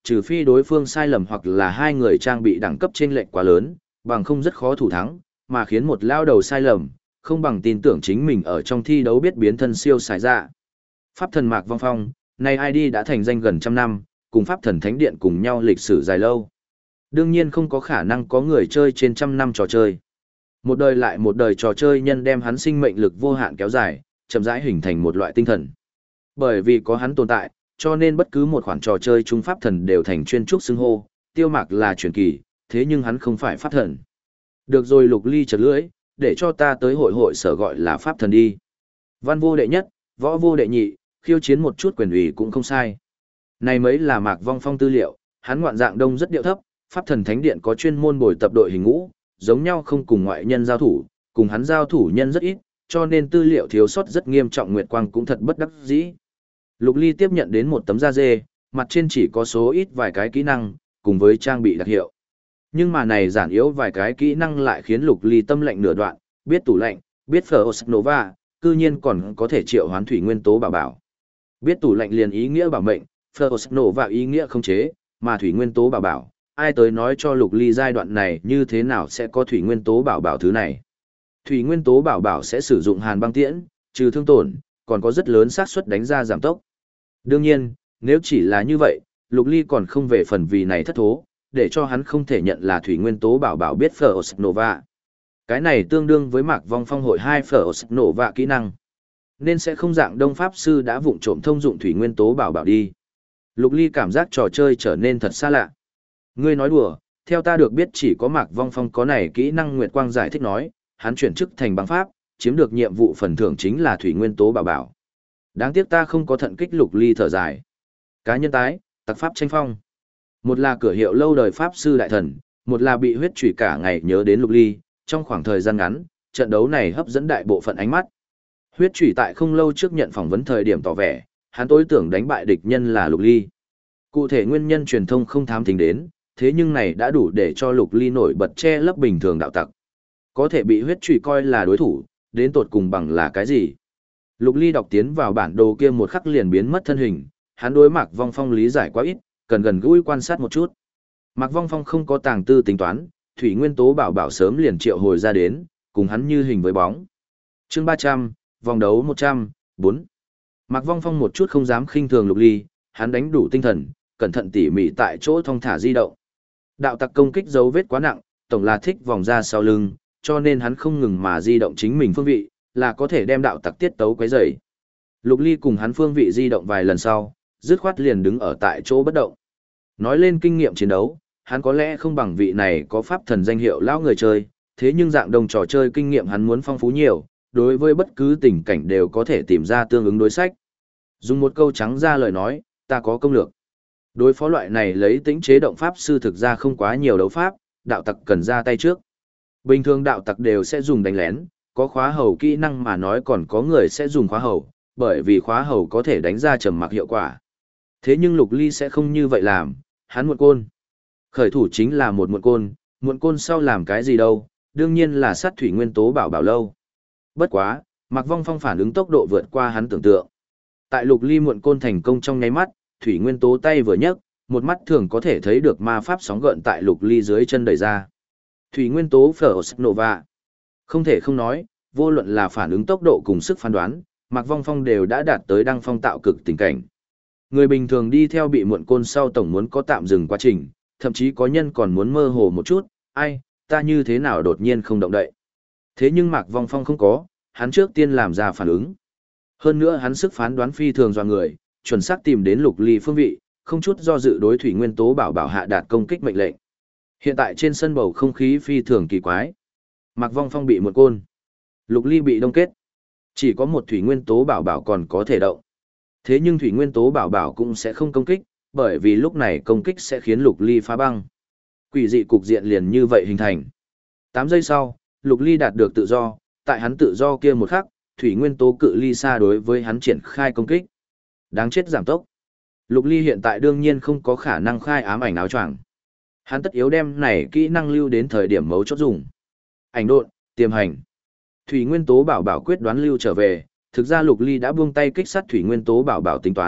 trừ phi đối phương sai lầm hoặc là hai người trang bị đẳng cấp chênh lệch quá lớn, bằng không rất khó thủ thắng, mà khiến một lao đầu sai lầm, không bằng tin tưởng chính mình ở trong thi đấu biết biến thân siêu xài ra. Pháp thần Mạc Vong Phong, này ID đã thành danh gần trăm năm, cùng Pháp thần Thánh Điện cùng nhau lịch sử dài lâu. Đương nhiên không có khả năng có người chơi trên trăm năm trò chơi. Một đời lại một đời trò chơi nhân đem hắn sinh mệnh lực vô hạn kéo dài, chậm rãi hình thành một loại tinh thần. Bởi vì có hắn tồn tại, cho nên bất cứ một khoản trò chơi trung pháp thần đều thành chuyên trúc xưng hô, Tiêu Mạc là truyền kỳ, thế nhưng hắn không phải pháp thần. Được rồi, Lục Ly chợt lưỡi, để cho ta tới hội sở gọi là pháp thần đi. Văn vô đệ nhất, võ vô đệ nhị, khiêu chiến một chút quyền ủy cũng không sai. Này mấy là Mạc Vong Phong tư liệu, hắn ngoạn dạng đông rất điệu thấp, Pháp thần Thánh Điện có chuyên môn bồi tập đội hình ngũ, giống nhau không cùng ngoại nhân giao thủ, cùng hắn giao thủ nhân rất ít, cho nên tư liệu thiếu sót rất nghiêm trọng. Nguyệt Quang cũng thật bất đắc dĩ. Lục Ly tiếp nhận đến một tấm da dê, mặt trên chỉ có số ít vài cái kỹ năng, cùng với trang bị đặc hiệu. Nhưng mà này giản yếu vài cái kỹ năng lại khiến Lục Ly tâm lệnh nửa đoạn, biết tủ lạnh, biết Phở Nova, cư nhiên còn có thể triệu hoán thủy nguyên tố bảo bảo. Biết tủ lạnh liền ý nghĩa bảo mệnh, Phở Nova ý nghĩa không chế, mà thủy nguyên tố bảo bảo, ai tới nói cho Lục Ly giai đoạn này như thế nào sẽ có thủy nguyên tố bảo bảo thứ này. Thủy nguyên tố bảo bảo sẽ sử dụng hàn băng tiễn, trừ thương tổn, còn có rất lớn xác suất đánh ra giảm tốc. Đương nhiên, nếu chỉ là như vậy, Lục Ly còn không về phần vì này thất thố, để cho hắn không thể nhận là thủy nguyên tố bảo bảo biết Phở Nova. Cái này tương đương với Mạc Vong Phong hội 2 Phở Nova kỹ năng. Nên sẽ không dạng Đông Pháp Sư đã vụng trộm thông dụng thủy nguyên tố bảo bảo đi. Lục Ly cảm giác trò chơi trở nên thật xa lạ. Ngươi nói đùa, theo ta được biết chỉ có Mạc Vong Phong có này kỹ năng. Nguyệt Quang giải thích nói, hắn chuyển chức thành băng pháp, chiếm được nhiệm vụ phần thưởng chính là thủy nguyên tố bảo bảo. Đáng tiếc ta không có thận kích. Lục Ly thở dài. Cá nhân tái, tặc pháp tranh phong. Một là cửa hiệu lâu đời Pháp Sư đại thần, một là bị huyết chủy cả ngày nhớ đến Lục Ly. Trong khoảng thời gian ngắn, trận đấu này hấp dẫn đại bộ phận ánh mắt. Huyết chủy tại không lâu trước nhận phỏng vấn thời điểm tỏ vẻ, hắn tối tưởng đánh bại địch nhân là Lục Ly. Cụ thể nguyên nhân truyền thông không thám thính đến, thế nhưng này đã đủ để cho Lục Ly nổi bật che lấp bình thường đạo tặc. Có thể bị huyết chủy coi là đối thủ, đến tột cùng bằng là cái gì? Lục Ly đọc tiến vào bản đồ kia một khắc liền biến mất thân hình, hắn đối Mạc Vong Phong lý giải quá ít, cần gần gũi quan sát một chút. Mạc Vong Phong không có tàng tư tính toán, thủy nguyên tố bảo bảo sớm liền triệu hồi ra đến, cùng hắn như hình với bóng. Chương 300, vòng đấu 104. Mạc Vong Phong một chút không dám khinh thường Lục Ly, hắn đánh đủ tinh thần, cẩn thận tỉ mỉ tại chỗ thong thả di động. Đạo tặc công kích dấu vết quá nặng, tổng là thích vòng ra sau lưng, cho nên hắn không ngừng mà di động chính mình phương vị, là có thể đem đạo tặc tiết tấu quấy rầy. Lục Ly cùng hắn phương vị di động vài lần sau, dứt khoát liền đứng ở tại chỗ bất động. Nói lên kinh nghiệm chiến đấu, hắn có lẽ không bằng vị này có pháp thần danh hiệu lão người chơi, thế nhưng dạng đồng trò chơi kinh nghiệm hắn muốn phong phú nhiều, đối với bất cứ tình cảnh đều có thể tìm ra tương ứng đối sách. Dùng một câu trắng ra lời nói, ta có công lược. Đối phó loại này lấy tính chế động pháp sư thực ra không quá nhiều đấu pháp, đạo tặc cần ra tay trước. Bình thường đạo tặc đều sẽ dùng đánh lén, có khóa hầu kỹ năng mà nói còn có người sẽ dùng khóa hầu, bởi vì khóa hầu có thể đánh ra trầm mặc hiệu quả. Thế nhưng Lục Ly sẽ không như vậy làm, hắn muộn côn. Khởi thủ chính là một muộn côn sau làm cái gì đâu, đương nhiên là sát thủy nguyên tố bảo bảo lâu. Bất quá, Mạc Vong Phong phản ứng tốc độ vượt qua hắn tưởng tượng. Tại Lục Ly muộn côn thành công trong nháy mắt, thủy nguyên tố tay vừa nhấc, một mắt thường có thể thấy được ma pháp sóng gợn tại Lục Ly dưới chân đẩy ra. Thủy nguyên tố Phở Nova. Không thể không nói, vô luận là phản ứng tốc độ cùng sức phán đoán, Mạc Vong Phong đều đã đạt tới đăng phong tạo cực tình cảnh. Người bình thường đi theo bị muộn côn sau tổng muốn có tạm dừng quá trình, thậm chí có nhân còn muốn mơ hồ một chút, ai, ta như thế nào đột nhiên không động đậy. Thế nhưng Mạc Vong Phong không có, hắn trước tiên làm ra phản ứng. Hơn nữa hắn sức phán đoán phi thường do người, chuẩn xác tìm đến Lục Ly phương vị, không chút do dự đối thủy nguyên tố bảo bảo hạ đạt công kích mệnh lệnh. Hiện tại trên sân bầu không khí phi thường kỳ quái. Mạc Vong Phong bị muộn côn, Lục Ly bị đông kết. Chỉ có một thủy nguyên tố bảo bảo còn có thể động. Thế nhưng thủy nguyên tố bảo bảo cũng sẽ không công kích, bởi vì lúc này công kích sẽ khiến Lục Ly phá băng. Quỷ dị cục diện liền như vậy hình thành. 8 giây sau, Lục Ly đạt được tự do, tại hắn tự do kia một khắc, thủy nguyên tố cự ly xa đối với hắn triển khai công kích. Đáng chết giảm tốc. Lục Ly hiện tại đương nhiên không có khả năng khai ám ảnh áo choàng. Hắn tất yếu đem này kỹ năng lưu đến thời điểm mấu chốt dùng. Ảnh độn, tiềm hành. Thủy nguyên tố bảo bảo quyết đoán lưu trở về, thực ra Lục Ly đã buông tay kích sát thủy nguyên tố bảo bảo tính toán,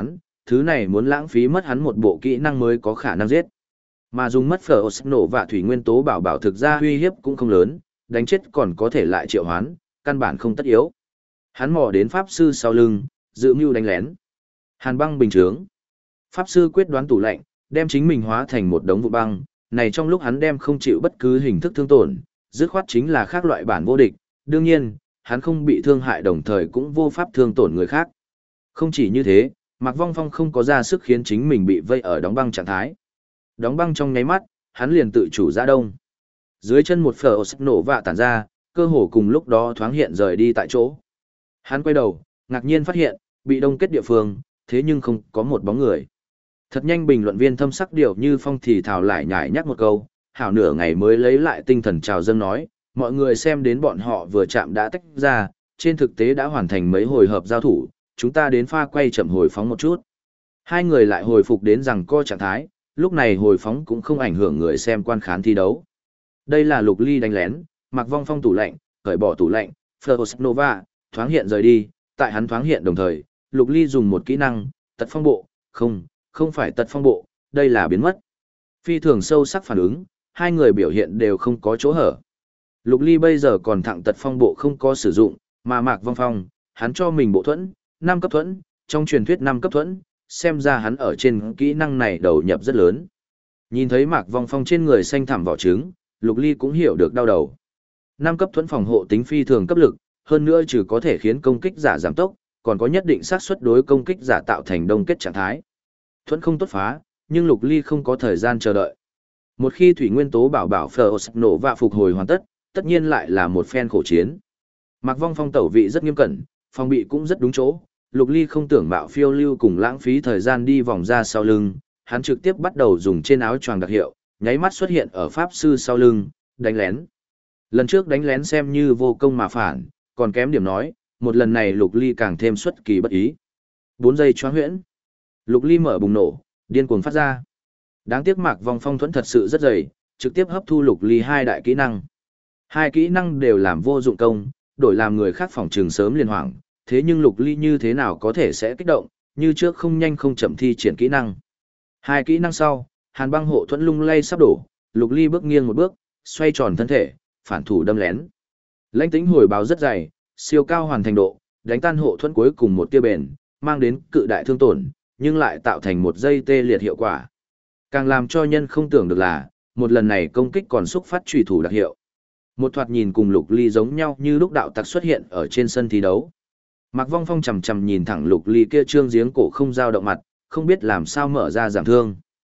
thứ này muốn lãng phí mất hắn một bộ kỹ năng mới có khả năng giết. Mà dùng mất phở nổ và thủy nguyên tố bảo bảo thực ra uy hiếp cũng không lớn, đánh chết còn có thể lại triệu hoán, căn bản không tất yếu. Hắn mò đến pháp sư sau lưng, dự mưu đánh lén. Hàn băng bình chướng. Pháp sư quyết đoán tủ lạnh, đem chính mình hóa thành một đống vụ băng, này trong lúc hắn đem không chịu bất cứ hình thức thương tổn, dứt khoát chính là khác loại bản vô địch, đương nhiên, hắn không bị thương hại đồng thời cũng vô pháp thương tổn người khác. Không chỉ như thế, Mạc Vong Phong không có ra sức khiến chính mình bị vây ở đóng băng trạng thái. Đóng băng trong nháy mắt, hắn liền tự chủ ra đông. Dưới chân một phở nổ vạ tản ra, cơ hồ cùng lúc đó thoáng hiện rời đi tại chỗ. Hắn quay đầu, ngạc nhiên phát hiện, bị đông kết địa phương, thế nhưng không có một bóng người. Thật nhanh bình luận viên thâm sắc điệu như phong thì thảo lại nhải nhắc một câu, hảo nửa ngày mới lấy lại tinh thần chào dâng nói, mọi người xem đến bọn họ vừa chạm đã tách ra, trên thực tế đã hoàn thành mấy hồi hợp giao thủ, chúng ta đến pha quay chậm hồi phóng một chút. Hai người lại hồi phục đến rằng co trạng thái, lúc này hồi phóng cũng không ảnh hưởng người xem quan khán thi đấu. Đây là Lục Ly đánh lén, Mạc Vong Phong tủ lạnh, cởi bỏ tủ lạnh, First Nova, thoáng hiện rời đi, tại hắn thoáng hiện đồng thời, Lục Ly dùng một kỹ năng, tật phong bộ, không phải tật phong bộ, đây là biến mất. Phi thường sâu sắc phản ứng, hai người biểu hiện đều không có chỗ hở. Lục Ly bây giờ còn thẳng tật phong bộ không có sử dụng, mà Mạc Vong Phong, hắn cho mình bộ thuẫn, 5 cấp thuẫn, trong truyền thuyết 5 cấp thuẫn, xem ra hắn ở trên kỹ năng này đầu nhập rất lớn. Nhìn thấy Mạc Vong Phong trên người xanh thẳm vỏ trứng, Lục Ly cũng hiểu được đau đầu. 5 cấp thuẫn phòng hộ tính phi thường cấp lực, hơn nữa trừ có thể khiến công kích giả giảm tốc, còn có nhất định xác suất đối công kích giả tạo thành đông kết trạng thái. Thuẫn không tốt phá, nhưng Lục Ly không có thời gian chờ đợi. Một khi thủy nguyên tố bảo bảo First nổ và phục hồi hoàn tất, tất nhiên lại là một phen khổ chiến. Mạc Vong Phong tẩu vị rất nghiêm cẩn, phòng bị cũng rất đúng chỗ, Lục Ly không tưởng bạo phiêu lưu cùng lãng phí thời gian đi vòng ra sau lưng, hắn trực tiếp bắt đầu dùng trên áo choàng đặc hiệu, nháy mắt xuất hiện ở pháp sư sau lưng, đánh lén. Lần trước đánh lén xem như vô công mà phản, còn kém điểm nói, một lần này Lục Ly càng thêm xuất kỳ bất ý. 4 giây choáng huyễn. Lục Ly mở bùng nổ, điên cuồng phát ra. Đáng tiếc Mạc Vong Phong thuẫn thật sự rất dày, trực tiếp hấp thu Lục Ly hai đại kỹ năng. Hai kỹ năng đều làm vô dụng công, đổi làm người khác phòng trường sớm liền hoảng, thế nhưng Lục Ly như thế nào có thể sẽ kích động, như trước không nhanh không chậm thi triển kỹ năng. Hai kỹ năng sau, Hàn băng hộ thuẫn lung lay sắp đổ, Lục Ly bước nghiêng một bước, xoay tròn thân thể, phản thủ đâm lén. Lãnh tính hồi báo rất dày, siêu cao hoàn thành độ, đánh tan hộ thuẫn cuối cùng một tia bền, mang đến cự đại thương tổn, nhưng lại tạo thành một dây tê liệt hiệu quả. Càng làm cho nhân không tưởng được là, một lần này công kích còn xúc phát chủy thủ đặc hiệu. Một thoạt nhìn cùng Lục Ly giống nhau như lúc đạo tặc xuất hiện ở trên sân thi đấu. Mạc Vong Phong chằm chằm nhìn thẳng Lục Ly kia trương giếng cổ không dao động mặt, không biết làm sao mở ra giảm thương.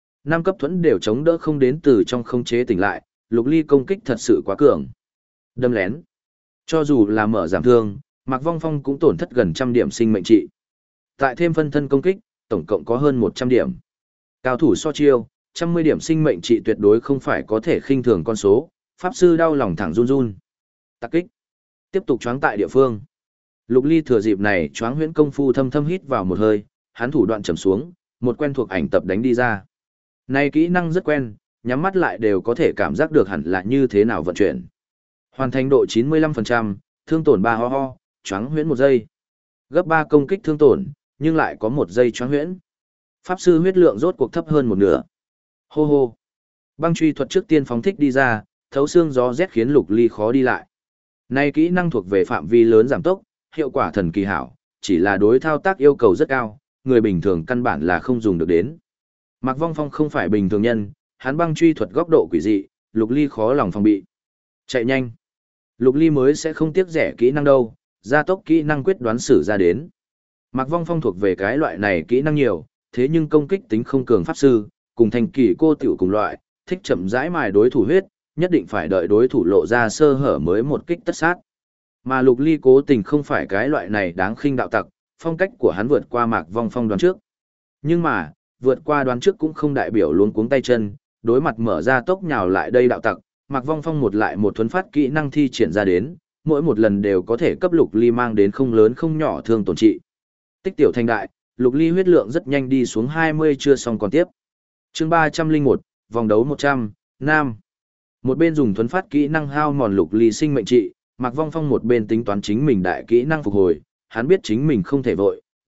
5 cấp thuẫn đều chống đỡ không đến từ trong không chế tỉnh lại, Lục Ly công kích thật sự quá cường. Đâm lén. Cho dù là mở giảm thương, Mạc Vong Phong cũng tổn thất gần 100 điểm sinh mệnh trị. Tại thêm phân thân công kích, tổng cộng có hơn 100 điểm. Cao thủ so chiêu, 110 điểm sinh mệnh trị tuyệt đối không phải có thể khinh thường con số, pháp sư đau lòng thẳng run run. Tạc kích. Tiếp tục choáng tại địa phương. Lục Ly thừa dịp này choáng huyễn công phu thâm thâm hít vào một hơi, hắn thủ đoạn trầm xuống, một quen thuộc ảnh tập đánh đi ra. Này kỹ năng rất quen, nhắm mắt lại đều có thể cảm giác được hẳn là như thế nào vận chuyển. Hoàn thành độ 95%, thương tổn 3 ho, choáng huyễn 1 giây. Gấp 3 công kích thương tổn, nhưng lại có 1 giây choáng huyễn. Pháp sư huyết lượng rốt cuộc thấp hơn một nửa. Hô hô. Băng truy thuật trước tiên phóng thích đi ra, thấu xương gió rét khiến Lục Ly khó đi lại. Này kỹ năng thuộc về phạm vi lớn giảm tốc, hiệu quả thần kỳ hảo, chỉ là đối thao tác yêu cầu rất cao, người bình thường căn bản là không dùng được đến. Mạc Vong Phong không phải bình thường nhân, hắn băng truy thuật góc độ quỷ dị, Lục Ly khó lòng phòng bị. Chạy nhanh. Lục Ly mới sẽ không tiếc rẻ kỹ năng đâu, gia tốc kỹ năng quyết đoán sử ra đến. Mạc Vong Phong thuộc về cái loại này kỹ năng nhiều, thế nhưng công kích tính không cường pháp sư, cùng thành kỳ cô tiểu cùng loại, thích chậm rãi mài đối thủ huyết, nhất định phải đợi đối thủ lộ ra sơ hở mới một kích tất sát. Mà Lục Ly cố tình không phải cái loại này đáng khinh đạo tặc, phong cách của hắn vượt qua Mạc Vong Phong đoán trước. Nhưng mà, vượt qua đoán trước cũng không đại biểu luống cuống tay chân, đối mặt mở ra tốc nhào lại đây đạo tặc, Mạc Vong Phong một lại một thuấn phát kỹ năng thi triển ra đến, mỗi một lần đều có thể cấp Lục Ly mang đến không lớn không nhỏ thương tổn trị. Tích tiểu thành đại, Lục Ly huyết lượng rất nhanh đi xuống 20 chưa xong còn tiếp. Chương 301, vòng đấu 100, Nam. Một bên dùng thuấn phát kỹ năng hao mòn Lục Ly sinh mệnh trị, Mạc Vong Phong một bên tính toán chính mình đại kỹ năng phục hồi, hắn biết chính mình không thể vội,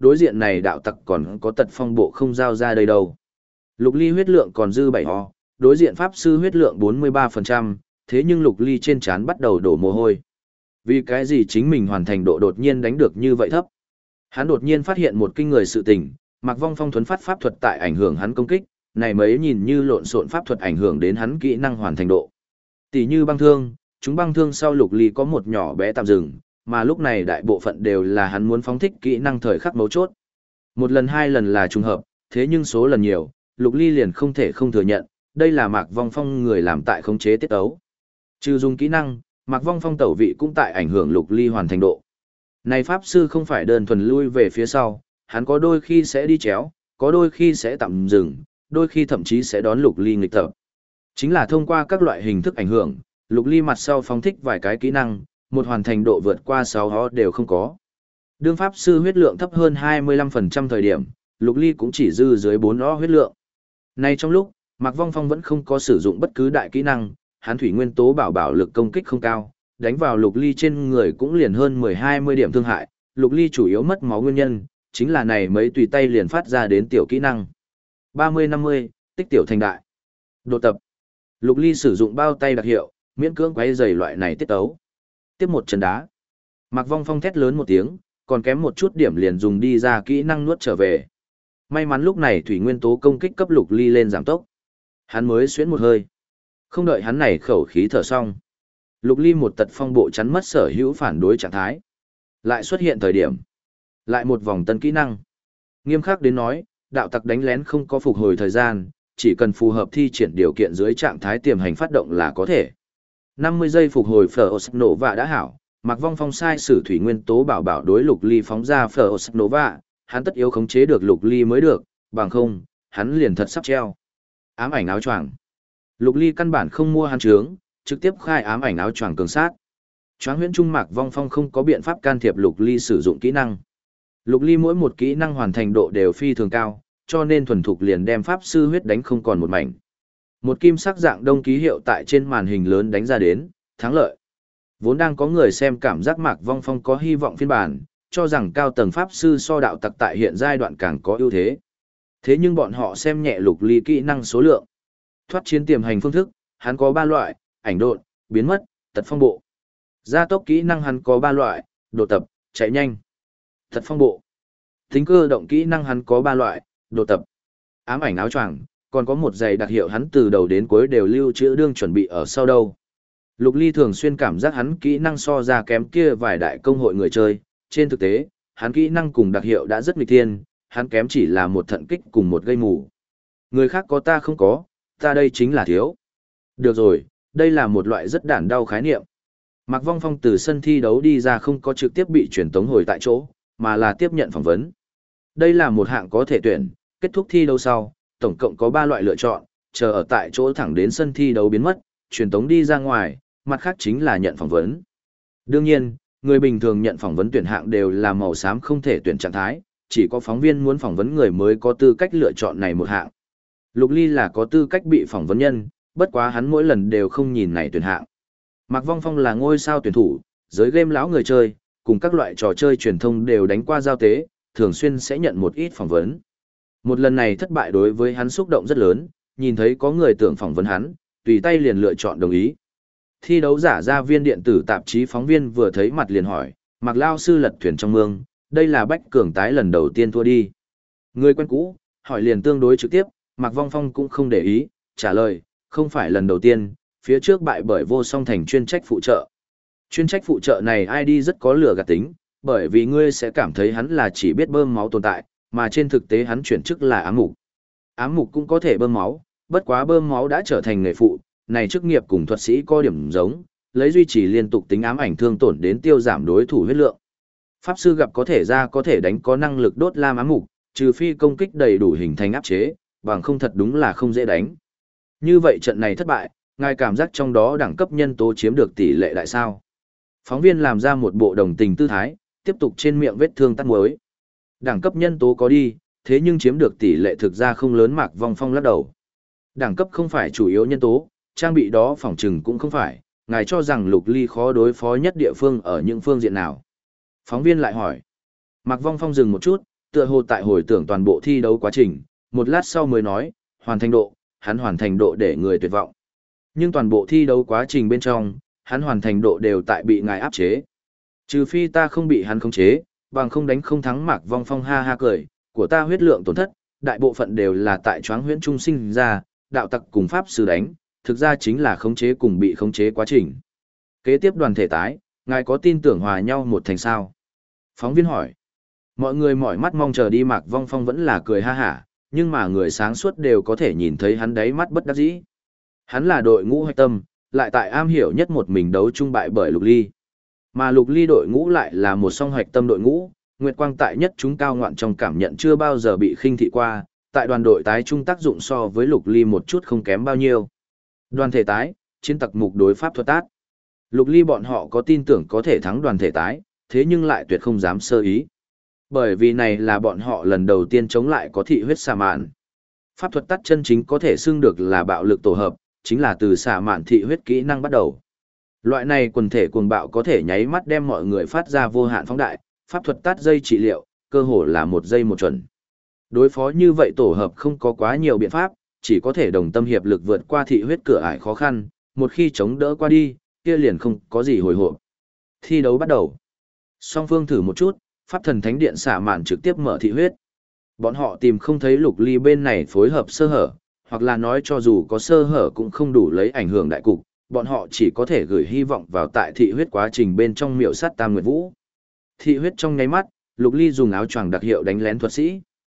đối diện này đạo tặc còn có tật phong bộ không giao ra đây đâu. Lục ly huyết lượng còn dư 7 ho, đối diện pháp sư huyết lượng 43%, thế nhưng lục ly trên trán bắt đầu đổ mồ hôi. Vì cái gì chính mình hoàn thành độ đột nhiên đánh được như vậy thấp? Hắn đột nhiên phát hiện một kinh người sự tình, Mạc Vong Phong thuấn phát pháp thuật tại ảnh hưởng hắn công kích, này mấy nhìn như lộn xộn pháp thuật ảnh hưởng đến hắn kỹ năng hoàn thành độ. Tỷ như băng thương, chúng băng thương sau lục ly có một nhỏ bé tạm dừng, mà lúc này đại bộ phận đều là hắn muốn phóng thích kỹ năng thời khắc mấu chốt. Một lần hai lần là trùng hợp, thế nhưng số lần nhiều, lục ly liền không thể không thừa nhận, đây là Mạc Vong Phong người làm tại khống chế tiết ấu. Trừ dùng kỹ năng, Mạc Vong Phong tẩu vị cũng tại ảnh hưởng lục ly hoàn thành độ. Này pháp sư không phải đơn thuần lui về phía sau, hắn có đôi khi sẽ đi chéo, có đôi khi sẽ tạm dừng, đôi khi thậm chí sẽ đón lục ly nghịch tập. Chính là thông qua các loại hình thức ảnh hưởng, lục ly mặt sau phóng thích vài cái kỹ năng, một hoàn thành độ vượt qua 6 ho đều không có. Đương pháp sư huyết lượng thấp hơn 25% thời điểm, lục ly cũng chỉ dư dưới 4 ho huyết lượng. Nay trong lúc, Mạc Vong Phong vẫn không có sử dụng bất cứ đại kỹ năng, hắn thủy nguyên tố bảo lực công kích không cao, đánh vào lục ly trên người cũng liền hơn 10-20 điểm thương hại, lục ly chủ yếu mất máu nguyên nhân, chính là này mấy tùy tay liền phát ra đến tiểu kỹ năng. 30-50, tích tiểu thành đại. Độ tập. Lục ly sử dụng bao tay đặc hiệu, miễn cưỡng quấy giày loại này tiết tấu. Tiếp một chân đá. Mạc Vong Phong thét lớn một tiếng, còn kém một chút điểm liền dùng đi ra kỹ năng nuốt trở về. May mắn lúc này thủy nguyên tố công kích cấp lục ly lên giảm tốc. Hắn mới xuyến một hơi. Không đợi hắn này khẩu khí thở xong. Lục ly một tật phong bộ chắn mất sở hữu phản đối trạng thái. Lại xuất hiện thời điểm. Lại một vòng tân kỹ năng. Nghiêm khắc đến nói, đạo tặc đánh lén không có phục hồi thời gian, chỉ cần phù hợp thi triển điều kiện dưới trạng thái tiềm hành phát động là có thể. 50 giây phục hồi Frost Nova đã hảo, Mạc Vong Phong sai sử thủy nguyên tố bảo đối lục ly phóng ra Frost Nova, hắn tất yếu khống chế được lục ly mới được, bằng không, hắn liền thật sắp treo. Ám ảnh áo choàng. Lục ly căn bản không mua hắn trướng, trực tiếp khai ám ảnh áo choàng cường sát. Choáng huyễn trung Mạc Vong Phong không có biện pháp can thiệp lục ly sử dụng kỹ năng. Lục ly mỗi một kỹ năng hoàn thành độ đều phi thường cao, cho nên thuần thục liền đem pháp sư huyết đánh không còn một mảnh. Một kim sắc dạng đông ký hiệu tại trên màn hình lớn đánh ra đến, thắng lợi. Vốn đang có người xem cảm giác Mạc Vong Phong có hy vọng phiên bản, cho rằng cao tầng pháp sư so đạo tặc tại hiện giai đoạn càng có ưu thế. Thế nhưng bọn họ xem nhẹ lục ly kỹ năng số lượng. Thoát chiến tiềm hành phương thức, hắn có 3 loại, ảnh độn, biến mất, tật phong bộ. Gia tốc kỹ năng hắn có 3 loại, độ tập, chạy nhanh, tật phong bộ. Tính cơ động kỹ năng hắn có 3 loại, độ tập, ám ảnh áo choàng, còn có một giày đặc hiệu hắn từ đầu đến cuối đều lưu trữ đương chuẩn bị ở sau đâu. Lục ly thường xuyên cảm giác hắn kỹ năng so ra kém kia vài đại công hội người chơi, trên thực tế, hắn kỹ năng cùng đặc hiệu đã rất nghịch thiên, hắn kém chỉ là một thận kích cùng một gây mù. Người khác có ta không có, ta đây chính là thiếu. Được rồi, đây là một loại rất đản đau khái niệm. Mạc Vong Phong từ sân thi đấu đi ra không có trực tiếp bị truyền tống hồi tại chỗ, mà là tiếp nhận phỏng vấn. Đây là một hạng có thể tuyển, kết thúc thi đấu sau, tổng cộng có 3 loại lựa chọn, chờ ở tại chỗ thẳng đến sân thi đấu biến mất, truyền tống đi ra ngoài, mặt khác chính là nhận phỏng vấn. Đương nhiên, người bình thường nhận phỏng vấn tuyển hạng đều là màu xám không thể tuyển trạng thái, chỉ có phóng viên muốn phỏng vấn người mới có tư cách lựa chọn này một hạng. Lục ly là có tư cách bị phỏng vấn nhân, bất quá hắn mỗi lần đều không nhìn này tuyển hạng. Mạc Vong Phong là ngôi sao tuyển thủ, giới game lão người chơi, cùng các loại trò chơi truyền thông đều đánh qua giao tế, thường xuyên sẽ nhận một ít phỏng vấn. Một lần này thất bại đối với hắn xúc động rất lớn, nhìn thấy có người tưởng phỏng vấn hắn, tùy tay liền lựa chọn đồng ý. Thi đấu giả gia viên điện tử tạp chí phóng viên vừa thấy mặt liền hỏi, Mạc lao sư lật thuyền trong mương, đây là Bách Cường tái lần đầu tiên thua đi. Người quen cũ, hỏi liền tương đối trực tiếp, Mạc Vong Phong cũng không để ý, trả lời, không phải lần đầu tiên, phía trước bại bởi Vô Song Thành chuyên trách phụ trợ. Chuyên trách phụ trợ này ID rất có lửa gạt tính, bởi vì ngươi sẽ cảm thấy hắn là chỉ biết bơm máu tồn tại, mà trên thực tế hắn chuyển chức là ám mục. Ám mục cũng có thể bơm máu, bất quá bơm máu đã trở thành nghề phụ, này chức nghiệp cùng thuật sĩ có điểm giống, lấy duy trì liên tục tính ám ảnh thương tổn đến tiêu giảm đối thủ huyết lượng. Pháp sư gặp có thể ra có thể đánh có năng lực đốt lam ám mục, trừ phi công kích đầy đủ hình thành áp chế, bằng không thật đúng là không dễ đánh. Như vậy trận này thất bại, ngài cảm giác trong đó đẳng cấp nhân tố chiếm được tỷ lệ đại sao? Phóng viên làm ra một bộ đồng tình tư thái, tiếp tục trên miệng vết thương tắt muối. Đẳng cấp nhân tố có đi, thế nhưng chiếm được tỷ lệ thực ra không lớn. Mạc Vong Phong lắc đầu. Đẳng cấp không phải chủ yếu nhân tố, trang bị đó phỏng chừng cũng không phải, ngài cho rằng lục ly khó đối phó nhất địa phương ở những phương diện nào? Phóng viên lại hỏi. Mạc Vong Phong dừng một chút, Tựa hồ tại hồi tưởng toàn bộ thi đấu quá trình, một lát sau mới nói, hoàn thành độ, hắn hoàn thành độ để người tuyệt vọng. Nhưng toàn bộ thi đấu quá trình bên trong, hắn hoàn thành độ đều tại bị ngài áp chế. Trừ phi ta không bị hắn khống chế, bằng không đánh không thắng Mạc Vong Phong ha ha cười, của ta huyết lượng tổn thất, đại bộ phận đều là tại choáng huyễn trung sinh ra, đạo tặc cùng pháp sư đánh, thực ra chính là khống chế cùng bị khống chế quá trình. Kế tiếp đoàn thể tái, ngài có tin tưởng hòa nhau một thành sao? Phóng viên hỏi. Mọi người mỏi mắt mong chờ đi, Mạc Vong Phong vẫn là cười ha hả, nhưng mà người sáng suốt đều có thể nhìn thấy hắn đáy mắt bất đắc dĩ. Hắn là đội ngũ hạch tâm, lại tại am hiểu nhất một mình đấu trung bại bởi Lục Ly. Mà Lục Ly đội ngũ lại là một song hoạch tâm đội ngũ, Nguyệt Quang tại nhất chúng cao ngoạn trong cảm nhận chưa bao giờ bị khinh thị qua, tại đoàn đội tái trung tác dụng so với Lục Ly một chút không kém bao nhiêu. Đoàn thể tái, chiến tặc mục đối pháp thuật tát. Lục Ly bọn họ có tin tưởng có thể thắng đoàn thể tái, thế nhưng lại tuyệt không dám sơ ý. Bởi vì này là bọn họ lần đầu tiên chống lại có thị huyết xà mạn. Pháp thuật tát chân chính có thể xưng được là bạo lực tổ hợp, chính là từ xà mạn thị huyết kỹ năng bắt đầu. Loại này quần thể cuồng bạo có thể nháy mắt đem mọi người phát ra vô hạn phóng đại, pháp thuật tát dây trị liệu, cơ hồ là một giây một chuẩn. Đối phó như vậy tổ hợp không có quá nhiều biện pháp, chỉ có thể đồng tâm hiệp lực vượt qua thị huyết cửa ải khó khăn, một khi chống đỡ qua đi, kia liền không có gì hồi hộp. Thi đấu bắt đầu. Song phương thử một chút, pháp thần thánh điện xả mạn trực tiếp mở thị huyết. Bọn họ tìm không thấy Lục Ly bên này phối hợp sơ hở, hoặc là nói cho dù có sơ hở cũng không đủ lấy ảnh hưởng đại cục, bọn họ chỉ có thể gửi hy vọng vào tại thị huyết quá trình bên trong miểu sát Tam Nguyệt Vũ. Thị huyết trong nháy mắt, Lục Ly dùng áo choàng đặc hiệu đánh lén thuật sĩ.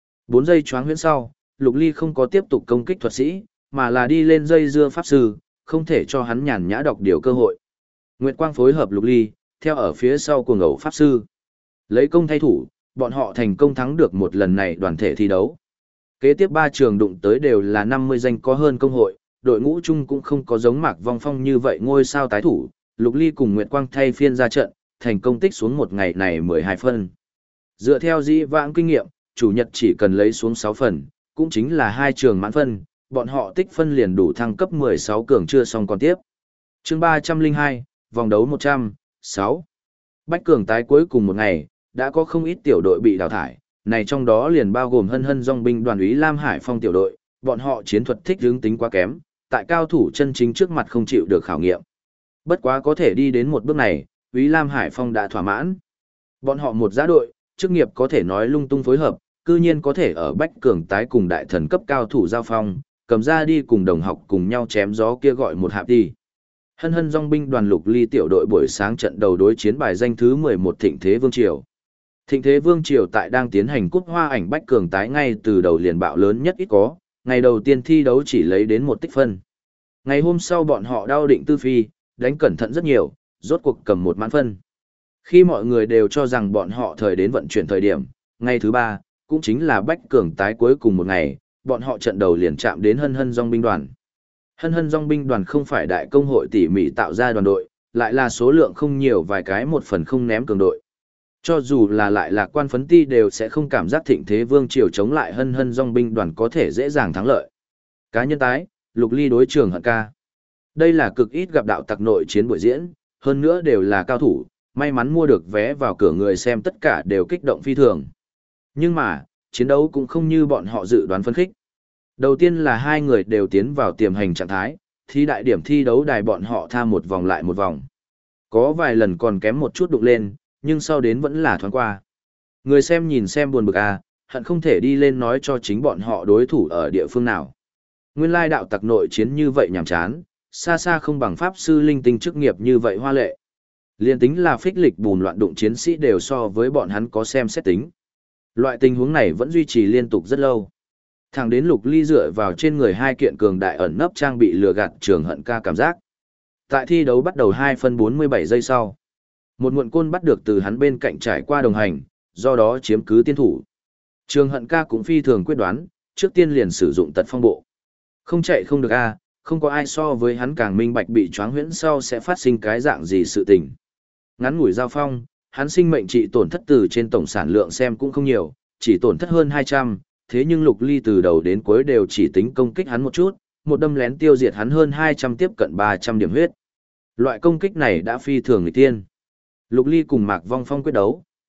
4 giây choáng huyễn sau, Lục Ly không có tiếp tục công kích thuật sĩ, mà là đi lên dây dưa pháp sư, không thể cho hắn nhàn nhã đọc điều cơ hội. Nguyệt Quang phối hợp Lục Ly, theo ở phía sau cuồng ngẫu pháp sư. Lấy công thay thủ, bọn họ thành công thắng được một lần này đoàn thể thi đấu. Kế tiếp 3 trường đụng tới đều là 50 danh có hơn công hội, đội ngũ chung cũng không có giống Mạc Vong Phong như vậy ngôi sao tái thủ, Lục Ly cùng Nguyệt Quang thay phiên ra trận, thành công tích xuống một ngày này 12 phân. Dựa theo dĩ vãng kinh nghiệm, chủ nhật chỉ cần lấy xuống 6 phần, cũng chính là 2 trường mãn phân, bọn họ tích phân liền đủ thăng cấp 16 cường chưa xong còn tiếp. Chương 302, vòng đấu 100, 6. Bách cường tái cuối cùng một ngày, đã có không ít tiểu đội bị đào thải, này trong đó liền bao gồm hân hân dòng binh đoàn úy Lam Hải Phong tiểu đội, bọn họ chiến thuật thích hướng tính quá kém, tại cao thủ chân chính trước mặt không chịu được khảo nghiệm. Bất quá có thể đi đến một bước này, úy Lam Hải Phong đã thỏa mãn. Bọn họ một giã đội, chức nghiệp có thể nói lung tung phối hợp, cư nhiên có thể ở bách cường tái cùng đại thần cấp cao thủ giao phong, cầm ra đi cùng đồng học cùng nhau chém gió kia gọi một hạp đi. Hân hân dòng binh đoàn Lục Ly tiểu đội buổi sáng trận đầu đối chiến bài danh thứ 11 Thịnh Thế Vương Triều. Thịnh Thế Vương Triều tại đang tiến hành cúp hoa ảnh bách cường tái ngay từ đầu liền bạo lớn nhất ít có, ngày đầu tiên thi đấu chỉ lấy đến 1 tích phân. Ngày hôm sau bọn họ đao định tư phi, đánh cẩn thận rất nhiều, rốt cuộc cầm 1 mãn phân. Khi mọi người đều cho rằng bọn họ thời đến vận chuyển thời điểm, ngày thứ 3, cũng chính là bách cường tái cuối cùng một ngày, bọn họ trận đầu liền chạm đến hân hân dòng binh đoàn. Hân hân dòng binh đoàn không phải đại công hội tỉ mỉ tạo ra đoàn đội, lại là số lượng không nhiều vài cái một phần không ném cường đội. Cho dù là lại lạc quan phấn ti đều sẽ không cảm giác Thịnh Thế Vương Triều chống lại hân hân dòng binh đoàn có thể dễ dàng thắng lợi. Cá nhân tái, Lục Ly đối trường hận ca. Đây là cực ít gặp đạo tặc nội chiến buổi diễn, hơn nữa đều là cao thủ, may mắn mua được vé vào cửa người xem tất cả đều kích động phi thường. Nhưng mà, chiến đấu cũng không như bọn họ dự đoán phân khích. Đầu tiên là 2 người đều tiến vào tiềm hành trạng thái, thi đại điểm thi đấu đài bọn họ tha một vòng lại một vòng. Có vài lần còn kém một chút đụng lên, nhưng sau đến vẫn là thoáng qua. Người xem nhìn xem buồn bực à, hận không thể đi lên nói cho chính bọn họ đối thủ ở địa phương nào. Nguyên lai đạo tặc nội chiến như vậy nhàm chán, xa xa không bằng pháp sư linh tinh chức nghiệp như vậy hoa lệ. Liên tính là phích lịch bùn loạn đụng chiến sĩ đều so với bọn hắn có xem xét tính. Loại tình huống này vẫn duy trì liên tục rất lâu. Thẳng đến Lục Ly dựa vào trên người 2 kiện cường đại ẩn nấp trang bị lừa gạt trường hận ca cảm giác. Tại thi đấu bắt đầu 2 phân 47 giây sau. Một muộn côn bắt được từ hắn bên cạnh trải qua đồng hành, do đó chiếm cứ tiên thủ. Trường hận ca cũng phi thường quyết đoán, trước tiên liền sử dụng tật phong bộ. Không chạy không được a, không có ai so với hắn càng minh bạch bị choáng huyễn sau sẽ phát sinh cái dạng gì sự tình. Ngắn ngủi giao phong, hắn sinh mệnh trị tổn thất từ trên tổng sản lượng xem cũng không nhiều, chỉ tổn thất hơn 200, thế nhưng Lục Ly từ đầu đến cuối đều chỉ tính công kích hắn một chút, một đâm lén tiêu diệt hắn hơn 200 tiếp cận 300 điểm huyết. Loại công kích này đã phi thường người tiên. Lục Ly cùng Mạc Vong Phong quyết đấu,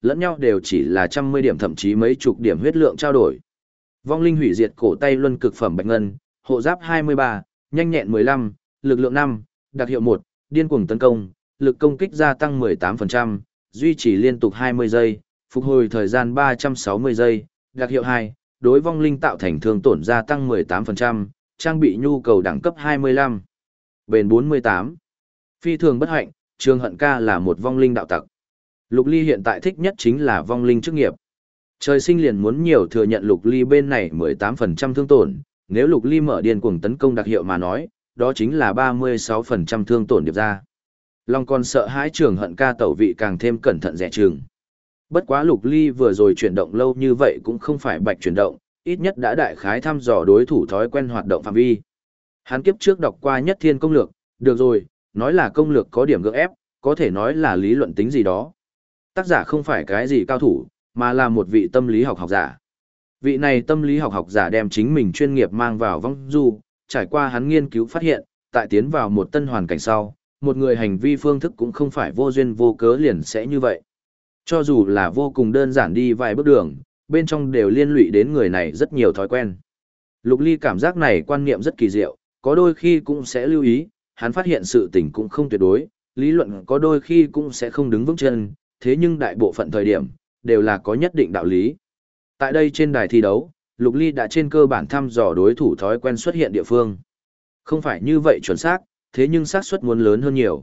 lẫn nhau đều chỉ là trăm mươi điểm thậm chí mấy chục điểm huyết lượng trao đổi. Vong linh hủy diệt cổ tay luân cực phẩm bạch ngân, hộ giáp 23, nhanh nhẹn 15, lực lượng 5, đặc hiệu 1, điên cuồng tấn công, lực công kích gia tăng 18%, duy trì liên tục 20 giây, phục hồi thời gian 360 giây, đặc hiệu 2, đối vong linh tạo thành thương tổn gia tăng 18%, trang bị nhu cầu đẳng cấp 25. Bền 48. Phi thường bất hạnh, Trường Hận Ca là một vong linh đạo tặc. Lục Ly hiện tại thích nhất chính là vong linh chức nghiệp. Trời sinh liền muốn nhiều thừa nhận Lục Ly bên này 18% thương tổn, nếu Lục Ly mở điên cuồng tấn công đặc hiệu mà nói, đó chính là 36% thương tổn điệp ra. Long còn sợ hãi Trường Hận Ca tẩu vị càng thêm cẩn thận dè chừng. Bất quá Lục Ly vừa rồi chuyển động lâu như vậy cũng không phải bạch chuyển động, ít nhất đã đại khái thăm dò đối thủ thói quen hoạt động phạm vi. Hắn kiếp trước đọc qua Nhất Thiên công lược, được rồi, nói là công lược có điểm gượng ép, có thể nói là lý luận tính gì đó. Tác giả không phải cái gì cao thủ, mà là một vị tâm lý học giả. Vị này tâm lý học giả đem chính mình chuyên nghiệp mang vào vong du, trải qua hắn nghiên cứu phát hiện, tại tiến vào một tân hoàn cảnh sau, một người hành vi phương thức cũng không phải vô duyên vô cớ liền sẽ như vậy. Cho dù là vô cùng đơn giản đi vài bước đường, bên trong đều liên lụy đến người này rất nhiều thói quen. Lục Ly cảm giác này quan niệm rất kỳ diệu, có đôi khi cũng sẽ lưu ý, hắn phát hiện sự tình cũng không tuyệt đối, lý luận có đôi khi cũng sẽ không đứng vững chân, thế nhưng đại bộ phận thời điểm, đều là có nhất định đạo lý. Tại đây trên đài thi đấu, Lục Ly đã trên cơ bản thăm dò đối thủ thói quen xuất hiện địa phương. Không phải như vậy chuẩn xác, thế nhưng xác suất muốn lớn hơn nhiều.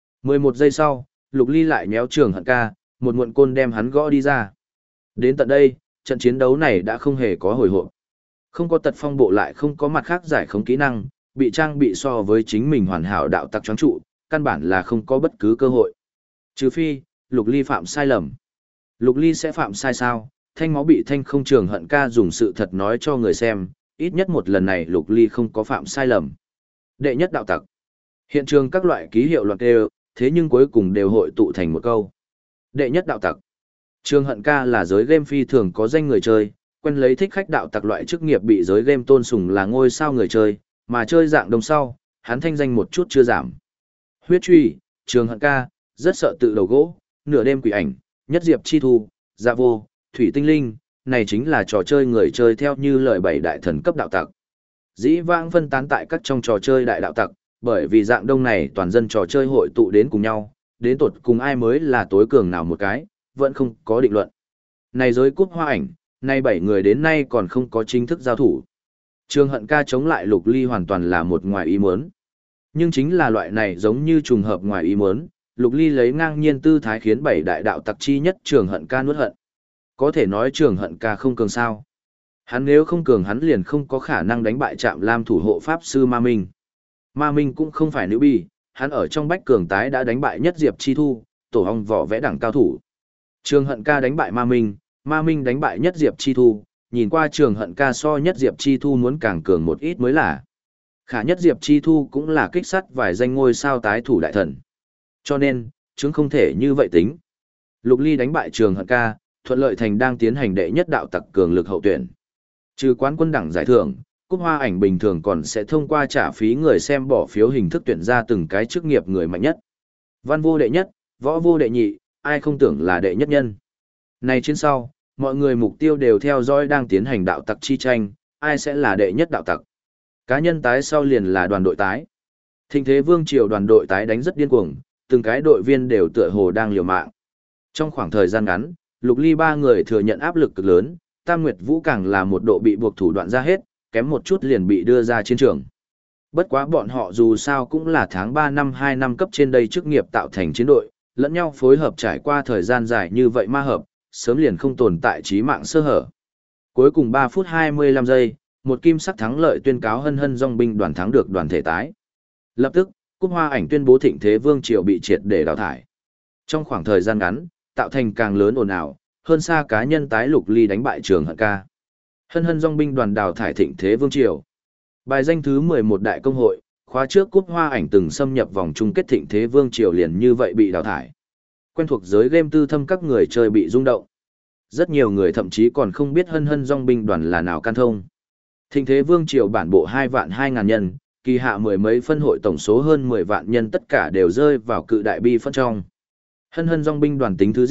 11 giây sau, Lục Ly lại méo Trường Hận Ca, một muộn côn đem hắn gõ đi ra. Đến tận đây, trận chiến đấu này đã không hề có hồi hộp. Không có tật phong bộ lại không có mặt khác giải khống kỹ năng, bị trang bị so với chính mình hoàn hảo đạo tặc choáng trụ, căn bản là không có bất cứ cơ hội. Trừ phi, Lục Ly phạm sai lầm. Lục Ly sẽ phạm sai sao? Thanh máu bị thanh không Trường Hận Ca dùng sự thật nói cho người xem, ít nhất một lần này Lục Ly không có phạm sai lầm. Đệ nhất đạo tặc. Hiện trường các loại ký hiệu loạt đều, thế nhưng cuối cùng đều hội tụ thành một câu. Đệ nhất đạo tặc. Trường Hận Ca là giới game phi thường có danh người chơi, quen lấy thích khách đạo tặc loại chức nghiệp bị giới game tôn sùng là ngôi sao người chơi, mà chơi dạng đồng sau, hắn thanh danh một chút chưa giảm. Huyết truy, Trường Hận Ca, rất sợ tự đầu gỗ, nửa đêm quỷ ảnh, nhất diệp chi thu, dạ vô, thủy tinh linh, này chính là trò chơi người chơi theo như lời bảy đại thần cấp đạo tặc. Dĩ vãng phân tán tại các trong trò chơi đại đạo tặc, bởi vì dạng đông này toàn dân trò chơi hội tụ đến cùng nhau, đến tột cùng ai mới là tối cường nào một cái, vẫn không có định luận. Này giới cúp hoa ảnh, nay 7 người đến nay còn không có chính thức giao thủ. Trường Hận Ca chống lại Lục Ly hoàn toàn là một ngoài ý muốn. Nhưng chính là loại này giống như trùng hợp ngoài ý muốn, Lục Ly lấy ngang nhiên tư thái khiến 7 đại đạo tặc chi nhất Trường Hận Ca nuốt hận. Có thể nói Trường Hận Ca không cường sao. Hắn nếu không cường hắn liền không có khả năng đánh bại Trạm Lam thủ hộ pháp sư Ma Minh. Ma Minh cũng không phải nữ bi, hắn ở trong bách cường tái đã đánh bại nhất diệp chi thu, tổ hong vỏ vẽ đẳng cao thủ. Trường Hận Ca đánh bại Ma Minh đánh bại nhất diệp chi thu, nhìn qua Trường Hận Ca so nhất diệp chi thu muốn càng cường một ít mới là. Khả nhất diệp chi thu cũng là kích sắt vài danh ngôi sao tái thủ đại thần. Cho nên, chứng không thể như vậy tính. Lục Ly đánh bại Trường Hận Ca, thuận lợi thành đang tiến hành đệ nhất đạo tặc cường lực hậu tuyển. Trừ quán quân đẳng giải thưởng, cúp hoa ảnh bình thường còn sẽ thông qua trả phí người xem bỏ phiếu hình thức tuyển ra từng cái chức nghiệp người mạnh nhất. Văn vô đệ nhất, võ vô đệ nhị, ai không tưởng là đệ nhất nhân. Này trên sau, mọi người mục tiêu đều theo dõi đang tiến hành đạo tặc chi tranh, ai sẽ là đệ nhất đạo tặc. Cá nhân tái sau liền là đoàn đội tái. Thịnh Thế Vương Triều đoàn đội tái đánh rất điên cuồng, từng cái đội viên đều tựa hồ đang liều mạng. Trong khoảng thời gian ngắn, Lục Ly 3 người thừa nhận áp lực cực lớn, Tam Nguyệt Vũ càng là một độ bị buộc thủ đoạn ra hết, kém một chút liền bị đưa ra chiến trường. Bất quá bọn họ dù sao cũng là tháng 3 năm 2 năm cấp trên đây chức nghiệp tạo thành chiến đội, lẫn nhau phối hợp trải qua thời gian dài như vậy ma hợp, sớm liền không tồn tại chí mạng sơ hở. Cuối cùng 3 phút 25 giây, một kim sắc thắng lợi tuyên cáo hân hân dòng binh đoàn thắng được đoàn thể tái. Lập tức, cúp hoa ảnh tuyên bố Thịnh Thế Vương Triều bị triệt để đào thải. Trong khoảng thời gian ngắn, tạo thành càng lớn ồn ào, hơn xa cá nhân tái Lục Ly đánh bại Trường Hận Ca. Hân hân dòng binh đoàn đào thải Thịnh Thế Vương Triều. Bài danh thứ 11 đại công hội, khóa trước cúp hoa ảnh từng xâm nhập vòng chung kết Thịnh Thế Vương Triều liền như vậy bị đào thải. Quen thuộc giới game tư thâm các người chơi bị rung động. Rất nhiều người thậm chí còn không biết hân hân dòng binh đoàn là nào can thông. Thịnh Thế Vương Triều bản bộ 2 vạn 2.000 nhân, kỳ hạ mười mấy phân hội tổng số hơn 10 vạn nhân tất cả đều rơi vào cự đại bi phân trong. Hân hân dòng binh đoàn tính thứ gì,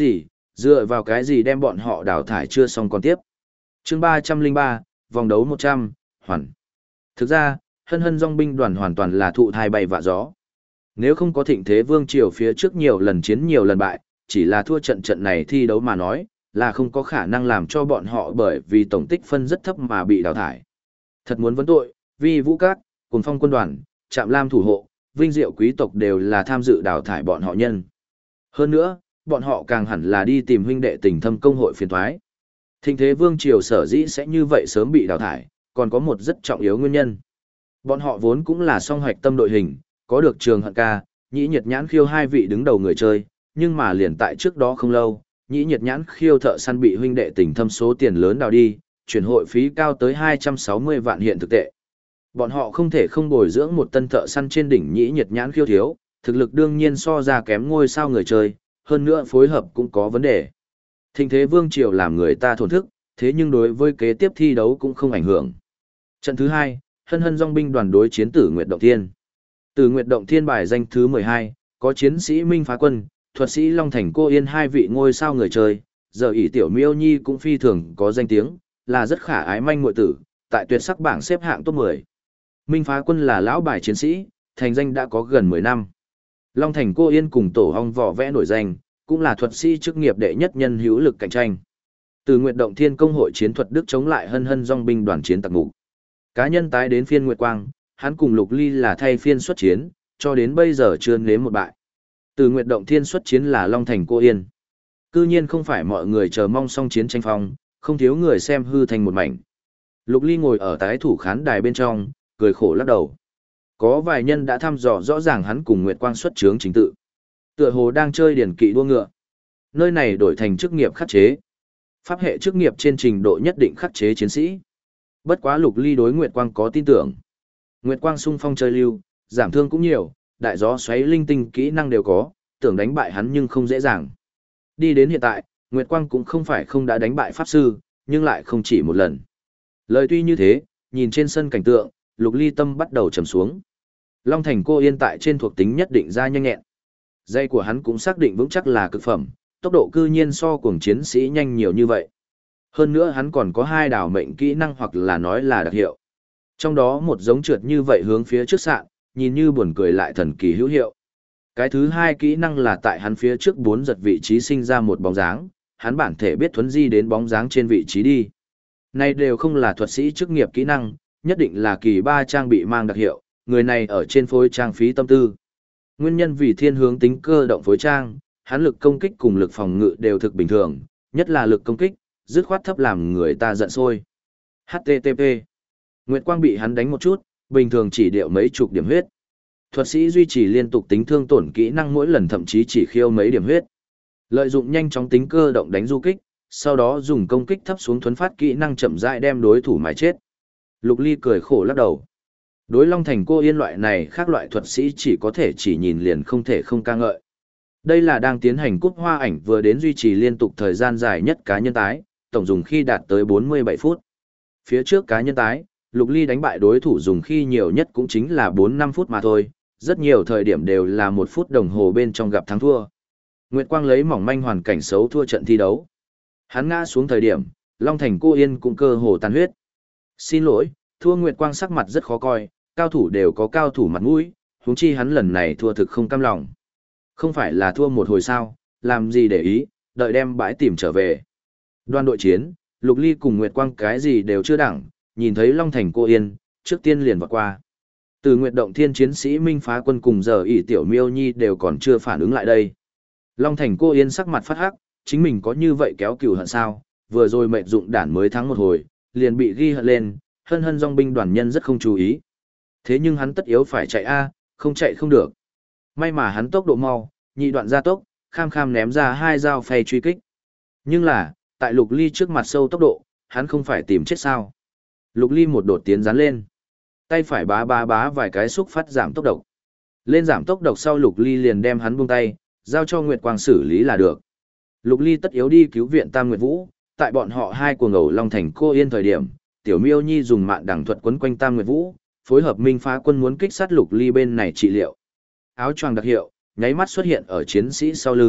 dựa vào cái gì đem bọn họ đào thải chưa xong còn tiếp. Chương 303, vòng đấu 100, hoàn. Thực ra, hân hân dòng binh đoàn hoàn toàn là thụ thai bay vạ gió. Nếu không có thịnh thế vương triều phía trước nhiều lần chiến nhiều lần bại, chỉ là thua trận trận này thi đấu mà nói, là không có khả năng làm cho bọn họ bởi vì tổng tích phân rất thấp mà bị đào thải. Thật muốn vấn tội, vì Vũ Các, Cuồng Phong quân đoàn, Trạm Lam thủ hộ, Vinh Diệu quý tộc đều là tham dự đào thải bọn họ nhân. Hơn nữa, bọn họ càng hẳn là đi tìm huynh đệ tình thâm công hội phiền thoái. Thịnh thế vương triều sở dĩ sẽ như vậy sớm bị đào thải, còn có một rất trọng yếu nguyên nhân. Bọn họ vốn cũng là song hoạch tâm đội hình, có được Trường Hận Ca, Nhĩ Nhiệt Nhãn Khiêu hai vị đứng đầu người chơi, nhưng mà liền tại trước đó không lâu, Nhĩ Nhiệt Nhãn Khiêu thợ săn bị huynh đệ tình thâm số tiền lớn đào đi, chuyển hội phí cao tới 260 vạn hiện thực tệ. Bọn họ không thể không bồi dưỡng một tân thợ săn trên đỉnh Nhĩ Nhiệt Nhãn Khiêu thiếu, thực lực đương nhiên so ra kém ngôi sao người chơi, hơn nữa phối hợp cũng có vấn đề. Thịnh thế vương triều làm người ta thổn thức, thế nhưng đối với kế tiếp thi đấu cũng không ảnh hưởng. Trận thứ 2, hân hân dòng binh đoàn đối chiến Tử Nguyệt Động Thiên. Tử Nguyệt Động Thiên bài danh thứ 12, có chiến sĩ Minh Phá Quân, thuật sĩ Long Thành Cô Yên hai vị ngôi sao người chơi, giờ ỷ tiểu Miêu Nhi cũng phi thường có danh tiếng, là rất khả ái manh muội tử, tại tuyệt sắc bảng xếp hạng top 10. Minh Phá Quân là lão bài chiến sĩ, thành danh đã có gần 10 năm. Long Thành Cô Yên cùng Tổ Hong vỏ vẽ nổi danh, cũng là thuật sĩ chức nghiệp đệ nhất nhân hữu lực cạnh tranh. Từ Nguyệt Động Thiên công hội chiến thuật đức chống lại hân hân dòng binh đoàn chiến tặc ngục. Cá nhân tái đến phiên Nguyệt Quang, hắn cùng Lục Ly là thay phiên xuất chiến, cho đến bây giờ chưa nếm một bại. Từ Nguyệt Động Thiên xuất chiến là Long Thành Cô Yên. Cư nhiên không phải mọi người chờ mong song chiến tranh phong, không thiếu người xem hư thành một mảnh. Lục Ly ngồi ở tái thủ khán đài bên trong, cười khổ lắc đầu. Có vài nhân đã thăm dò rõ ràng hắn cùng Nguyệt Quang xuất chướng chính tự. Tựa hồ đang chơi điển kỵ đua ngựa. Nơi này đổi thành chức nghiệp khắc chế. Pháp hệ chức nghiệp trên trình độ nhất định khắc chế chiến sĩ. Bất quá Lục Ly đối Nguyệt Quang có tin tưởng. Nguyệt Quang xung phong chơi lưu, giảm thương cũng nhiều, đại gió xoáy linh tinh kỹ năng đều có, tưởng đánh bại hắn nhưng không dễ dàng. Đi đến hiện tại, Nguyệt Quang cũng không phải không đã đánh bại Pháp Sư, nhưng lại không chỉ một lần. Lời tuy như thế, nhìn trên sân cảnh tượng, Lục Ly tâm bắt đầu trầm xuống. Long Thành Cô Yên tại trên thuộc tính nhất định ra nhanh nhẹn. Dây của hắn cũng xác định vững chắc là cực phẩm, tốc độ cư nhiên so cuồng chiến sĩ nhanh nhiều như vậy. Hơn nữa hắn còn có 2 đảo mệnh kỹ năng hoặc là nói là đặc hiệu. Trong đó một giống trượt như vậy hướng phía trước sạn, nhìn như buồn cười lại thần kỳ hữu hiệu. Cái thứ 2 kỹ năng là tại hắn phía trước 4 giật vị trí sinh ra một bóng dáng, hắn bản thể biết thuấn di đến bóng dáng trên vị trí đi. Này đều không là thuật sĩ chức nghiệp kỹ năng, nhất định là kỳ 3 trang bị mang đặc hiệu, người này ở trên phối trang phí tâm tư. Nguyên nhân vì thiên hướng tính cơ động phối trang, hắn lực công kích cùng lực phòng ngự đều thực bình thường, nhất là lực công kích, dứt khoát thấp làm người ta giận sôi. HTTP. Nguyệt Quang bị hắn đánh một chút, bình thường chỉ điệu mấy chục điểm huyết. Thuật sĩ duy trì liên tục tính thương tổn kỹ năng mỗi lần thậm chí chỉ khiêu mấy điểm huyết. Lợi dụng nhanh chóng tính cơ động đánh du kích, sau đó dùng công kích thấp xuống thuấn phát kỹ năng chậm rãi đem đối thủ mài chết. Lục Ly cười khổ lắc đầu. Đối Long Thành Cô Yên loại này khác loại thuật sĩ chỉ có thể chỉ nhìn liền không thể không ca ngợi. Đây là đang tiến hành cúp hoa ảnh vừa đến duy trì liên tục thời gian dài nhất cá nhân tái, tổng dùng khi đạt tới 47 phút. Phía trước cá nhân tái, Lục Ly đánh bại đối thủ dùng khi nhiều nhất cũng chính là 4-5 phút mà thôi, rất nhiều thời điểm đều là 1 phút đồng hồ bên trong gặp thắng thua. Nguyệt Quang lấy mỏng manh hoàn cảnh xấu thua trận thi đấu. Hắn ngã xuống thời điểm, Long Thành Cô Yên cũng cơ hồ tàn huyết. Xin lỗi, thua Nguyệt Quang sắc mặt rất khó coi, cao thủ đều có cao thủ mặt mũi, huống chi hắn lần này thua thực không cam lòng. Không phải là thua một hồi sao, làm gì để ý, đợi đem bãi tìm trở về. Đoàn đội chiến, Lục Ly cùng Nguyệt Quang cái gì đều chưa đẳng, nhìn thấy Long Thành Cô Yên, trước tiên liền vọt qua. Từ Nguyệt Động Thiên chiến sĩ Minh Phá Quân cùng giờ ỷ tiểu Miêu Nhi đều còn chưa phản ứng lại đây. Long Thành Cô Yên sắc mặt phát hắc, chính mình có như vậy kéo cừu hận sao, vừa rồi mệnh dụng đản mới thắng một hồi, liền bị ghi hận lên, hân hân dòng binh đoàn nhân rất không chú ý. Thế nhưng hắn tất yếu phải chạy không chạy không được. May mà hắn tốc độ mau, nhị đoạn gia tốc, kham kham ném ra 2 dao phay truy kích. Nhưng là, tại Lục Ly trước mặt sâu tốc độ, hắn không phải tìm chết sao. Lục Ly một đột tiến dán lên. Tay phải bá vài cái xúc phát giảm tốc độ. Lên giảm tốc độ sau Lục Ly liền đem hắn buông tay, giao cho Nguyệt Quang xử lý là được. Lục Ly tất yếu đi cứu viện Tam Nguyệt Vũ, tại bọn họ hai cuồng ngầu Long Thành Cô Yên thời điểm, Tiểu Miêu Nhi dùng mạn đằng thuật quấn quanh Tam Nguyệt Vũ, phối hợp Minh Phá Quân muốn kích sát Lục Ly bên này trị liệu. Áo choàng đặc hiệu, nháy mắt xuất hiện ở chiến sĩ sau lưng,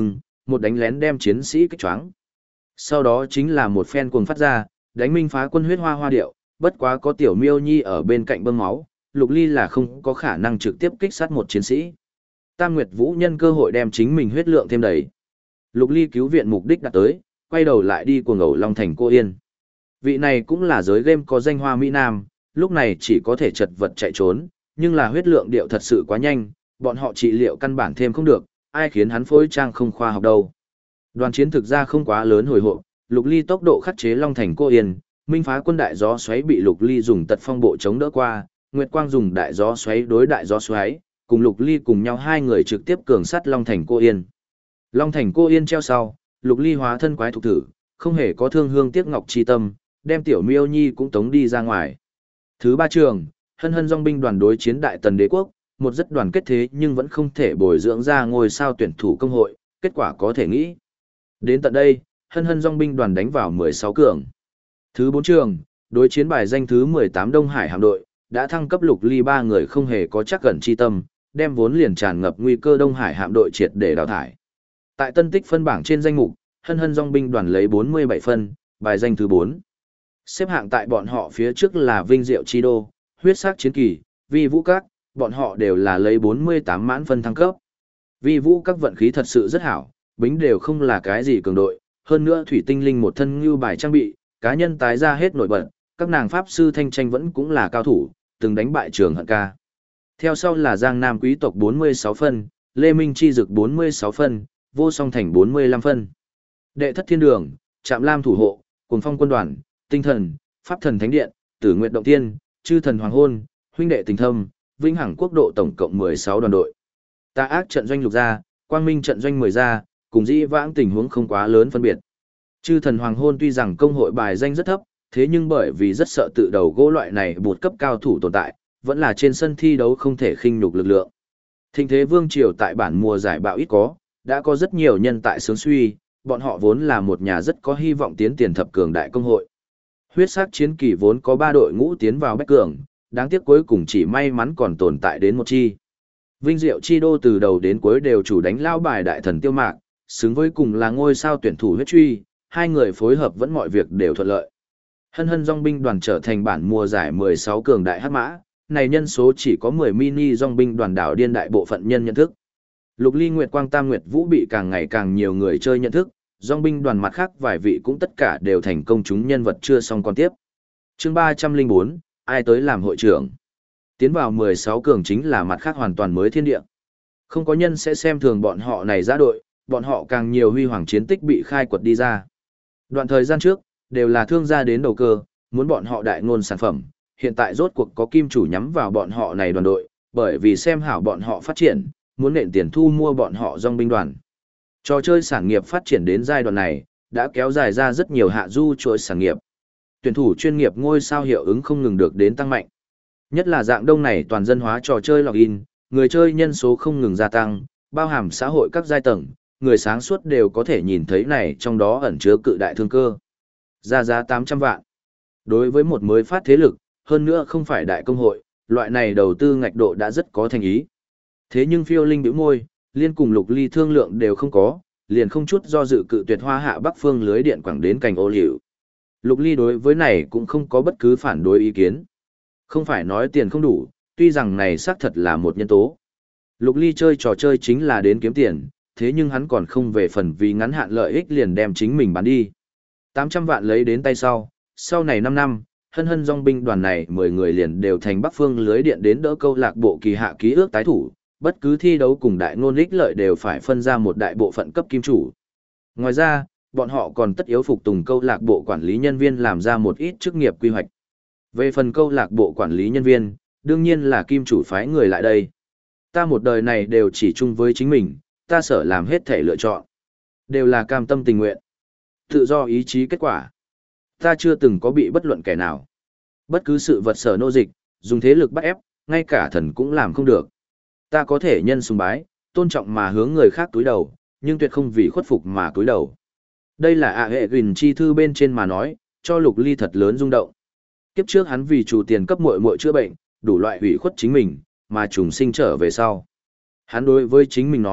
một đánh lén đem chiến sĩ kích choáng. Sau đó chính là một phen cuồng phát ra, đánh Minh Phá Quân huyết hoa hoa điệu, bất quá có Tiểu Miêu Nhi ở bên cạnh bơm máu, Lục Ly là không có khả năng trực tiếp kích sát một chiến sĩ. Tam Nguyệt Vũ nhân cơ hội đem chính mình huyết lượng thêm đầy. Lục Ly cứu viện mục đích đã tới, quay đầu lại đi cuồng ngầu Long Thành Cô Yên. Vị này cũng là giới game có danh hoa Mỹ Nam, lúc này chỉ có thể chật vật chạy trốn, nhưng là huyết lượng điệu thật sự quá nhanh, bọn họ trị liệu căn bản thêm không được, ai khiến hắn phối trang không khoa học đâu. Đoàn chiến thực ra không quá lớn hồi hộp, Lục Ly tốc độ khắc chế Long Thành Cô Yên, Minh Phá Quân đại gió xoáy bị Lục Ly dùng tật phong bộ chống đỡ qua, Nguyệt Quang dùng đại gió xoáy đối đại gió xoáy, cùng Lục Ly cùng nhau hai người trực tiếp cường sát Long Thành Cô Yên. Long Thành Cô Yên treo sau, Lục Ly hóa thân quái thục thử, không hề có thương hương tiếc ngọc chi tâm, đem Tiểu Miêu Nhi cũng tống đi ra ngoài. Thứ ba trường, Hân Hân dòng binh đoàn đối chiến Đại Tần Đế quốc, một rất đoàn kết thế nhưng vẫn không thể bồi dưỡng ra ngôi sao tuyển thủ công hội, kết quả có thể nghĩ. Đến tận đây, Hân Hân dòng binh đoàn đánh vào 16 cường. Thứ 4 trường, đối chiến bài danh thứ 18 Đông Hải hạm đội, đã thăng cấp Lục Ly ba người không hề có chắc gần chi tâm, đem vốn liền tràn ngập nguy cơ Đông Hải hạm đội triệt để đào thải. Tại tân tích phân bảng trên danh mục, Hân Hân dòng binh đoàn lấy 47 phân, bài danh thứ 4. Xếp hạng tại bọn họ phía trước là Vinh Diệu Chi Đô, Huyết Sắc Chiến Kỳ, Vi Vũ Các, bọn họ đều là lấy 48 mãn phân thăng cấp. Vi Vũ Các vận khí thật sự rất hảo, bính đều không là cái gì cường đội, hơn nữa thủy tinh linh một thân như bài trang bị, cá nhân tái ra hết nổi bật, các nàng pháp sư thanh tranh vẫn cũng là cao thủ, từng đánh bại Trường Hận Ca. Theo sau là Giang Nam Quý tộc 46 phân, Lê Minh Chi Dực 46 phân, Vô Song Thành 45 phân. Đệ Thất Thiên Đường, Trạm Lam Thủ Hộ, Cuồng Phong Quân đoàn, Tinh Thần, Pháp Thần Thánh Điện, Tử Nguyệt Động Tiên, Chư Thần Hoàng Hôn, Huynh Đệ Tình Thâm, Vĩnh Hằng Quốc độ tổng cộng 16 đoàn đội. Tà Ác trận doanh lục gia, Quang Minh trận doanh 10 gia, cùng dĩ vãng tình huống không quá lớn phân biệt. Chư Thần Hoàng Hôn tuy rằng công hội bài danh rất thấp, thế nhưng bởi vì rất sợ tự đầu gỗ loại này bột cấp cao thủ tồn tại, vẫn là trên sân thi đấu không thể khinh nhục lực lượng. Thịnh thế vương triều tại bản mùa giải bạo ít có, đã có rất nhiều nhân tại sướng suy, bọn họ vốn là một nhà rất có hy vọng tiến tiền thập cường đại công hội. Huyết sắc chiến kỳ vốn có 3 đội ngũ tiến vào bách cường, đáng tiếc cuối cùng chỉ may mắn còn tồn tại đến một chi. Vinh Diệu Chi Đô từ đầu đến cuối đều chủ đánh lao bài đại thần Tiêu Mạc, xứng với cùng là ngôi sao tuyển thủ huyết truy, hai người phối hợp vẫn mọi việc đều thuận lợi. Hân Hân dòng binh đoàn trở thành bản mùa giải 16 cường đại hắc mã, này nhân số chỉ có 10 mini dòng binh đoàn đảo điên đại bộ phận nhân nhận thức. Lục Ly Nguyệt Quang Tam Nguyệt Vũ bị càng ngày càng nhiều người chơi nhận thức, dòng binh đoàn mặt khác vài vị cũng tất cả đều thành công chúng nhân vật chưa xong còn tiếp. Chương 304, ai tới làm hội trưởng? Tiến vào 16 cường chính là mặt khác hoàn toàn mới thiên địa. Không có nhân sẽ xem thường bọn họ này ra đội, bọn họ càng nhiều huy hoàng chiến tích bị khai quật đi ra. Đoạn thời gian trước, đều là thương gia đến đầu cơ, muốn bọn họ đại ngôn sản phẩm, hiện tại rốt cuộc có kim chủ nhắm vào bọn họ này đoàn đội, bởi vì xem hảo bọn họ phát triển, muốn nện tiền thu mua bọn họ dòng binh đoàn. Trò chơi sản nghiệp phát triển đến giai đoạn này, đã kéo dài ra rất nhiều hạ du chuỗi sản nghiệp. Tuyển thủ chuyên nghiệp ngôi sao hiệu ứng không ngừng được đến tăng mạnh. Nhất là dạng đông này toàn dân hóa trò chơi login, người chơi nhân số không ngừng gia tăng, bao hàm xã hội các giai tầng, người sáng suốt đều có thể nhìn thấy này trong đó ẩn chứa cự đại thương cơ. Ra giá 800 vạn. Đối với một mới phát thế lực, hơn nữa không phải đại công hội, loại này đầu tư ngạch độ đã rất có thành ý. Thế nhưng Phiêu Linh bĩu môi, liên cùng Lục Ly thương lượng đều không có, liền không chút do dự cự tuyệt Hoa Hạ Bắc phương lưới điện quảng đến cành ô liu. Lục Ly đối với này cũng không có bất cứ phản đối ý kiến. Không phải nói tiền không đủ, tuy rằng này xác thật là một nhân tố. Lục Ly chơi trò chơi chính là đến kiếm tiền, thế nhưng hắn còn không về phần vì ngắn hạn lợi ích liền đem chính mình bán đi. 800 vạn lấy đến tay sau này 5 năm, Hân Hân dòng binh đoàn này 10 người liền đều thành Bắc phương lưới điện đến đỡ câu lạc bộ kỳ hạ ký ước tái thủ, bất cứ thi đấu cùng đại ngôn ích lợi đều phải phân ra một đại bộ phận cấp kim chủ. Ngoài ra, bọn họ còn tất yếu phục tùng câu lạc bộ quản lý nhân viên làm ra một ít chức nghiệp quy hoạch. Về phần câu lạc bộ quản lý nhân viên, đương nhiên là kim chủ phái người lại đây. Ta một đời này đều chỉ chung với chính mình, ta sợ làm hết thể lựa chọn. Đều là cam tâm tình nguyện. Tự do ý chí kết quả. Ta chưa từng có bị bất luận kẻ nào. Bất cứ sự vật sở nô dịch, dùng thế lực bắt ép, ngay cả thần cũng làm không được. Ta có thể nhân sùng bái, tôn trọng mà hướng người khác túi đầu, nhưng tuyệt không vì khuất phục mà túi đầu. Đây là hệ gìn chi thư bên trên mà nói, cho Lục Ly thật lớn rung động. Kiếp trước hắn vì chủ tiền cấp muội muội chữa bệnh, đủ loại hủy khuất chính mình, mà trùng sinh trở về sau. Hắn đối với chính mình nói,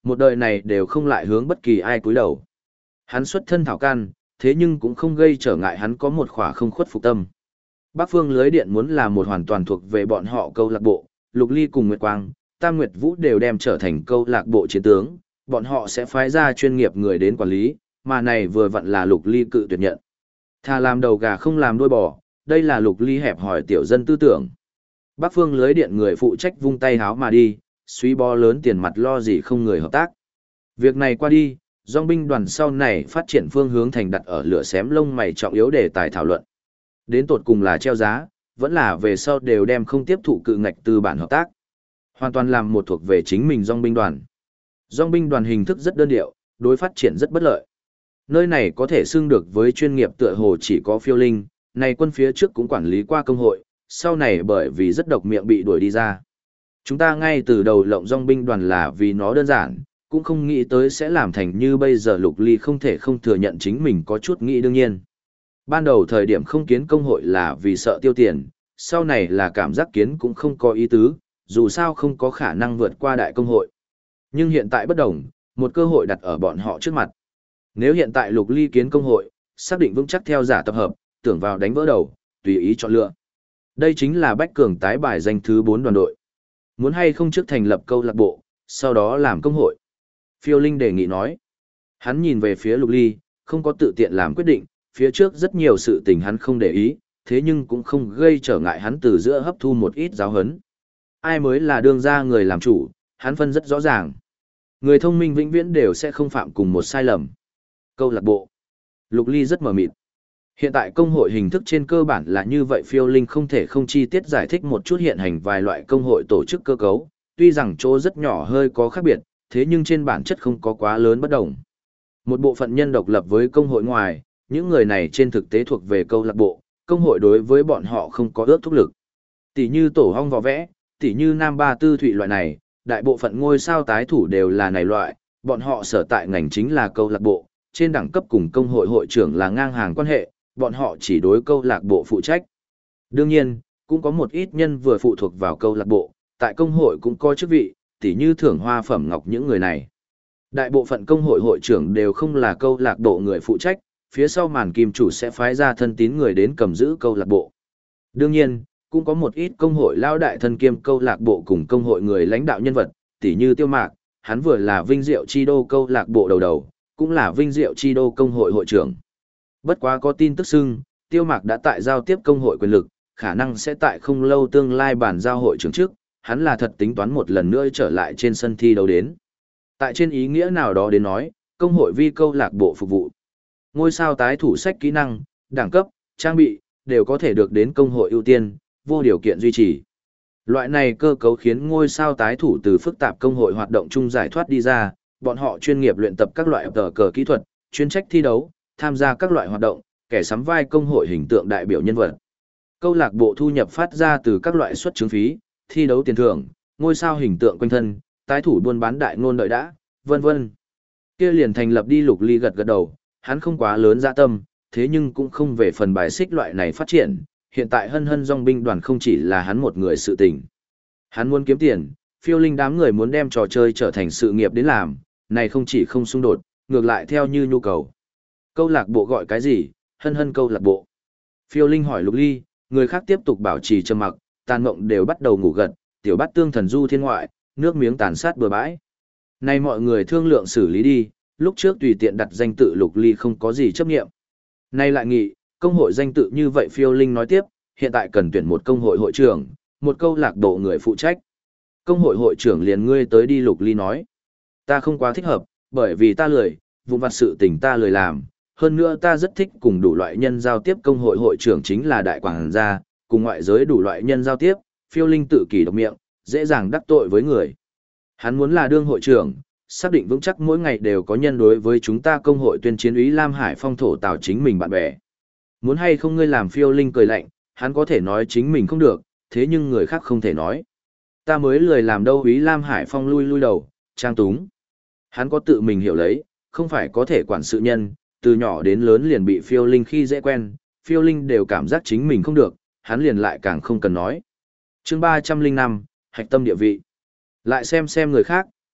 Một đời này đều không lại hướng bất kỳ ai cúi đầu. Hắn xuất thân thảo can, thế nhưng cũng không gây trở ngại hắn có một khỏa không khuất phục tâm. Bắc Phương Lưới Điện muốn là một hoàn toàn thuộc về bọn họ câu lạc bộ, Lục Ly cùng Nguyệt Quang, Tam Nguyệt Vũ đều đem trở thành câu lạc bộ chiến tướng, bọn họ sẽ phái ra chuyên nghiệp người đến quản lý, mà này vừa vặn là Lục Ly cự tuyệt nhận. Thà làm đầu gà không làm đuôi bò, đây là Lục Ly hẹp hỏi tiểu dân tư tưởng. Bắc Phương Lưới Điện người phụ trách vung tay háo mà đi, suy bo lớn tiền mặt lo gì không người hợp tác. Việc này qua đi, dòng binh đoàn sau này phát triển phương hướng thành đặt ở lửa xém lông mày trọng yếu đề tài thảo luận. Đến tột cùng là treo giá, vẫn là về sau đều đem không tiếp thụ cự ngạch tư bản hợp tác. Hoàn toàn làm một thuộc về chính mình dòng binh đoàn. Dòng binh đoàn hình thức rất đơn điệu, đối phát triển rất bất lợi. Nơi này có thể xưng được với chuyên nghiệp tựa hồ chỉ có Phiêu Linh, này quân phía trước cũng quản lý qua công hội, sau này bởi vì rất độc miệng bị đuổi đi ra. Chúng ta ngay từ đầu lộng dòng binh đoàn là vì nó đơn giản, cũng không nghĩ tới sẽ làm thành như bây giờ Lục Ly không thể không thừa nhận chính mình có chút nghĩ đương nhiên. Ban đầu thời điểm không kiến công hội là vì sợ tiêu tiền, sau này là cảm giác kiến cũng không có ý tứ, dù sao không có khả năng vượt qua đại công hội. Nhưng hiện tại bất đồng, một cơ hội đặt ở bọn họ trước mặt. Nếu hiện tại Lục Ly kiến công hội, xác định vững chắc theo giả tập hợp, tưởng vào đánh vỡ đầu, tùy ý chọn lựa. Đây chính là Bách Cường tái bài danh thứ 4 đoàn đội. Muốn hay không trước thành lập câu lạc bộ, sau đó làm công hội. Phiêu Linh đề nghị nói. Hắn nhìn về phía Lục Ly, không có tự tiện làm quyết định, phía trước rất nhiều sự tình hắn không để ý, thế nhưng cũng không gây trở ngại hắn từ giữa hấp thu một ít giáo hấn. Ai mới là đương gia người làm chủ, hắn phân rất rõ ràng. Người thông minh vĩnh viễn đều sẽ không phạm cùng một sai lầm. Câu lạc bộ. Lục Ly rất mờ mịt. Hiện tại công hội hình thức trên cơ bản là như vậy, Phiêu Linh không thể không chi tiết giải thích một chút hiện hành vài loại công hội tổ chức cơ cấu, tuy rằng chỗ rất nhỏ hơi có khác biệt, thế nhưng trên bản chất không có quá lớn bất đồng. Một bộ phận nhân độc lập với công hội ngoài, những người này trên thực tế thuộc về câu lạc bộ, công hội đối với bọn họ không có ước thúc lực. Tỷ như tổ hong vò vẽ, tỷ như Nam Ba Tư Thụy loại này, đại bộ phận ngôi sao tái thủ đều là này loại, bọn họ sở tại ngành chính là câu lạc bộ, trên đẳng cấp cùng công hội hội trưởng là ngang hàng quan hệ, bọn họ chỉ đối câu lạc bộ phụ trách. Đương nhiên, cũng có một ít nhân vừa phụ thuộc vào câu lạc bộ, tại công hội cũng có chức vị, tỉ như thưởng hoa phẩm ngọc những người này. Đại bộ phận công hội hội trưởng đều không là câu lạc bộ người phụ trách, phía sau màn kim chủ sẽ phái ra thân tín người đến cầm giữ câu lạc bộ. Đương nhiên, cũng có một ít công hội lao đại thân kiêm câu lạc bộ cùng công hội người lãnh đạo nhân vật, tỉ như Tiêu Mạc, hắn vừa là Vinh Diệu Chi Đô câu lạc bộ đầu, cũng là Vinh Diệu Chi Đô công hội hội trưởng. Bất quá có tin tức xưng, Tiêu Mạc đã tại giao tiếp công hội quyền lực, khả năng sẽ tại không lâu tương lai bản giao hội trưởng trước, hắn là thật tính toán một lần nữa trở lại trên sân thi đấu đến. Tại trên ý nghĩa nào đó đến nói, công hội vi câu lạc bộ phục vụ. Ngôi sao tái thủ sách kỹ năng, đẳng cấp, trang bị, đều có thể được đến công hội ưu tiên, vô điều kiện duy trì. Loại này cơ cấu khiến ngôi sao tái thủ từ phức tạp công hội hoạt động chung giải thoát đi ra, bọn họ chuyên nghiệp luyện tập các loại tờ cờ kỹ thuật, chuyên trách thi đấu, tham gia các loại hoạt động, kẻ sắm vai công hội hình tượng đại biểu nhân vật. Câu lạc bộ thu nhập phát ra từ các loại suất chứng phí, thi đấu tiền thưởng, ngôi sao hình tượng quanh thân, tái thủ buôn bán đại ngôn đợi đã, vân vân. Kia liền thành lập đi. Lục Ly gật gật đầu, hắn không quá lớn dạ tâm, thế nhưng cũng không về phần bài xích loại này phát triển, hiện tại hân hân dòng binh đoàn không chỉ là hắn một người sự tình. Hắn muốn kiếm tiền, Phiêu Linh đám người muốn đem trò chơi trở thành sự nghiệp đến làm, này không chỉ không xung đột, ngược lại theo như nhu cầu. Câu lạc bộ gọi cái gì? Hân hân câu lạc bộ. Phiêu Linh hỏi Lục Ly, người khác tiếp tục bảo trì trầm mặc, Tàn Mộng đều bắt đầu ngủ gật, Tiểu Bát Tương thần du thiên ngoại, nước miếng tàn sát bừa bãi. Nay mọi người thương lượng xử lý đi, lúc trước tùy tiện đặt danh tự Lục Ly không có gì chấp nghiệm. Nay lại nghị, công hội danh tự như vậy. Phiêu Linh nói tiếp, hiện tại cần tuyển một công hội hội trưởng, một câu lạc bộ người phụ trách. Công hội hội trưởng liền ngươi tới đi. Lục Ly nói. Ta không quá thích hợp, bởi vì ta lười, vụn vặt sự tình ta lười làm. Hơn nữa ta rất thích cùng đủ loại nhân giao tiếp, công hội hội trưởng chính là đại quảng gia, cùng ngoại giới đủ loại nhân giao tiếp. Phiêu Linh tự kỷ độc miệng, dễ dàng đắc tội với người. Hắn muốn là đương hội trưởng, xác định vững chắc mỗi ngày đều có nhân đối với chúng ta công hội tuyên chiến úy Lam Hải phong thổ tào chính mình bạn bè. Muốn hay không ngươi làm. Phiêu Linh cười lạnh, hắn có thể nói chính mình không được, thế nhưng người khác không thể nói. Ta mới lười làm đâu. Úy Lam Hải phong lui đầu, trang túng. Hắn có tự mình hiểu lấy, không phải có thể quản sự nhân, từ nhỏ đến lớn liền bị Phiêu Linh khi dễ quen, Phiêu Linh đều cảm giác chính mình không được, hắn liền lại càng không cần nói. Chương 305, hạch tâm địa vị. Lại xem người khác,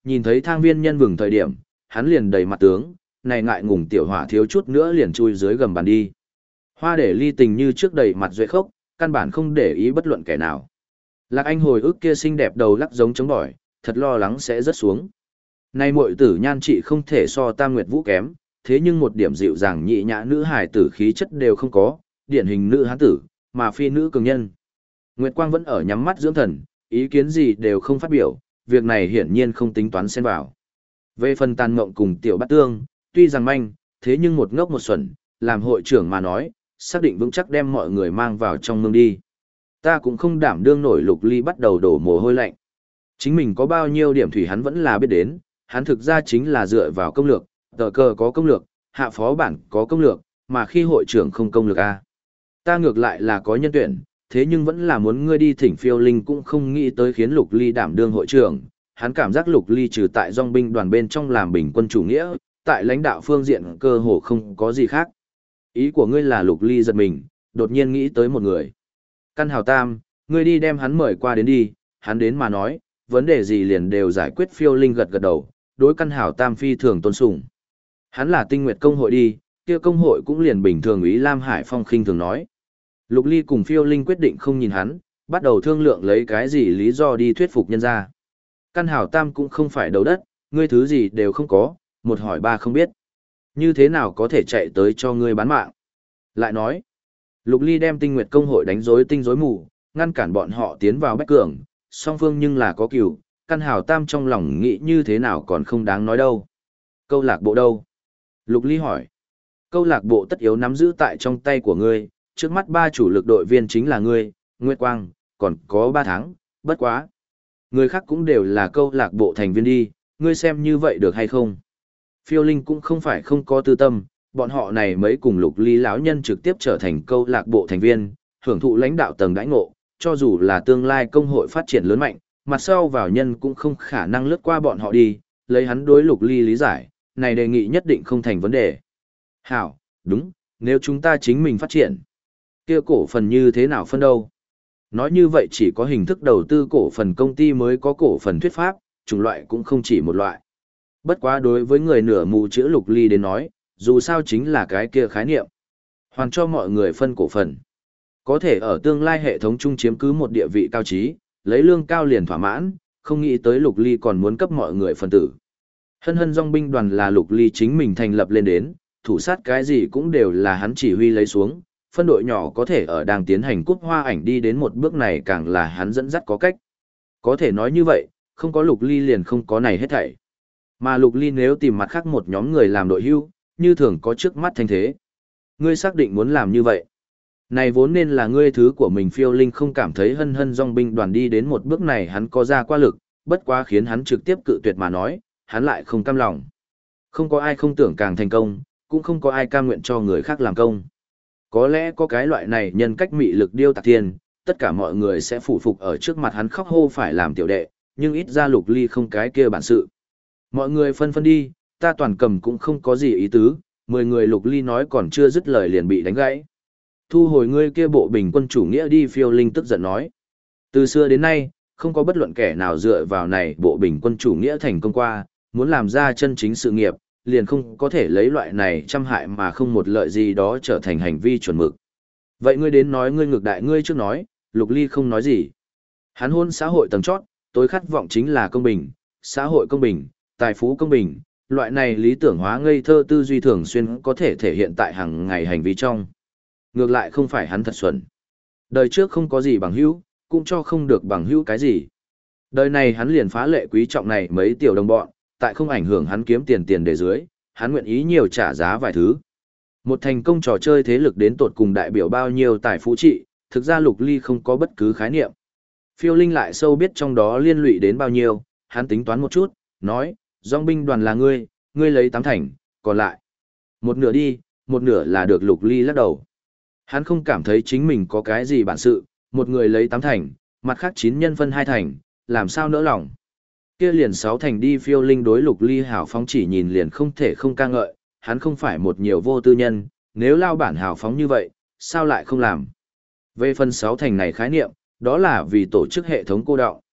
nhìn thấy thang viên nhân vừng thời điểm, hắn liền đầy mặt tướng, này ngại ngùng tiểu hỏa thiếu chút nữa liền chui dưới gầm bàn đi. Hoa để ly tình như trước đầy mặt duệ khốc, căn bản không để ý bất luận kẻ nào. Lạc Anh hồi ức kia xinh đẹp đầu lắc giống chống bỏi, thật lo lắng sẽ rớt xuống. Nay muội tử nhan trị không thể so Tam Nguyệt Vũ kém, thế nhưng một điểm dịu dàng nhị nhã nữ hài tử khí chất đều không có, điển hình nữ hán tử, mà phi nữ cường nhân. Nguyệt Quang vẫn ở nhắm mắt dưỡng thần, ý kiến gì đều không phát biểu, việc này hiển nhiên không tính toán xen vào. Về phần Tàn Mộng cùng Tiểu Bát Tương, tuy rằng manh, thế nhưng một ngốc một xuẩn, làm hội trưởng mà nói, xác định vững chắc đem mọi người mang vào trong mương đi. Ta cũng không đảm đương nổi. Lục Ly bắt đầu đổ mồ hôi lạnh. Chính mình có bao nhiêu điểm thủy hắn vẫn là biết đến, hắn thực ra chính là dựa vào công lược, tờ cờ có công lược, hạ phó bản có công lược, mà khi hội trưởng không công lược a. Ta ngược lại là có nhân tuyển, thế nhưng vẫn là muốn ngươi đi thỉnh phiêu linh cũng không nghĩ tới khiến Lục Ly đảm đương hội trưởng. Hắn cảm giác Lục Ly trừ tại dòng binh đoàn bên trong làm bình quân chủ nghĩa, tại lãnh đạo phương diện cơ hồ không có gì khác. Ý của ngươi là Lục Ly giật mình, đột nhiên nghĩ tới một người. Căn Hào Tam, ngươi đi đem hắn mời qua đến đi, hắn đến mà nói, vấn đề gì liền đều giải quyết. Phiêu linh gật gật đầu, đối Căn Hào Tam phi thường tôn sùng. Hắn là Tinh Nguyệt công hội đi, kia công hội cũng liền bình thường. Ý Lam Hải Phong khinh thường nói. Lục Ly cùng Phiêu linh quyết định không nhìn hắn, bắt đầu thương lượng lấy cái gì lý do đi thuyết phục nhân ra. Căn Hào Tam cũng không phải đầu đất, ngươi thứ gì đều không có, một hỏi ba không biết. Như thế nào có thể chạy tới cho ngươi bán mạng? Lại nói, Lục Ly đem Tinh Nguyệt công hội đánh rối tinh rối mù, ngăn cản bọn họ tiến vào Bách Cường, song phương nhưng là có cừu, Căn Hào Tam trong lòng nghĩ như thế nào còn không đáng nói đâu. Câu lạc bộ đâu? Lục Ly hỏi. Câu lạc bộ tất yếu nắm giữ tại trong tay của ngươi, trước mắt ba chủ lực đội viên chính là ngươi, Nguyệt Quang, còn có 3 tháng, bất quá. Người khác cũng đều là câu lạc bộ thành viên đi, ngươi xem như vậy được hay không? Phiêu linh cũng không phải không có tư tâm, bọn họ này mấy cùng Lục Ly lão nhân trực tiếp trở thành câu lạc bộ thành viên, hưởng thụ lãnh đạo tầng đãi ngộ, cho dù là tương lai công hội phát triển lớn mạnh, mặt sau vào nhân cũng không khả năng lướt qua bọn họ đi, lấy hắn đối Lục Ly lý giải, này đề nghị nhất định không thành vấn đề. Hảo, đúng, nếu chúng ta chính mình phát triển, kia cổ phần như thế nào phân đâu? Nói như vậy chỉ có hình thức đầu tư cổ phần công ty mới có cổ phần thuyết pháp, chủng loại cũng không chỉ một loại. Bất quá đối với người nửa mù chữ Lục Ly đến nói, dù sao chính là cái kia khái niệm. Hoàn cho mọi người phân cổ phần. Có thể ở tương lai hệ thống chung chiếm cứ một địa vị cao trí, lấy lương cao liền thỏa mãn, không nghĩ tới Lục Ly còn muốn cấp mọi người phần tử. Hân hân dòng binh đoàn là Lục Ly chính mình thành lập lên đến, thủ sát cái gì cũng đều là hắn chỉ huy lấy xuống, phân đội nhỏ có thể ở đang tiến hành cúp hoa ảnh đi đến một bước này càng là hắn dẫn dắt có cách. Có thể nói như vậy, không có Lục Ly liền không có này hết thảy. Mà Lục Ly nếu tìm mặt khác một nhóm người làm đội hưu, như thường có trước mắt thanh thế. Ngươi xác định muốn làm như vậy. Này vốn nên là ngươi thứ của mình. Phiêu linh không cảm thấy hân hân dòng binh đoàn đi đến một bước này hắn có ra qua lực, bất quá khiến hắn trực tiếp cự tuyệt mà nói, hắn lại không cam lòng. Không có ai không tưởng càng thành công, cũng không có ai cam nguyện cho người khác làm công. Có lẽ có cái loại này nhân cách mị lực điêu tạc thiên, tất cả mọi người sẽ phủ phục ở trước mặt hắn khóc hô phải làm tiểu đệ, nhưng ít ra Lục Ly không cái kia bản sự. Mọi người phân phân đi, ta toàn cầm cũng không có gì ý tứ, 10 người Lục Ly nói còn chưa dứt lời liền bị đánh gãy. Thu hồi ngươi kia bộ bình quân chủ nghĩa đi. Phiêu linh tức giận nói. Từ xưa đến nay, không có bất luận kẻ nào dựa vào này bộ bình quân chủ nghĩa thành công qua, muốn làm ra chân chính sự nghiệp, liền không có thể lấy loại này trăm hại mà không một lợi gì đó trở thành hành vi chuẩn mực. Vậy ngươi đến nói ngươi ngược đại ngươi trước nói, Lục Ly không nói gì. Hắn hôn xã hội tầng chót, tối khát vọng chính là công bình, xã hội công bình, tài phú công bình, loại này lý tưởng hóa ngây thơ tư duy thường xuyên có thể thể hiện tại hàng ngày hành vi trong. Ngược lại không phải hắn thật xuẩn. Đời trước không có gì bằng hữu, cũng cho không được bằng hữu cái gì. Đời này hắn liền phá lệ quý trọng này mấy tiểu đồng bọn, tại không ảnh hưởng hắn kiếm tiền để dưới, hắn nguyện ý nhiều trả giá vài thứ. Một thành công trò chơi thế lực đến tột cùng đại biểu bao nhiêu tài phú trị, thực ra Lục Ly không có bất cứ khái niệm. Phiêu linh lại sâu biết trong đó liên lụy đến bao nhiêu, hắn tính toán một chút, nói, dòng binh đoàn là ngươi lấy 8 thành, còn lại. Một nửa đi, một nửa là được. Lục Ly lắc đầu. Hắn không cảm thấy chính mình có cái gì bản sự, một người lấy 8 thành, mặt khác 9 nhân phân 2 thành, làm sao nỡ lòng. Kia liền 6 thành đi. Phiêu linh đối Lục Ly hào phóng chỉ nhìn liền không thể không ca ngợi, hắn không phải một nhiều vô tư nhân, nếu lao bản hào phóng như vậy, sao lại không làm. Về phần 6 thành này khái niệm, đó là vì tổ chức hệ thống cô đọng.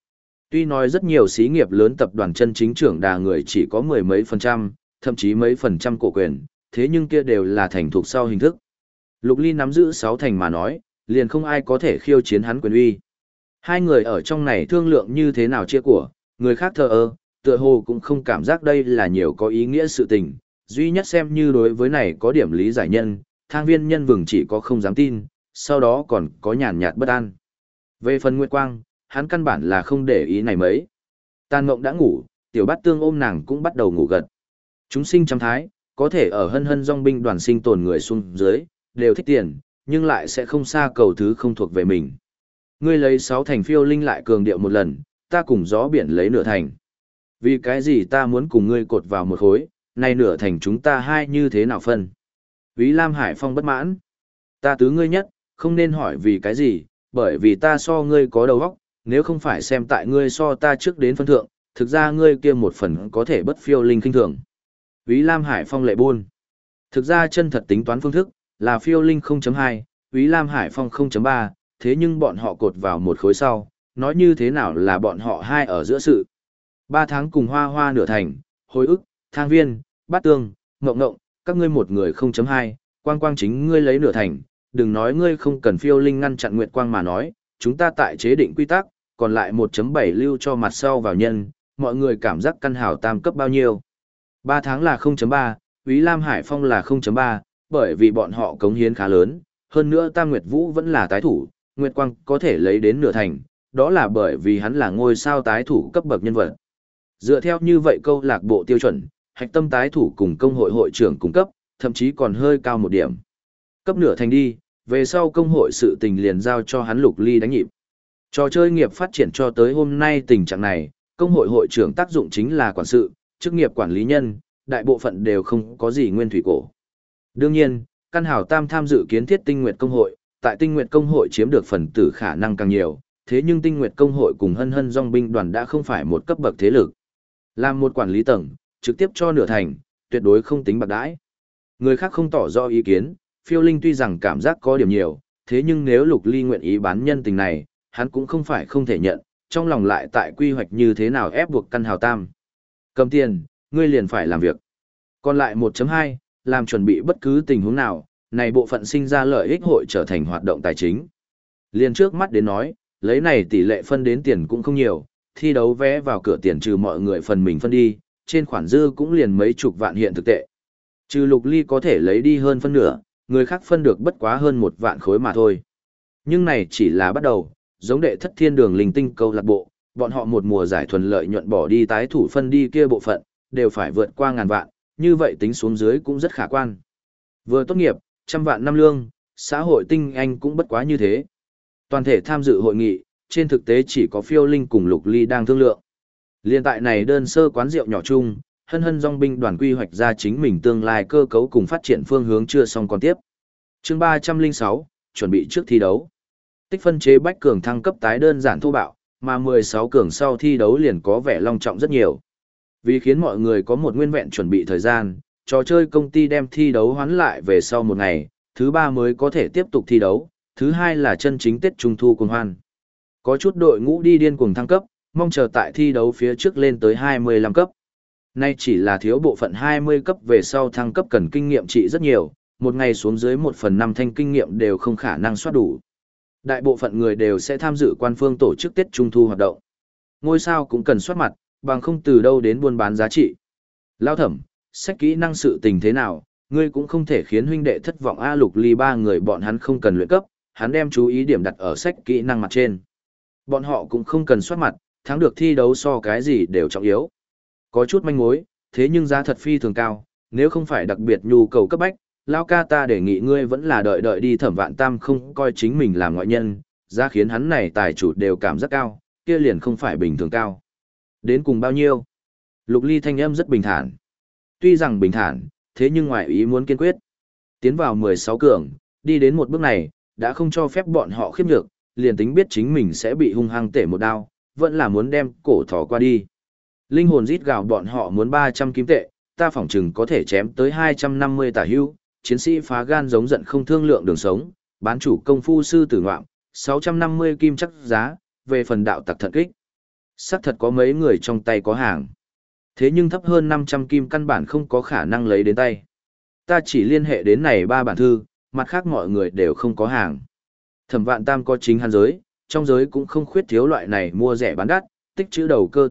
Tuy nói rất nhiều xí nghiệp lớn tập đoàn chân chính trưởng đà người chỉ có mười mấy phần trăm, thậm chí mấy phần trăm cổ quyền, thế nhưng kia đều là thành thuộc sau hình thức. Lục Ly nắm giữ 6 thành mà nói, liền không ai có thể khiêu chiến hắn quyền uy. Hai người ở trong này thương lượng như thế nào chia của, người khác thờ ơ, tựa hồ cũng không cảm giác đây là nhiều có ý nghĩa sự tình, duy nhất xem như đối với này có điểm lý giải nhân, thang viên nhân vừng chỉ có không dám tin, sau đó còn có nhàn nhạt bất an. Về phần Nguyệt Quang, hắn căn bản là không để ý này mấy. Tàn Ngộng đã ngủ, Tiểu Bát Tương ôm nàng cũng bắt đầu ngủ gật. Chúng sinh trăm thái, có thể ở hân hân dòng binh đoàn sinh tồn người xuống dưới, đều thích tiền, nhưng lại sẽ không xa cầu thứ không thuộc về mình. Ngươi lấy 6 thành phiêu linh lại cường điệu một lần, ta cùng gió biển lấy nửa thành. Vì cái gì ta muốn cùng ngươi cột vào một khối, này nửa thành chúng ta hai như thế nào phân? Úy Lam Hải Phong bất mãn. Ta tứ ngươi nhất, không nên hỏi vì cái gì, bởi vì ta so ngươi có đầu óc, nếu không phải xem tại ngươi so ta trước đến phân thượng, thực ra ngươi kia một phần có thể bất phiêu linh kinh thường. Úy Lam Hải Phong lệ buôn. Thực ra chân thật tính toán phương thức, là phiêu linh 0.2, Úy Lam Hải Phong 0.3, thế nhưng bọn họ cột vào một khối sau, nói như thế nào là bọn họ hai ở giữa sự. 3 tháng cùng hoa hoa nửa thành, hồi ức, thang viên, bát tương, ngộng ngộng, các ngươi một người 0.2, quang quang chính ngươi lấy nửa thành, đừng nói ngươi không cần phiêu linh ngăn chặn nguyệt quang mà nói, chúng ta tại chế định quy tắc, còn lại 1.7 lưu cho mặt sau vào nhân, mọi người cảm giác căn hảo tam cấp bao nhiêu. 3 tháng là 0.3, Úy Lam Hải Phong là 0.3, bởi vì bọn họ cống hiến khá lớn, hơn nữa Tam Nguyệt Vũ vẫn là tái thủ, Nguyệt Quang có thể lấy đến nửa thành, đó là bởi vì hắn là ngôi sao tái thủ cấp bậc nhân vật. Dựa theo như vậy câu lạc bộ tiêu chuẩn, hạch tâm tái thủ cùng công hội hội trưởng cung cấp, thậm chí còn hơi cao một điểm. Cấp nửa thành đi, về sau công hội sự tình liền giao cho hắn Lục Ly đánh nhịp. Trò chơi nghiệp phát triển cho tới hôm nay tình trạng này, công hội hội trưởng tác dụng chính là quản sự, chức nghiệp quản lý nhân, đại bộ phận đều không có gì nguyên thủy cổ. Đương nhiên, Căn Hảo Tam tham dự kiến thiết Tinh Nguyệt công hội, tại Tinh Nguyệt công hội chiếm được phần tử khả năng càng nhiều, thế nhưng Tinh Nguyệt công hội cùng hân hân dòng binh đoàn đã không phải một cấp bậc thế lực. Làm một quản lý tầng, trực tiếp cho nửa thành, tuyệt đối không tính bạc đãi. Người khác không tỏ rõ ý kiến, phiêu linh tuy rằng cảm giác có điểm nhiều, thế nhưng nếu Lục Ly nguyện ý bán nhân tình này, hắn cũng không phải không thể nhận, trong lòng lại tại quy hoạch như thế nào ép buộc Căn Hảo Tam. Cầm tiền, ngươi liền phải làm việc. Còn lại 1.2, làm chuẩn bị bất cứ tình huống nào, này bộ phận sinh ra lợi ích hội trở thành hoạt động tài chính. Liền trước mắt đến nói, lấy này tỷ lệ phân đến tiền cũng không nhiều, thi đấu vé vào cửa tiền trừ mọi người phần mình phân đi, trên khoản dư cũng liền mấy chục vạn hiện thực tệ. Trừ Lục Ly có thể lấy đi hơn phân nửa, người khác phân được bất quá hơn 1 vạn khối mà thôi. Nhưng này chỉ là bắt đầu, giống đệ thất thiên đường linh tinh câu lạc bộ, bọn họ một mùa giải thuần lợi nhuận bỏ đi tái thủ phân đi kia bộ phận, đều phải vượt qua ngàn vạn, như vậy tính xuống dưới cũng rất khả quan. Vừa tốt nghiệp, 100 vạn năm lương, xã hội tinh anh cũng bất quá như thế. Toàn thể tham dự hội nghị, trên thực tế chỉ có phiêu linh cùng Lục Ly đang thương lượng. Liên tại này đơn sơ quán rượu nhỏ chung, hân hân dòng binh đoàn quy hoạch ra chính mình tương lai cơ cấu cùng phát triển phương hướng chưa xong còn tiếp. Chương 306, chuẩn bị trước thi đấu. Tích phân chế bách cường thăng cấp tái đơn giản thô bạo, mà 16 cường sau thi đấu liền có vẻ long trọng rất nhiều. Vì khiến mọi người có một nguyên vẹn chuẩn bị thời gian, trò chơi công ty đem thi đấu hoán lại về sau một ngày, thứ 3 mới có thể tiếp tục thi đấu, thứ 2 là chân chính Tết Trung Thu cùng hoan. Có chút đội ngũ đi điên cuồng thăng cấp, mong chờ tại thi đấu phía trước lên tới 25 cấp. Nay chỉ là thiếu bộ phận 20 cấp về sau thăng cấp cần kinh nghiệm trị rất nhiều, một ngày xuống dưới 1/5 thanh kinh nghiệm đều không khả năng soát đủ. Đại bộ phận người đều sẽ tham dự quan phương tổ chức Tết Trung Thu hoạt động. Ngôi sao cũng cần soát mặt, bằng không từ đâu đến buôn bán giá trị. Lao Thẩm, sách kỹ năng sự tình thế nào, ngươi cũng không thể khiến huynh đệ thất vọng. A Lục Ly 3 người bọn hắn không cần luyện cấp, hắn đem chú ý điểm đặt ở sách kỹ năng mặt trên. Bọn họ cũng không cần soát mặt, thắng được thi đấu so cái gì đều trọng yếu. Có chút manh mối, thế nhưng giá thật phi thường cao, nếu không phải đặc biệt nhu cầu cấp bách, Lao ca ta đề nghị ngươi vẫn là đợi đi Thẩm Vạn Tam không coi chính mình làm ngoại nhân, giá khiến hắn này tài chủ đều cảm giác cao, kia liền không phải bình thường cao. Đến cùng bao nhiêu? Lục Ly thanh âm rất bình thản. Tuy rằng bình thản, thế nhưng ngoài ý muốn kiên quyết. Tiến vào 16 cường, đi đến một bước này, đã không cho phép bọn họ khiếp nhược, liền tính biết chính mình sẽ bị hung hăng tể một đao, vẫn là muốn đem cổ thỏ qua đi. Linh hồn rít gào bọn họ muốn 300 kim tệ, ta phỏng chừng có thể chém tới 250 tả hưu, chiến sĩ phá gan giống giận không thương lượng đường sống, bán chủ công phu sư tử ngoạm, 650 kim chắc giá, về phần đạo tặc thận kích. Xác thật có mấy người trong tay có hàng. Thế nhưng thấp hơn 500 kim căn bản không có khả năng lấy đến tay. Ta chỉ liên hệ đến này 3 bản thư, mặt khác mọi người đều không có hàng. Thẩm Vạn Tam có chính hắn giới, trong giới cũng không khuyết thiếu loại này mua rẻ bán đắt, tích trữ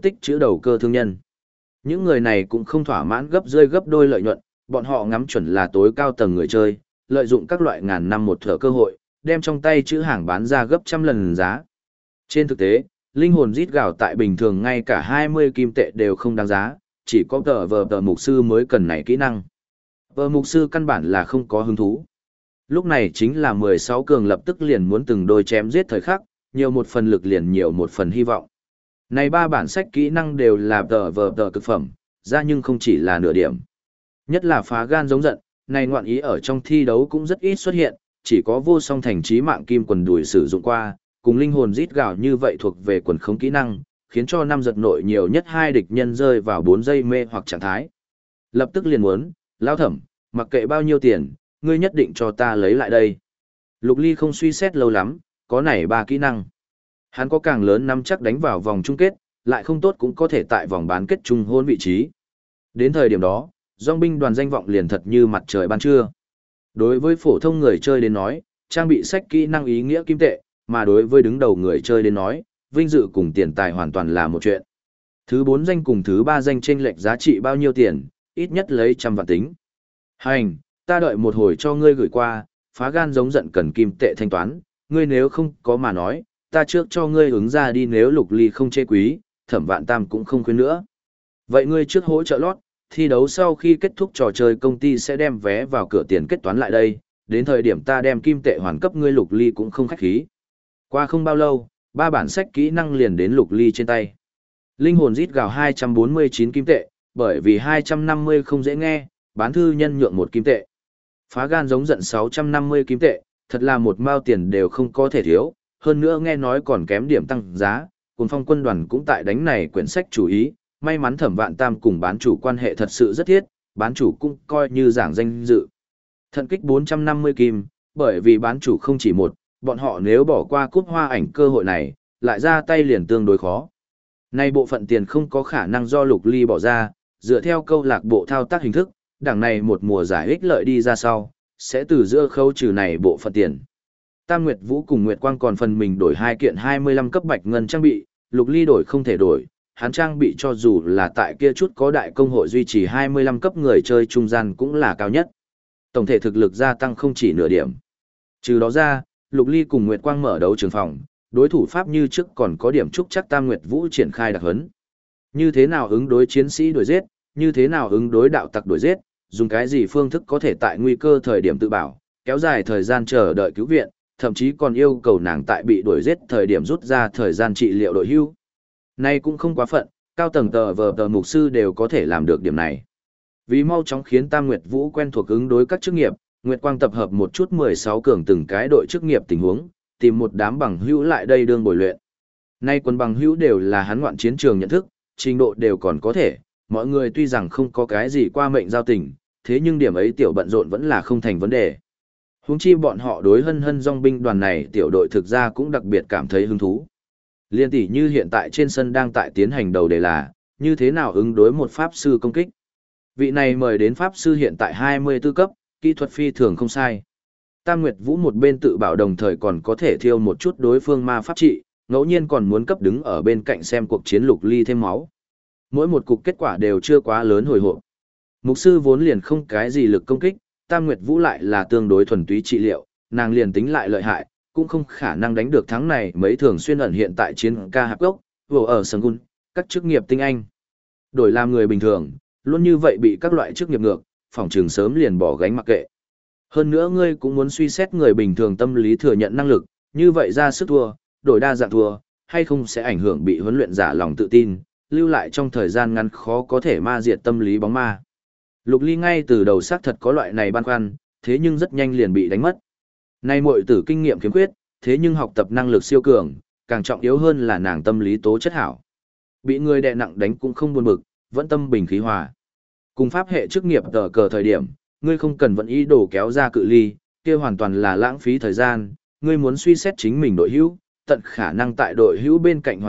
đầu cơ thương nhân. Những người này cũng không thỏa mãn gấp đôi lợi nhuận, bọn họ ngắm chuẩn là tối cao tầng người chơi, lợi dụng các loại ngàn năm một thở cơ hội, đem trong tay chữ hàng bán ra gấp trăm lần giá. Trên thực tế, linh hồn rít gào tại bình thường ngay cả 20 kim tệ đều không đáng giá, chỉ có tờ mục sư mới cần này kỹ năng. Vợ mục sư căn bản là không có hứng thú. Lúc này chính là 16 cường lập tức liền muốn từng đôi chém giết thời khắc, nhiều một phần lực liền nhiều một phần hy vọng. Này 3 bản sách kỹ năng đều là tờ cực phẩm, ra nhưng không chỉ là nửa điểm. Nhất là phá gan giống giận, này ngoạn ý ở trong thi đấu cũng rất ít xuất hiện, chỉ có vô song thành trí mạng kim quần đùi sử dụng qua, cùng linh hồn rít gào như vậy thuộc về quần khống kỹ năng, khiến cho năm giật nội nhiều nhất 2 địch nhân rơi vào 4 giây mê hoặc trạng thái. Lập tức liền muốn, lao thẩm, mặc kệ bao nhiêu tiền, ngươi nhất định cho ta lấy lại đây. Lục Ly không suy xét lâu lắm, có này 3 kỹ năng. Hắn có càng lớn nắm chắc đánh vào vòng chung kết, lại không tốt cũng có thể tại vòng bán kết chung hôn vị trí. Đến thời điểm đó, dòng binh đoàn danh vọng liền thật như mặt trời ban trưa. Đối với phổ thông người chơi đến nói, trang bị sách kỹ năng ý nghĩa kim tệ, mà đối với đứng đầu người chơi đến nói, vinh dự cùng tiền tài hoàn toàn là một chuyện. Thứ 4 danh cùng thứ 3 danh chênh lệch giá trị bao nhiêu tiền, ít nhất lấy trăm vạn tính. Hành, ta đợi một hồi cho ngươi gửi qua, phá gan giống giận cần kim tệ thanh toán, ngươi nếu không có mà nói, ta trước cho ngươi ứng ra đi, nếu Lục Ly không chê quý, Thẩm Vạn Tam cũng không khuyên nữa. Vậy ngươi trước hỗ trợ lót, thi đấu sau khi kết thúc trò chơi công ty sẽ đem vé vào cửa tiền kết toán lại đây, đến thời điểm ta đem kim tệ hoàn cấp ngươi. Lục Ly cũng không khách khí. Qua không bao lâu, 3 bản sách kỹ năng liền đến Lục Ly trên tay. Linh hồn rít gào 249 kim tệ, bởi vì 250 không dễ nghe, bán thư nhân nhượng 1 kim tệ. Phá gan giống giận 650 kim tệ, thật là một mao tiền đều không có thể thiếu, hơn nữa nghe nói còn kém điểm tăng giá, Cuồng Phong quân đoàn cũng tại đánh này quyển sách chủ ý, may mắn Thẩm Vạn Tam cùng bán chủ quan hệ thật sự rất thiết, bán chủ cũng coi như giảng danh dự. Thận kích 450 kim, bởi vì bán chủ không chỉ một, bọn họ nếu bỏ qua cúp hoa ảnh cơ hội này, lại ra tay liền tương đối khó. Nay bộ phận tiền không có khả năng do Lục Ly bỏ ra, dựa theo câu lạc bộ thao tác hình thức, đảng này một mùa giải ích lợi đi ra sau, sẽ từ giữa khấu trừ này bộ phận tiền. Tam Nguyệt Vũ cùng Nguyệt Quang còn phần mình đổi 2 kiện 25 cấp bạch ngân trang bị, Lục Ly đổi không thể đổi, hắn trang bị cho dù là tại kia chút có đại công hội duy trì 25 cấp người chơi trung gian cũng là cao nhất. Tổng thể thực lực gia tăng không chỉ nửa điểm. Trừ đó ra, Lục Ly cùng Nguyệt Quang mở đấu trường phòng, đối thủ pháp như trước còn có điểm trúc chắc Tam Nguyệt Vũ triển khai đặc hấn. Như thế nào ứng đối chiến sĩ đuổi giết, như thế nào ứng đối đạo tặc đuổi giết, dùng cái gì phương thức có thể tại nguy cơ thời điểm tự bảo, kéo dài thời gian chờ đợi cứu viện, thậm chí còn yêu cầu nàng tại bị đuổi giết thời điểm rút ra thời gian trị liệu đội hưu. Nay cũng không quá phận, cao tầng tờ mục sư đều có thể làm được điểm này. Vì mau chóng khiến Tam Nguyệt Vũ quen thuộc ứng đối các chức nghiệp, Nguyệt Quang tập hợp một chút 16 cường từng cái đội chức nghiệp tình huống, tìm một đám bằng hữu lại đây đương bồi luyện. Nay quân bằng hữu đều là hắn ngoạn chiến trường nhận thức, trình độ đều còn có thể, mọi người tuy rằng không có cái gì qua mệnh giao tình, thế nhưng điểm ấy tiểu bận rộn vẫn là không thành vấn đề. Huống chi bọn họ đối hân hân dòng binh đoàn này tiểu đội thực ra cũng đặc biệt cảm thấy hứng thú. Liên tỷ như hiện tại trên sân đang tại tiến hành đầu đề là, như thế nào ứng đối một pháp sư công kích. Vị này mời đến pháp sư hiện tại 24 cấp, kỹ thuật phi thường không sai. Tam Nguyệt Vũ một bên tự bảo đồng thời còn có thể thiêu một chút đối phương ma pháp trị, ngẫu nhiên còn muốn cấp đứng ở bên cạnh xem cuộc chiến Lục Ly thêm máu. Mỗi một cục kết quả đều chưa quá lớn hồi hộp. Mục sư vốn liền không cái gì lực công kích, Tam Nguyệt Vũ lại là tương đối thuần túy trị liệu, nàng liền tính lại lợi hại, cũng không khả năng đánh được thắng này mấy thường xuyên ẩn hiện tại chiến ca hạp gốc, vô ở sân gun, các chức nghiệp tinh anh. Đổi làm người bình thường, luôn như vậy bị các loại chức nghiệp ngược, phòng trường sớm liền bỏ gánh mặc kệ. Hơn nữa ngươi cũng muốn suy xét người bình thường tâm lý thừa nhận năng lực, như vậy ra sức thua, đổi đa dạng thua, hay không sẽ ảnh hưởng bị huấn luyện giả lòng tự tin, lưu lại trong thời gian ngắn khó có thể ma diệt tâm lý bóng ma. Lục Ly ngay từ đầu xác thật có loại này băn khoăn, thế nhưng rất nhanh liền bị đánh mất. Nay muội tử kinh nghiệm khiếm khuyết, thế nhưng học tập năng lực siêu cường, càng trọng yếu hơn là nàng tâm lý tố chất hảo. Bị người đè nặng đánh cũng không buồn bực, vẫn tâm bình khí hòa. Cùng pháp hệ chức nghiệp tờ cờ thời điểm, ngươi không cần vận ý đồ kéo ra cự ly, kia hoàn toàn là lãng phí thời gian, ngươi muốn suy xét chính mình đội hữu, tận khả năng tại đội hữu bên cạnh hoạt động,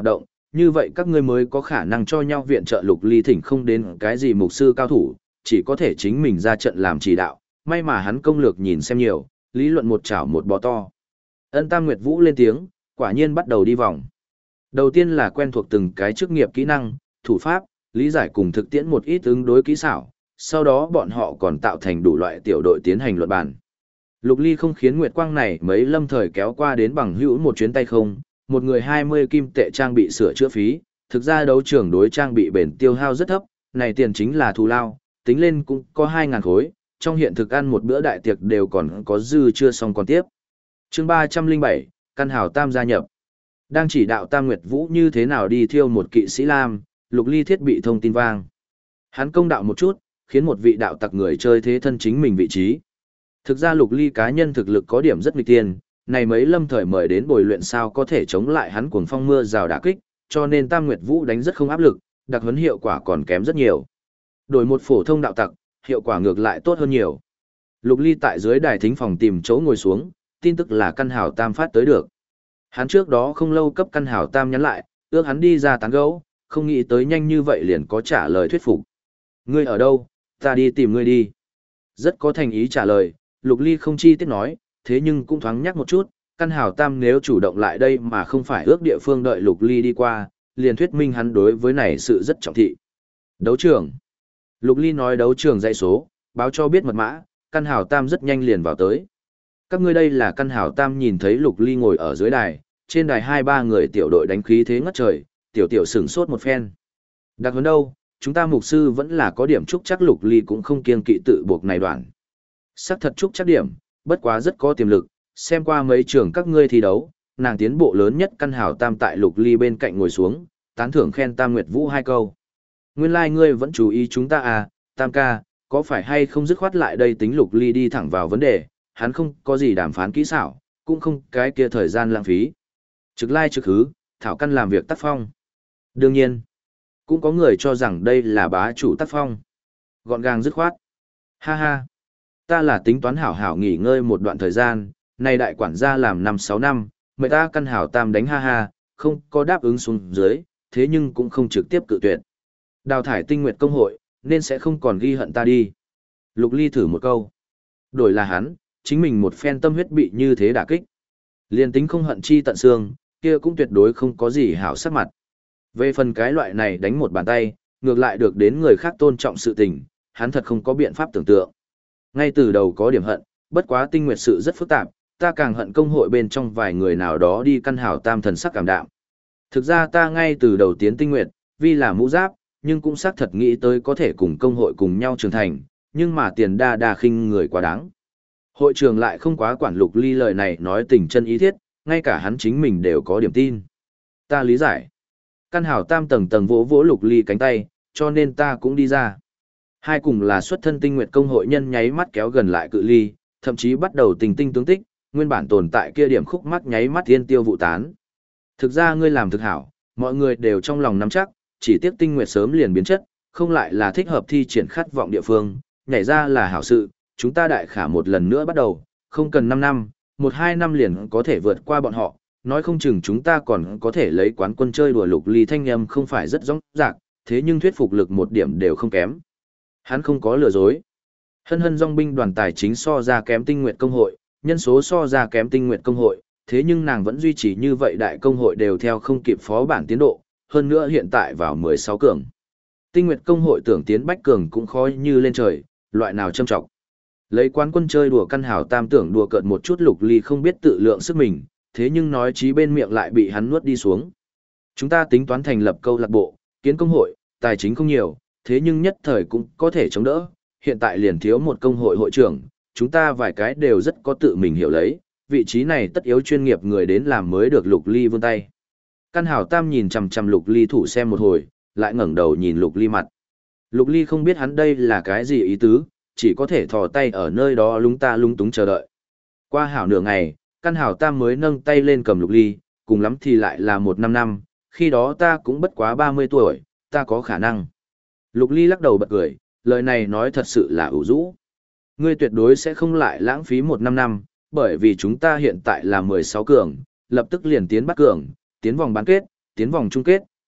như vậy các ngươi mới có khả năng cho nhau viện trợ. Lục Ly thỉnh không đến cái gì mục sư cao thủ, chỉ có thể chính mình ra trận làm chỉ đạo, may mà hắn công lược nhìn xem nhiều, lý luận một chảo một bò to. Ân Tam Nguyệt Vũ lên tiếng, quả nhiên bắt đầu đi vòng. Đầu tiên là quen thuộc từng cái chức nghiệp kỹ năng, thủ pháp, lý giải cùng thực tiễn một ít ứng đối kỹ xảo, sau đó bọn họ còn tạo thành đủ loại tiểu đội tiến hành luận bàn. Lục Ly không khiến Nguyệt Quang này mấy lâm thời kéo qua đến bằng hữu một chuyến tay không, một người 20 kim tệ trang bị sửa chữa phí, thực ra đấu trường đối trang bị bền tiêu hao rất thấp, này tiền chính là thù lao, tính lên cũng có 2.000 khối, trong hiện thực ăn một bữa đại tiệc đều còn có dư chưa xong còn tiếp. Chương 307, Căn Hào Tam gia nhập. Đang chỉ đạo Tam Nguyệt Vũ như thế nào đi thiêu một kỵ sĩ lam, Lục Ly thiết bị thông tin vang. Hắn công đạo một chút, khiến một vị đạo tặc người chơi thế thân chính mình vị trí. Thực ra Lục Ly cá nhân thực lực có điểm rất nghịch tiên, này mấy lâm thời mời đến bồi luyện sao có thể chống lại hắn cuồng phong mưa rào đả kích, cho nên Tam Nguyệt Vũ đánh rất không áp lực, đặc huấn hiệu quả còn kém rất nhiều. Đổi một phổ thông đạo tặc, hiệu quả ngược lại tốt hơn nhiều. Lục Ly tại dưới đài thính phòng tìm chỗ ngồi xuống, tin tức là Căn Hào Tam phát tới được. Hắn trước đó không lâu cấp Căn Hào Tam nhắn lại, ước hắn đi ra tán gẫu, không nghĩ tới nhanh như vậy liền có trả lời thuyết phục. Ngươi ở đâu, ta đi tìm ngươi đi. Rất có thành ý trả lời, Lục Ly không chi tiết nói, thế nhưng cũng thoáng nhắc một chút, Căn Hào Tam nếu chủ động lại đây mà không phải ước địa phương đợi Lục Ly đi qua, liền thuyết minh hắn đối với này sự rất trọng thị. Đấu trường. Lục Ly nói đấu trường dãy số, báo cho biết mật mã, Căn Hào Tam rất nhanh liền vào tới. Các ngươi đây là Căn Hào Tam nhìn thấy Lục Ly ngồi ở dưới đài, trên đài 2-3 người tiểu đội đánh khí thế ngất trời, tiểu sửng sốt một phen. Đặc huấn đâu, chúng ta mục sư vẫn là có điểm trúc chắc. Lục Ly cũng không kiêng kỵ tự buộc này đoạn. Sắc thật trúc chắc điểm, bất quá rất có tiềm lực, xem qua mấy trường các ngươi thi đấu, nàng tiến bộ lớn nhất. Căn Hào Tam tại Lục Ly bên cạnh ngồi xuống, tán thưởng khen Tam Nguyệt Vũ 2 câu. Nguyên lai ngươi vẫn chú ý chúng ta à, Tam ca, có phải hay không dứt khoát lại đây tính. Lục Ly đi thẳng vào vấn đề, hắn không có gì đàm phán kỹ xảo, cũng không cái kia thời gian lãng phí. Trực lai trực hứ, thảo căn làm việc tác phong. Đương nhiên, cũng có người cho rằng đây là bá chủ tác phong. Gọn gàng dứt khoát. Ha ha, ta là tính toán hảo hảo nghỉ ngơi một đoạn thời gian, này đại quản gia làm 5-6 năm, mời ta Căn Hào Tam đánh ha ha, không có đáp ứng xuống dưới, thế nhưng cũng không trực tiếp cự tuyệt. Đào thải Tinh Nguyệt công hội, nên sẽ không còn ghi hận ta đi. Lục Ly thử một câu. Đổi là hắn, chính mình một phen tâm huyết bị như thế đả kích. Liên tính không hận chi tận xương, kia cũng tuyệt đối không có gì hảo sắc mặt. Về phần cái loại này đánh một bàn tay, ngược lại được đến người khác tôn trọng sự tình, hắn thật không có biện pháp tưởng tượng. Ngay từ đầu có điểm hận, bất quá Tinh Nguyệt sự rất phức tạp, ta càng hận công hội bên trong vài người nào đó đi Căn Hào Tam thần sắc cảm đạm. Thực ra ta ngay từ đầu tiến Tinh Nguyệt, vì là mũ giáp, nhưng cũng xác thật nghĩ tới có thể cùng công hội cùng nhau trưởng thành, nhưng mà tiền đa khinh người quá đáng. Hội trường lại không quá quản. Lục Ly lời này nói tình chân ý thiết, ngay cả hắn chính mình đều có điểm tin. Ta lý giải. Căn Hào Tam tầng vỗ vỗ Lục Ly cánh tay, cho nên ta cũng đi ra. Hai cùng là xuất thân Tinh Nguyệt công hội nhân nháy mắt kéo gần lại cự ly, thậm chí bắt đầu tình tinh tướng tích, nguyên bản tồn tại kia điểm khúc mắc nháy mắt thiên tiêu vụ tán. Thực ra ngươi làm thực hảo, mọi người đều trong lòng nắm chắc, chỉ tiếc Tinh Nguyệt sớm liền biến chất, không lại là thích hợp thi triển khát vọng địa phương, nhảy ra là hảo sự, chúng ta đại khả một lần nữa bắt đầu, không cần 5 năm, 1-2 năm liền có thể vượt qua bọn họ, nói không chừng chúng ta còn có thể lấy quán quân chơi đùa. Lục Ly thanh âm không phải rất rõ ràng, thế nhưng thuyết phục lực một điểm đều không kém. Hắn không có lừa dối. Hân dòng binh đoàn tài chính so ra kém Tinh Nguyệt công hội, nhân số so ra kém Tinh Nguyệt công hội, thế nhưng nàng vẫn duy trì như vậy, đại công hội đều theo không kịp phó bản tiến độ, hơn nữa hiện tại vào 16 cường. Tinh Nguyệt công hội tưởng tiến bách cường cũng khó như lên trời, loại nào châm trọng. Lấy quán quân chơi đùa Căn Hào Tam tưởng đùa cợt một chút. Lục Ly không biết tự lượng sức mình, thế nhưng nói chí bên miệng lại bị hắn nuốt đi xuống. Chúng ta tính toán thành lập câu lạc bộ, kiến công hội, tài chính không nhiều, thế nhưng nhất thời cũng có thể chống đỡ. Hiện tại liền thiếu một công hội hội trưởng, chúng ta vài cái đều rất có tự mình hiểu lấy, vị trí này tất yếu chuyên nghiệp người đến làm mới được. Lục Ly vươn tay. Căn Hào Tam nhìn chằm chằm Lục Ly thủ xem một hồi, lại ngẩng đầu nhìn Lục Ly mặt. Lục Ly không biết hắn đây là cái gì ý tứ, chỉ có thể thò tay ở nơi đó lúng túng chờ đợi. Qua hảo nửa ngày, Căn Hào Tam mới nâng tay lên cầm Lục Ly, cùng lắm thì lại là 1-5 năm, khi đó ta cũng bất quá 30 tuổi, ta có khả năng. Lục Ly lắc đầu bật cười, lời này nói thật sự là ủ rũ. Ngươi tuyệt đối sẽ không lại lãng phí 1-5 năm, bởi vì chúng ta hiện tại là 16 cường, lập tức liền tiến bắt cường, tiến vòng bán kết, tiến vòng chung kết,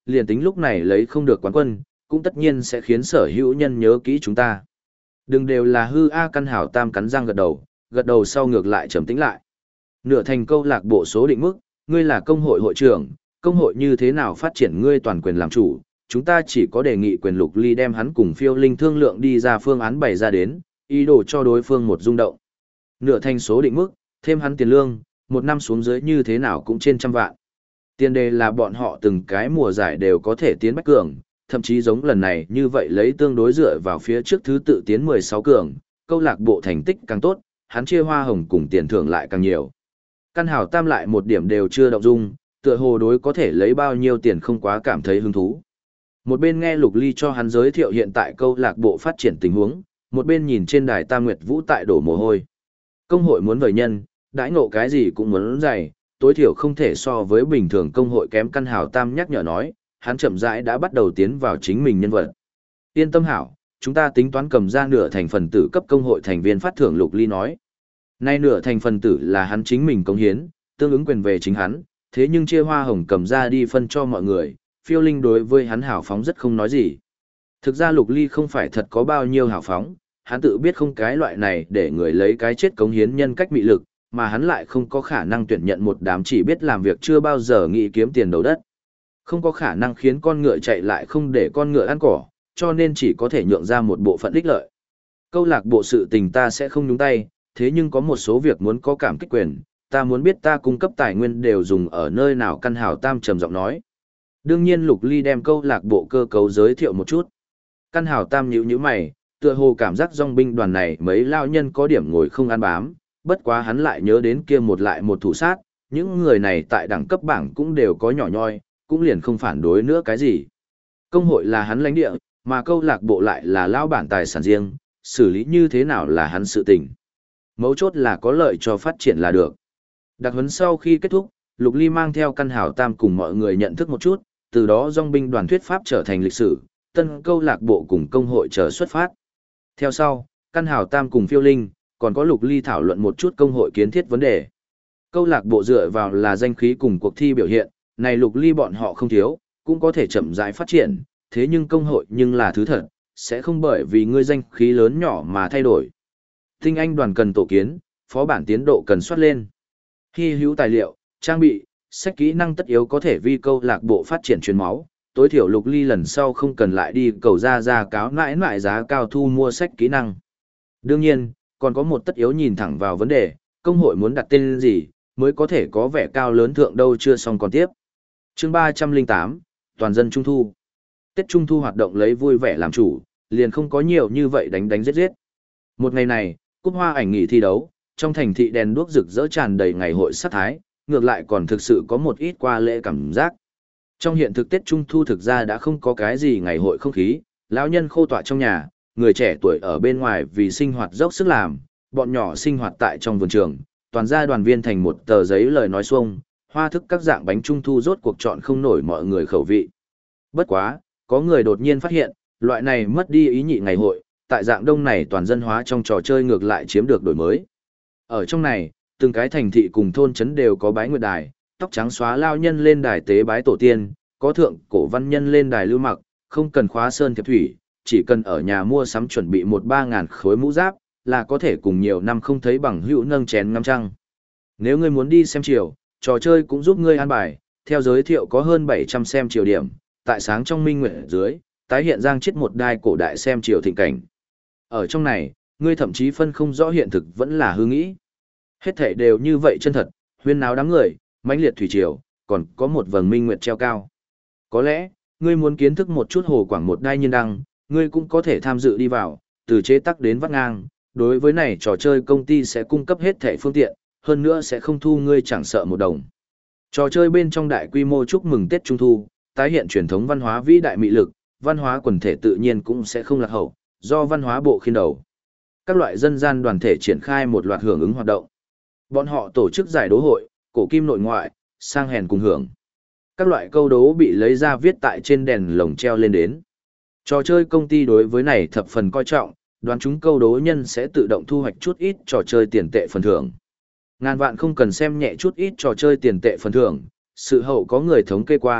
liền tính lúc này lấy không được quán quân, cũng tất nhiên sẽ khiến sở hữu nhân nhớ kỹ chúng ta. Đừng đều là hư A. Căn Hảo Tam cắn răng gật đầu sau ngược lại trầm tĩnh lại. Nửa thành câu lạc bộ số định mức, ngươi là công hội hội trưởng, công hội như thế nào phát triển ngươi toàn quyền làm chủ, chúng ta chỉ có đề nghị quyền Lục Ly đem hắn cùng Phiêu Linh thương lượng đi ra phương án bày ra đến, ý đồ cho đối phương một rung động. Nửa thành số định mức, thêm hắn tiền lương, một năm xuống dưới như thế nào cũng trên 100 vạn. Tiền đề là bọn họ từng cái mùa giải đều có thể tiến bách cường, thậm chí giống lần này như vậy lấy tương đối dựa vào phía trước thứ tự tiến 16 cường, câu lạc bộ thành tích càng tốt, hắn chia hoa hồng cùng tiền thưởng lại càng nhiều. Căn Hảo Tam lại một điểm đều chưa động dung, tựa hồ đối có thể lấy bao nhiêu tiền không quá cảm thấy hứng thú. Một bên nghe Lục Ly cho hắn giới thiệu hiện tại câu lạc bộ phát triển tình huống, một bên nhìn trên đài Tam Nguyệt Vũ tại đổ mồ hôi. Công hội muốn vời nhân, đãi ngộ cái gì cũng muốn dày, tối thiểu không thể so với bình thường công hội kém. Căn Hảo Tam nhắc nhở nói, hắn chậm rãi đã bắt đầu tiến vào chính mình nhân vật. Yên tâm hảo, chúng ta tính toán cầm ra nửa thành phần tử cấp công hội thành viên phát thưởng. Lục Ly nói. Nay nửa thành phần tử là hắn chính mình cống hiến, tương ứng quyền về chính hắn, thế nhưng chia hoa hồng cầm ra đi phân cho mọi người, Phiêu Linh đối với hắn hảo phóng rất không nói gì. Thực ra Lục Ly không phải thật có bao nhiêu hảo phóng, hắn tự biết không cái loại này để người lấy cái chết cống hiến nhân cách mị lực, mà hắn lại không có khả năng tuyển nhận một đám chỉ biết làm việc chưa bao giờ nghĩ kiếm tiền đầu đất. Không có khả năng khiến con ngựa chạy lại không để con ngựa ăn cỏ, cho nên chỉ có thể nhượng ra một bộ phận ích lợi. Câu lạc bộ sự tình ta sẽ không nhúng tay, thế nhưng có một số việc muốn có cảm kích quyền, ta muốn biết ta cung cấp tài nguyên đều dùng ở nơi nào. Căn Hảo Tam trầm giọng nói. Đương nhiên Lục Ly đem câu lạc bộ cơ cấu giới thiệu một chút. Căn Hảo Tam nhíu mày, tựa hồ cảm giác dòng binh đoàn này mấy lao nhân có điểm ngồi không ăn bám, bất quá hắn lại nhớ đến kia một lại một thủ sát, những người này tại đẳng cấp bảng cũng đều có nhỏ nhoi, cũng liền không phản đối nữa cái gì. Công hội là hắn lãnh địa, mà câu lạc bộ lại là lao bản tài sản riêng, xử lý như thế nào là hắn sự tình. Mấu chốt là có lợi cho phát triển là được. Đặc huấn sau khi kết thúc, Lục Ly mang theo Căn Hảo Tam cùng mọi người nhận thức một chút, từ đó dòng binh đoàn thuyết pháp trở thành lịch sử, tân câu lạc bộ cùng công hội chờ xuất phát. Theo sau, Căn Hảo Tam cùng Phiêu Linh, còn có Lục Ly thảo luận một chút công hội kiến thiết vấn đề. Câu lạc bộ dựa vào là danh khí cùng cuộc thi biểu hiện, này Lục Ly bọn họ không thiếu, cũng có thể chậm rãi phát triển, thế nhưng công hội nhưng là thứ thật, sẽ không bởi vì ngươi danh khí lớn nhỏ mà thay đổi. Tinh anh đoàn cần tổ kiến, phó bản tiến độ cần soát lên. Hy hữu tài liệu, trang bị, sách kỹ năng tất yếu có thể vi câu lạc bộ phát triển truyền máu, tối thiểu Lục Ly lần sau không cần lại đi cầu ra cáo nãi giá cao thu mua sách kỹ năng. Đương nhiên, còn có một tất yếu nhìn thẳng vào vấn đề, công hội muốn đặt tên gì, mới có thể có vẻ cao lớn thượng đâu chưa xong còn tiếp. Chương 308, Toàn dân Trung thu. Tết Trung thu hoạt động lấy vui vẻ làm chủ, liền không có nhiều như vậy đánh giết. Một ngày này, cúp hoa ảnh nghỉ thi đấu, trong thành thị đèn đuốc rực rỡ tràn đầy ngày hội sát thái, ngược lại còn thực sự có một ít qua lễ cảm giác. Trong hiện thực Tết Trung thu thực ra đã không có cái gì ngày hội không khí, lão nhân khô tọa trong nhà, người trẻ tuổi ở bên ngoài vì sinh hoạt dốc sức làm, bọn nhỏ sinh hoạt tại trong vườn trường, toàn gia đoàn viên thành một tờ giấy lời nói xuông, hoa thức các dạng bánh Trung thu rốt cuộc chọn không nổi mọi người khẩu vị. Bất quá, có người đột nhiên phát hiện, loại này mất đi ý nhị ngày hội, tại dạng đông này toàn dân hóa trong trò chơi ngược lại chiếm được đổi mới. Ở trong này, từng cái thành thị cùng thôn trấn đều có bái nguyệt đài, tóc trắng xóa lao nhân lên đài tế bái tổ tiên, có thượng cổ văn nhân lên đài lưu mặc, không cần khóa sơn thiệp thủy, chỉ cần ở nhà mua sắm chuẩn bị 1-3 ngàn khối mũ giáp, là có thể cùng nhiều năm không thấy bằng hữu nâng chén ngắm trăng. Nếu ngươi muốn đi xem chiều, trò chơi cũng giúp ngươi an bài, theo giới thiệu có hơn 700 xem chiều điểm, tại sáng trong minh nguyệt dưới, tái hiện giang chết một đai cổ đại xem chiều thịnh cảnh. Ở trong này, ngươi thậm chí phân không rõ hiện thực vẫn là hư nghĩ. Hết thảy đều như vậy chân thật, huyên náo đám người, mãnh liệt thủy triều, còn có một vầng minh nguyệt treo cao. Có lẽ, ngươi muốn kiến thức một chút hồ quảng một đai nhiên đăng, ngươi cũng có thể tham dự đi vào, từ chế tác đến vắt ngang. Đối với này trò chơi công ty sẽ cung cấp hết thảy phương tiện, hơn nữa sẽ không thu ngươi chẳng sợ một đồng. Trò chơi bên trong đại quy mô chúc mừng Tết Trung thu, tái hiện truyền thống văn hóa vĩ đại mị lực, văn hóa quần thể tự nhiên cũng sẽ không lạc hậu, do văn hóa bộ khiên đầu. Các loại dân gian đoàn thể triển khai một loạt hưởng ứng hoạt động. Bọn họ tổ chức giải đố hội, cổ kim nội ngoại, sang hèn cùng hưởng. Các loại câu đố bị lấy ra viết tại trên đèn lồng treo lên đến. Trò chơi công ty đối với này thập phần coi trọng, đoán chúng câu đố nhân sẽ tự động thu hoạch chút ít trò chơi tiền tệ phần thưởng. Ngàn vạn không cần xem nhẹ chút ít trò chơi tiền tệ phần thưởng, sự hậu có người thống kê qua,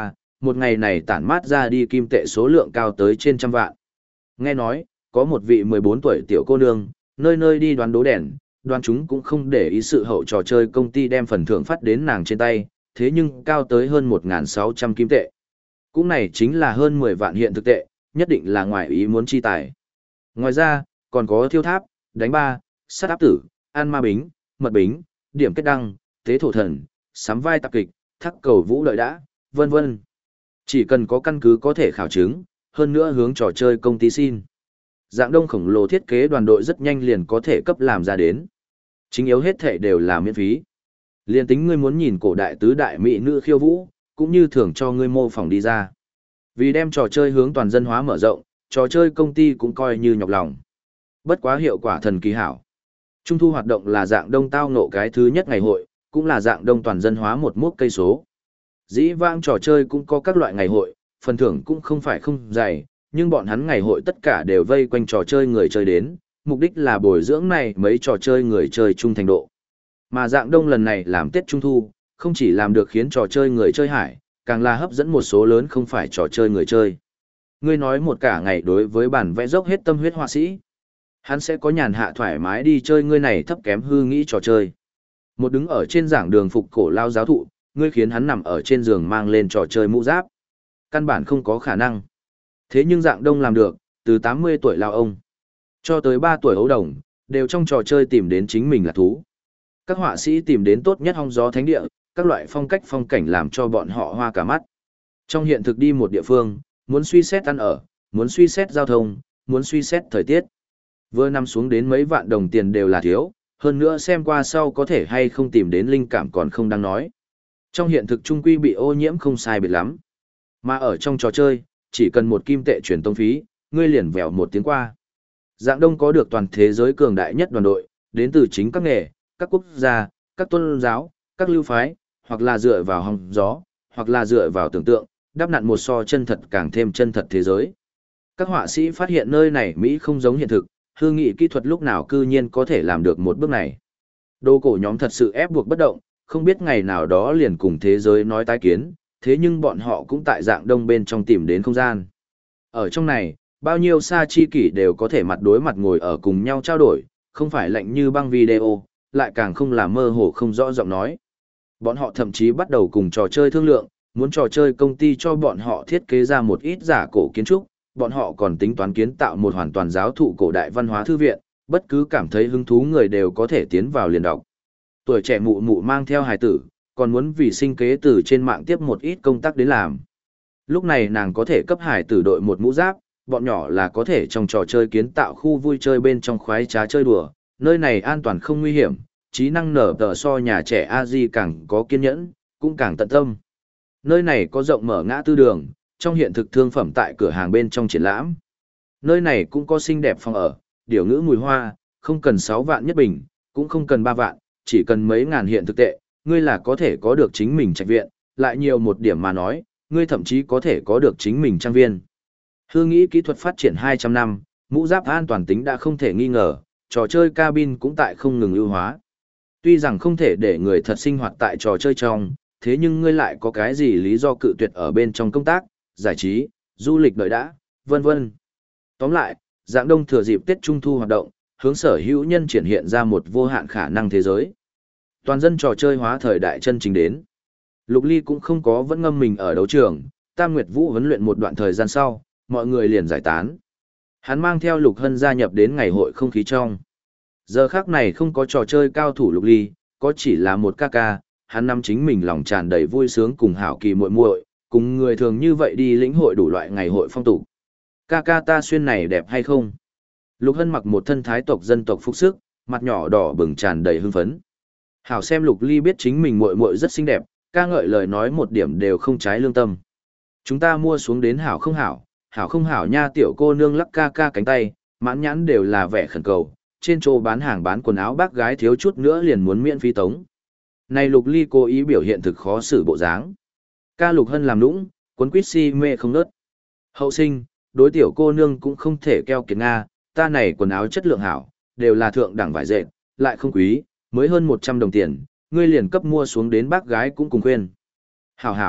một ngày này tản mát ra đi kim tệ số lượng cao tới trên trăm vạn. Nghe nói, có một vị 14 tuổi tiểu cô nương, nơi nơi đi đoán đố đèn, đoán chúng cũng không để ý sự hậu trò chơi công ty đem phần thưởng phát đến nàng trên tay, thế nhưng cao tới hơn 1.600 kim tệ. Cũng này chính là hơn 10 vạn hiện thực tệ, nhất định là ngoài ý muốn chi tài. Ngoài ra, còn có thiêu tháp, đánh ba, sát áp tử, ăn ma bính, mật bính, điểm kết đăng, tế thổ thần, sắm vai tạp kịch, thắc cầu vũ đợi đã, vân vân. Chỉ cần có căn cứ có thể khảo chứng, hơn nữa hướng trò chơi công ty xin. Dạng đông khổng lồ thiết kế đoàn đội rất nhanh liền có thể cấp làm ra đến. Chính yếu hết thể đều là miễn phí. Liên tính ngươi muốn nhìn cổ đại tứ đại mỹ nữ khiêu vũ, cũng như thường cho ngươi mô phỏng đi ra. Vì đem trò chơi hướng toàn dân hóa mở rộng, trò chơi công ty cũng coi như nhọc lòng. Bất quá hiệu quả thần kỳ hảo. Trung thu hoạt động là dạng đông tao ngộ cái thứ nhất ngày hội, cũng là dạng đông toàn dân hóa một mốc cây số. Dĩ vãng trò chơi cũng có các loại ngày hội, phần thưởng cũng không phải không dày, nhưng bọn hắn ngày hội tất cả đều vây quanh trò chơi người chơi đến, mục đích là bồi dưỡng này mấy trò chơi người chơi trung thành độ. Mà dạng đông lần này làm Tết Trung Thu, không chỉ làm được khiến trò chơi người chơi hải, càng là hấp dẫn một số lớn không phải trò chơi người chơi. Ngươi nói một cả ngày đối với bản vẽ dốc hết tâm huyết họa sĩ. Hắn sẽ có nhàn hạ thoải mái đi chơi ngươi này thấp kém hư nghĩ trò chơi. Một đứng ở trên giảng đường phục cổ lao giáo thụ, ngươi khiến hắn nằm ở trên giường mang lên trò chơi mũ giáp. Căn bản không có khả năng. Thế nhưng dạng đông làm được, từ 80 tuổi lao ông cho tới 3 tuổi ấu đồng, đều trong trò chơi tìm đến chính mình là thú. Các họa sĩ tìm đến tốt nhất hong gió thánh địa, các loại phong cảnh làm cho bọn họ hoa cả mắt. Trong hiện thực đi một địa phương, muốn suy xét ăn ở, muốn suy xét giao thông, muốn suy xét thời tiết. Vừa nằm xuống đến mấy vạn đồng tiền đều là thiếu, hơn nữa xem qua sau có thể hay không tìm đến linh cảm còn không đáng nói. Trong hiện thực trung quy bị ô nhiễm không sai biệt lắm. Mà ở trong trò chơi, chỉ cần một kim tệ truyền tông phí, ngươi liền vèo một tiếng qua. Dạng đông có được toàn thế giới cường đại nhất đoàn đội, đến từ chính các nghề, các quốc gia, các tôn giáo, các lưu phái, hoặc là dựa vào hong gió, hoặc là dựa vào tưởng tượng, đắp nặn một so chân thật càng thêm chân thật thế giới. Các họa sĩ phát hiện nơi này Mỹ không giống hiện thực, hư nghị kỹ thuật lúc nào cư nhiên có thể làm được một bước này. Đồ cổ nhóm thật sự ép buộc bất động, không biết ngày nào đó liền cùng thế giới nói tái kiến, thế nhưng bọn họ cũng tại dạng đông bên trong tìm đến không gian. Ở trong này, bao nhiêu xa chi kỷ đều có thể mặt đối mặt ngồi ở cùng nhau trao đổi, không phải lạnh như băng video, lại càng không là mơ hồ không rõ giọng nói. Bọn họ thậm chí bắt đầu cùng trò chơi thương lượng, muốn trò chơi công ty cho bọn họ thiết kế ra một ít giả cổ kiến trúc, bọn họ còn tính toán kiến tạo một hoàn toàn giáo thụ cổ đại văn hóa thư viện, bất cứ cảm thấy hứng thú người đều có thể tiến vào liền đọc. Tuổi trẻ mụ mụ mang theo hài tử, còn muốn vì sinh kế từ trên mạng tiếp một ít công tác đến làm. Lúc này nàng có thể cấp hài tử đội một mũ giáp, bọn nhỏ là có thể trong trò chơi kiến tạo khu vui chơi bên trong khoái trá chơi đùa, nơi này an toàn không nguy hiểm, trí năng nở tờ so nhà trẻ A-di càng có kiên nhẫn, cũng càng tận tâm. Nơi này có rộng mở ngã tư đường, trong hiện thực thương phẩm tại cửa hàng bên trong triển lãm. Nơi này cũng có xinh đẹp phòng ở, điều ngữ mùi hoa, không cần 6 vạn nhất bình, cũng không cần 3 vạn, chỉ cần mấy ngàn hiện thực tệ, ngươi là có thể có được chính mình trạch viện, lại nhiều một điểm mà nói, ngươi thậm chí có thể có được chính mình trang viên. Hư nghĩ kỹ thuật phát triển 200 năm, mũ giáp an toàn tính đã không thể nghi ngờ, trò chơi cabin cũng tại không ngừng ưu hóa. Tuy rằng không thể để người thật sinh hoạt tại trò chơi trong, thế nhưng ngươi lại có cái gì lý do cự tuyệt ở bên trong công tác, giải trí, du lịch đợi đã, vân vân. Tóm lại, dạng đông thừa dịp Tết Trung Thu hoạt động, hướng sở hữu nhân triển hiện ra một vô hạn khả năng thế giới. Toàn dân trò chơi hóa thời đại chân chính đến. Lục Ly cũng không có vẫn ngâm mình ở đấu trường, Tam Nguyệt Vũ huấn luyện một đoạn thời gian sau, mọi người liền giải tán. Hắn mang theo Lục Hân gia nhập đến ngày hội không khí trong. Giờ khác này không có trò chơi cao thủ Lục Ly, có chỉ là một ca ca, hắn nắm chính mình lòng tràn đầy vui sướng cùng hảo kỳ muội muội, cùng người thường như vậy đi lĩnh hội đủ loại ngày hội phong tục. Ca ca ta xuyên này đẹp hay không? Lục Hân mặc một thân thái tộc dân tộc phục sức, mặt nhỏ đỏ bừng tràn đầy hưng phấn. Hảo xem Lục Ly biết chính mình muội muội rất xinh đẹp, ca ngợi lời nói một điểm đều không trái lương tâm. Chúng ta mua xuống đến hảo không hảo nha, tiểu cô nương lắc ca ca cánh tay, mãn nhãn đều là vẻ khẩn cầu, trên chỗ bán hàng bán quần áo bác gái thiếu chút nữa liền muốn miễn phí tống. Này Lục Ly cố ý biểu hiện thực khó xử bộ dáng. Ca Lục Hân làm nũng, cuốn quýt si mê không nớt. Hậu sinh, đối tiểu cô nương cũng không thể keo kiệt Nga, ta này quần áo chất lượng hảo, đều là thượng đẳng vải dệt, lại không quý, mới hơn 100 đồng tiền, ngươi liền cấp mua xuống đến bác gái cũng cùng khuyên. Hảo hảo,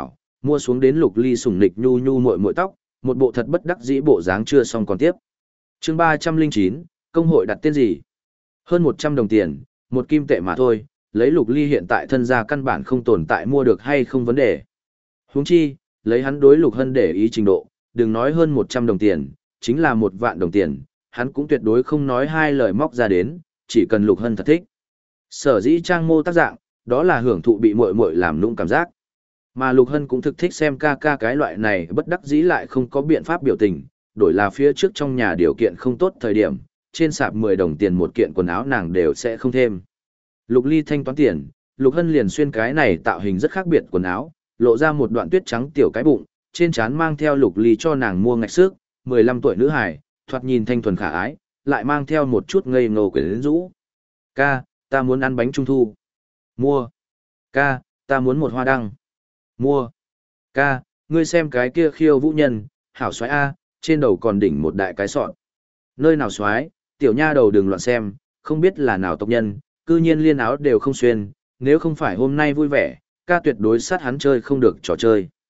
Mua xuống đến Lục Ly sủng nịch nhu nhu muội muội tóc, một bộ thật bất đắc dĩ bộ dáng chưa xong còn tiếp. Chương 309, công hội đặt tên gì? Hơn 100 đồng tiền, một kim tệ mà thôi, lấy Lục Ly hiện tại thân gia căn bản không tồn tại mua được hay không vấn đề. Huống chi, lấy hắn đối Lục Hân để ý trình độ, đừng nói hơn 100 đồng tiền, chính là 1 vạn đồng tiền, hắn cũng tuyệt đối không nói hai lời móc ra đến, chỉ cần Lục Hân thật thích. Sở dĩ trang mô tác dạng, đó là hưởng thụ bị muội muội làm nũng cảm giác. Mà Lục Hân cũng thực thích xem ca ca cái loại này bất đắc dĩ lại không có biện pháp biểu tình, đổi là phía trước trong nhà điều kiện không tốt thời điểm, trên sạp 10 đồng tiền một kiện quần áo nàng đều sẽ không thêm. Lục Ly thanh toán tiền, Lục Hân liền xuyên cái này tạo hình rất khác biệt quần áo, lộ ra một đoạn tuyết trắng tiểu cái bụng, trên trán mang theo Lục Ly cho nàng mua ngạch xước, 15 tuổi nữ hài, thoạt nhìn thanh thuần khả ái, lại mang theo một chút ngây ngô quyến rũ. Ca, ta muốn ăn bánh trung thu. Mua. Ca, ta muốn một hoa đăng. Mua. Ca, ngươi xem cái kia khiêu vũ nhân, hảo xoái A, trên đầu còn đỉnh một đại cái sọn. Nơi nào xoái, tiểu nha đầu đừng loạn xem, không biết là nào tộc nhân, cư nhiên liên áo đều không xuyên, nếu không phải hôm nay vui vẻ, ca tuyệt đối sát hắn chơi không được trò chơi.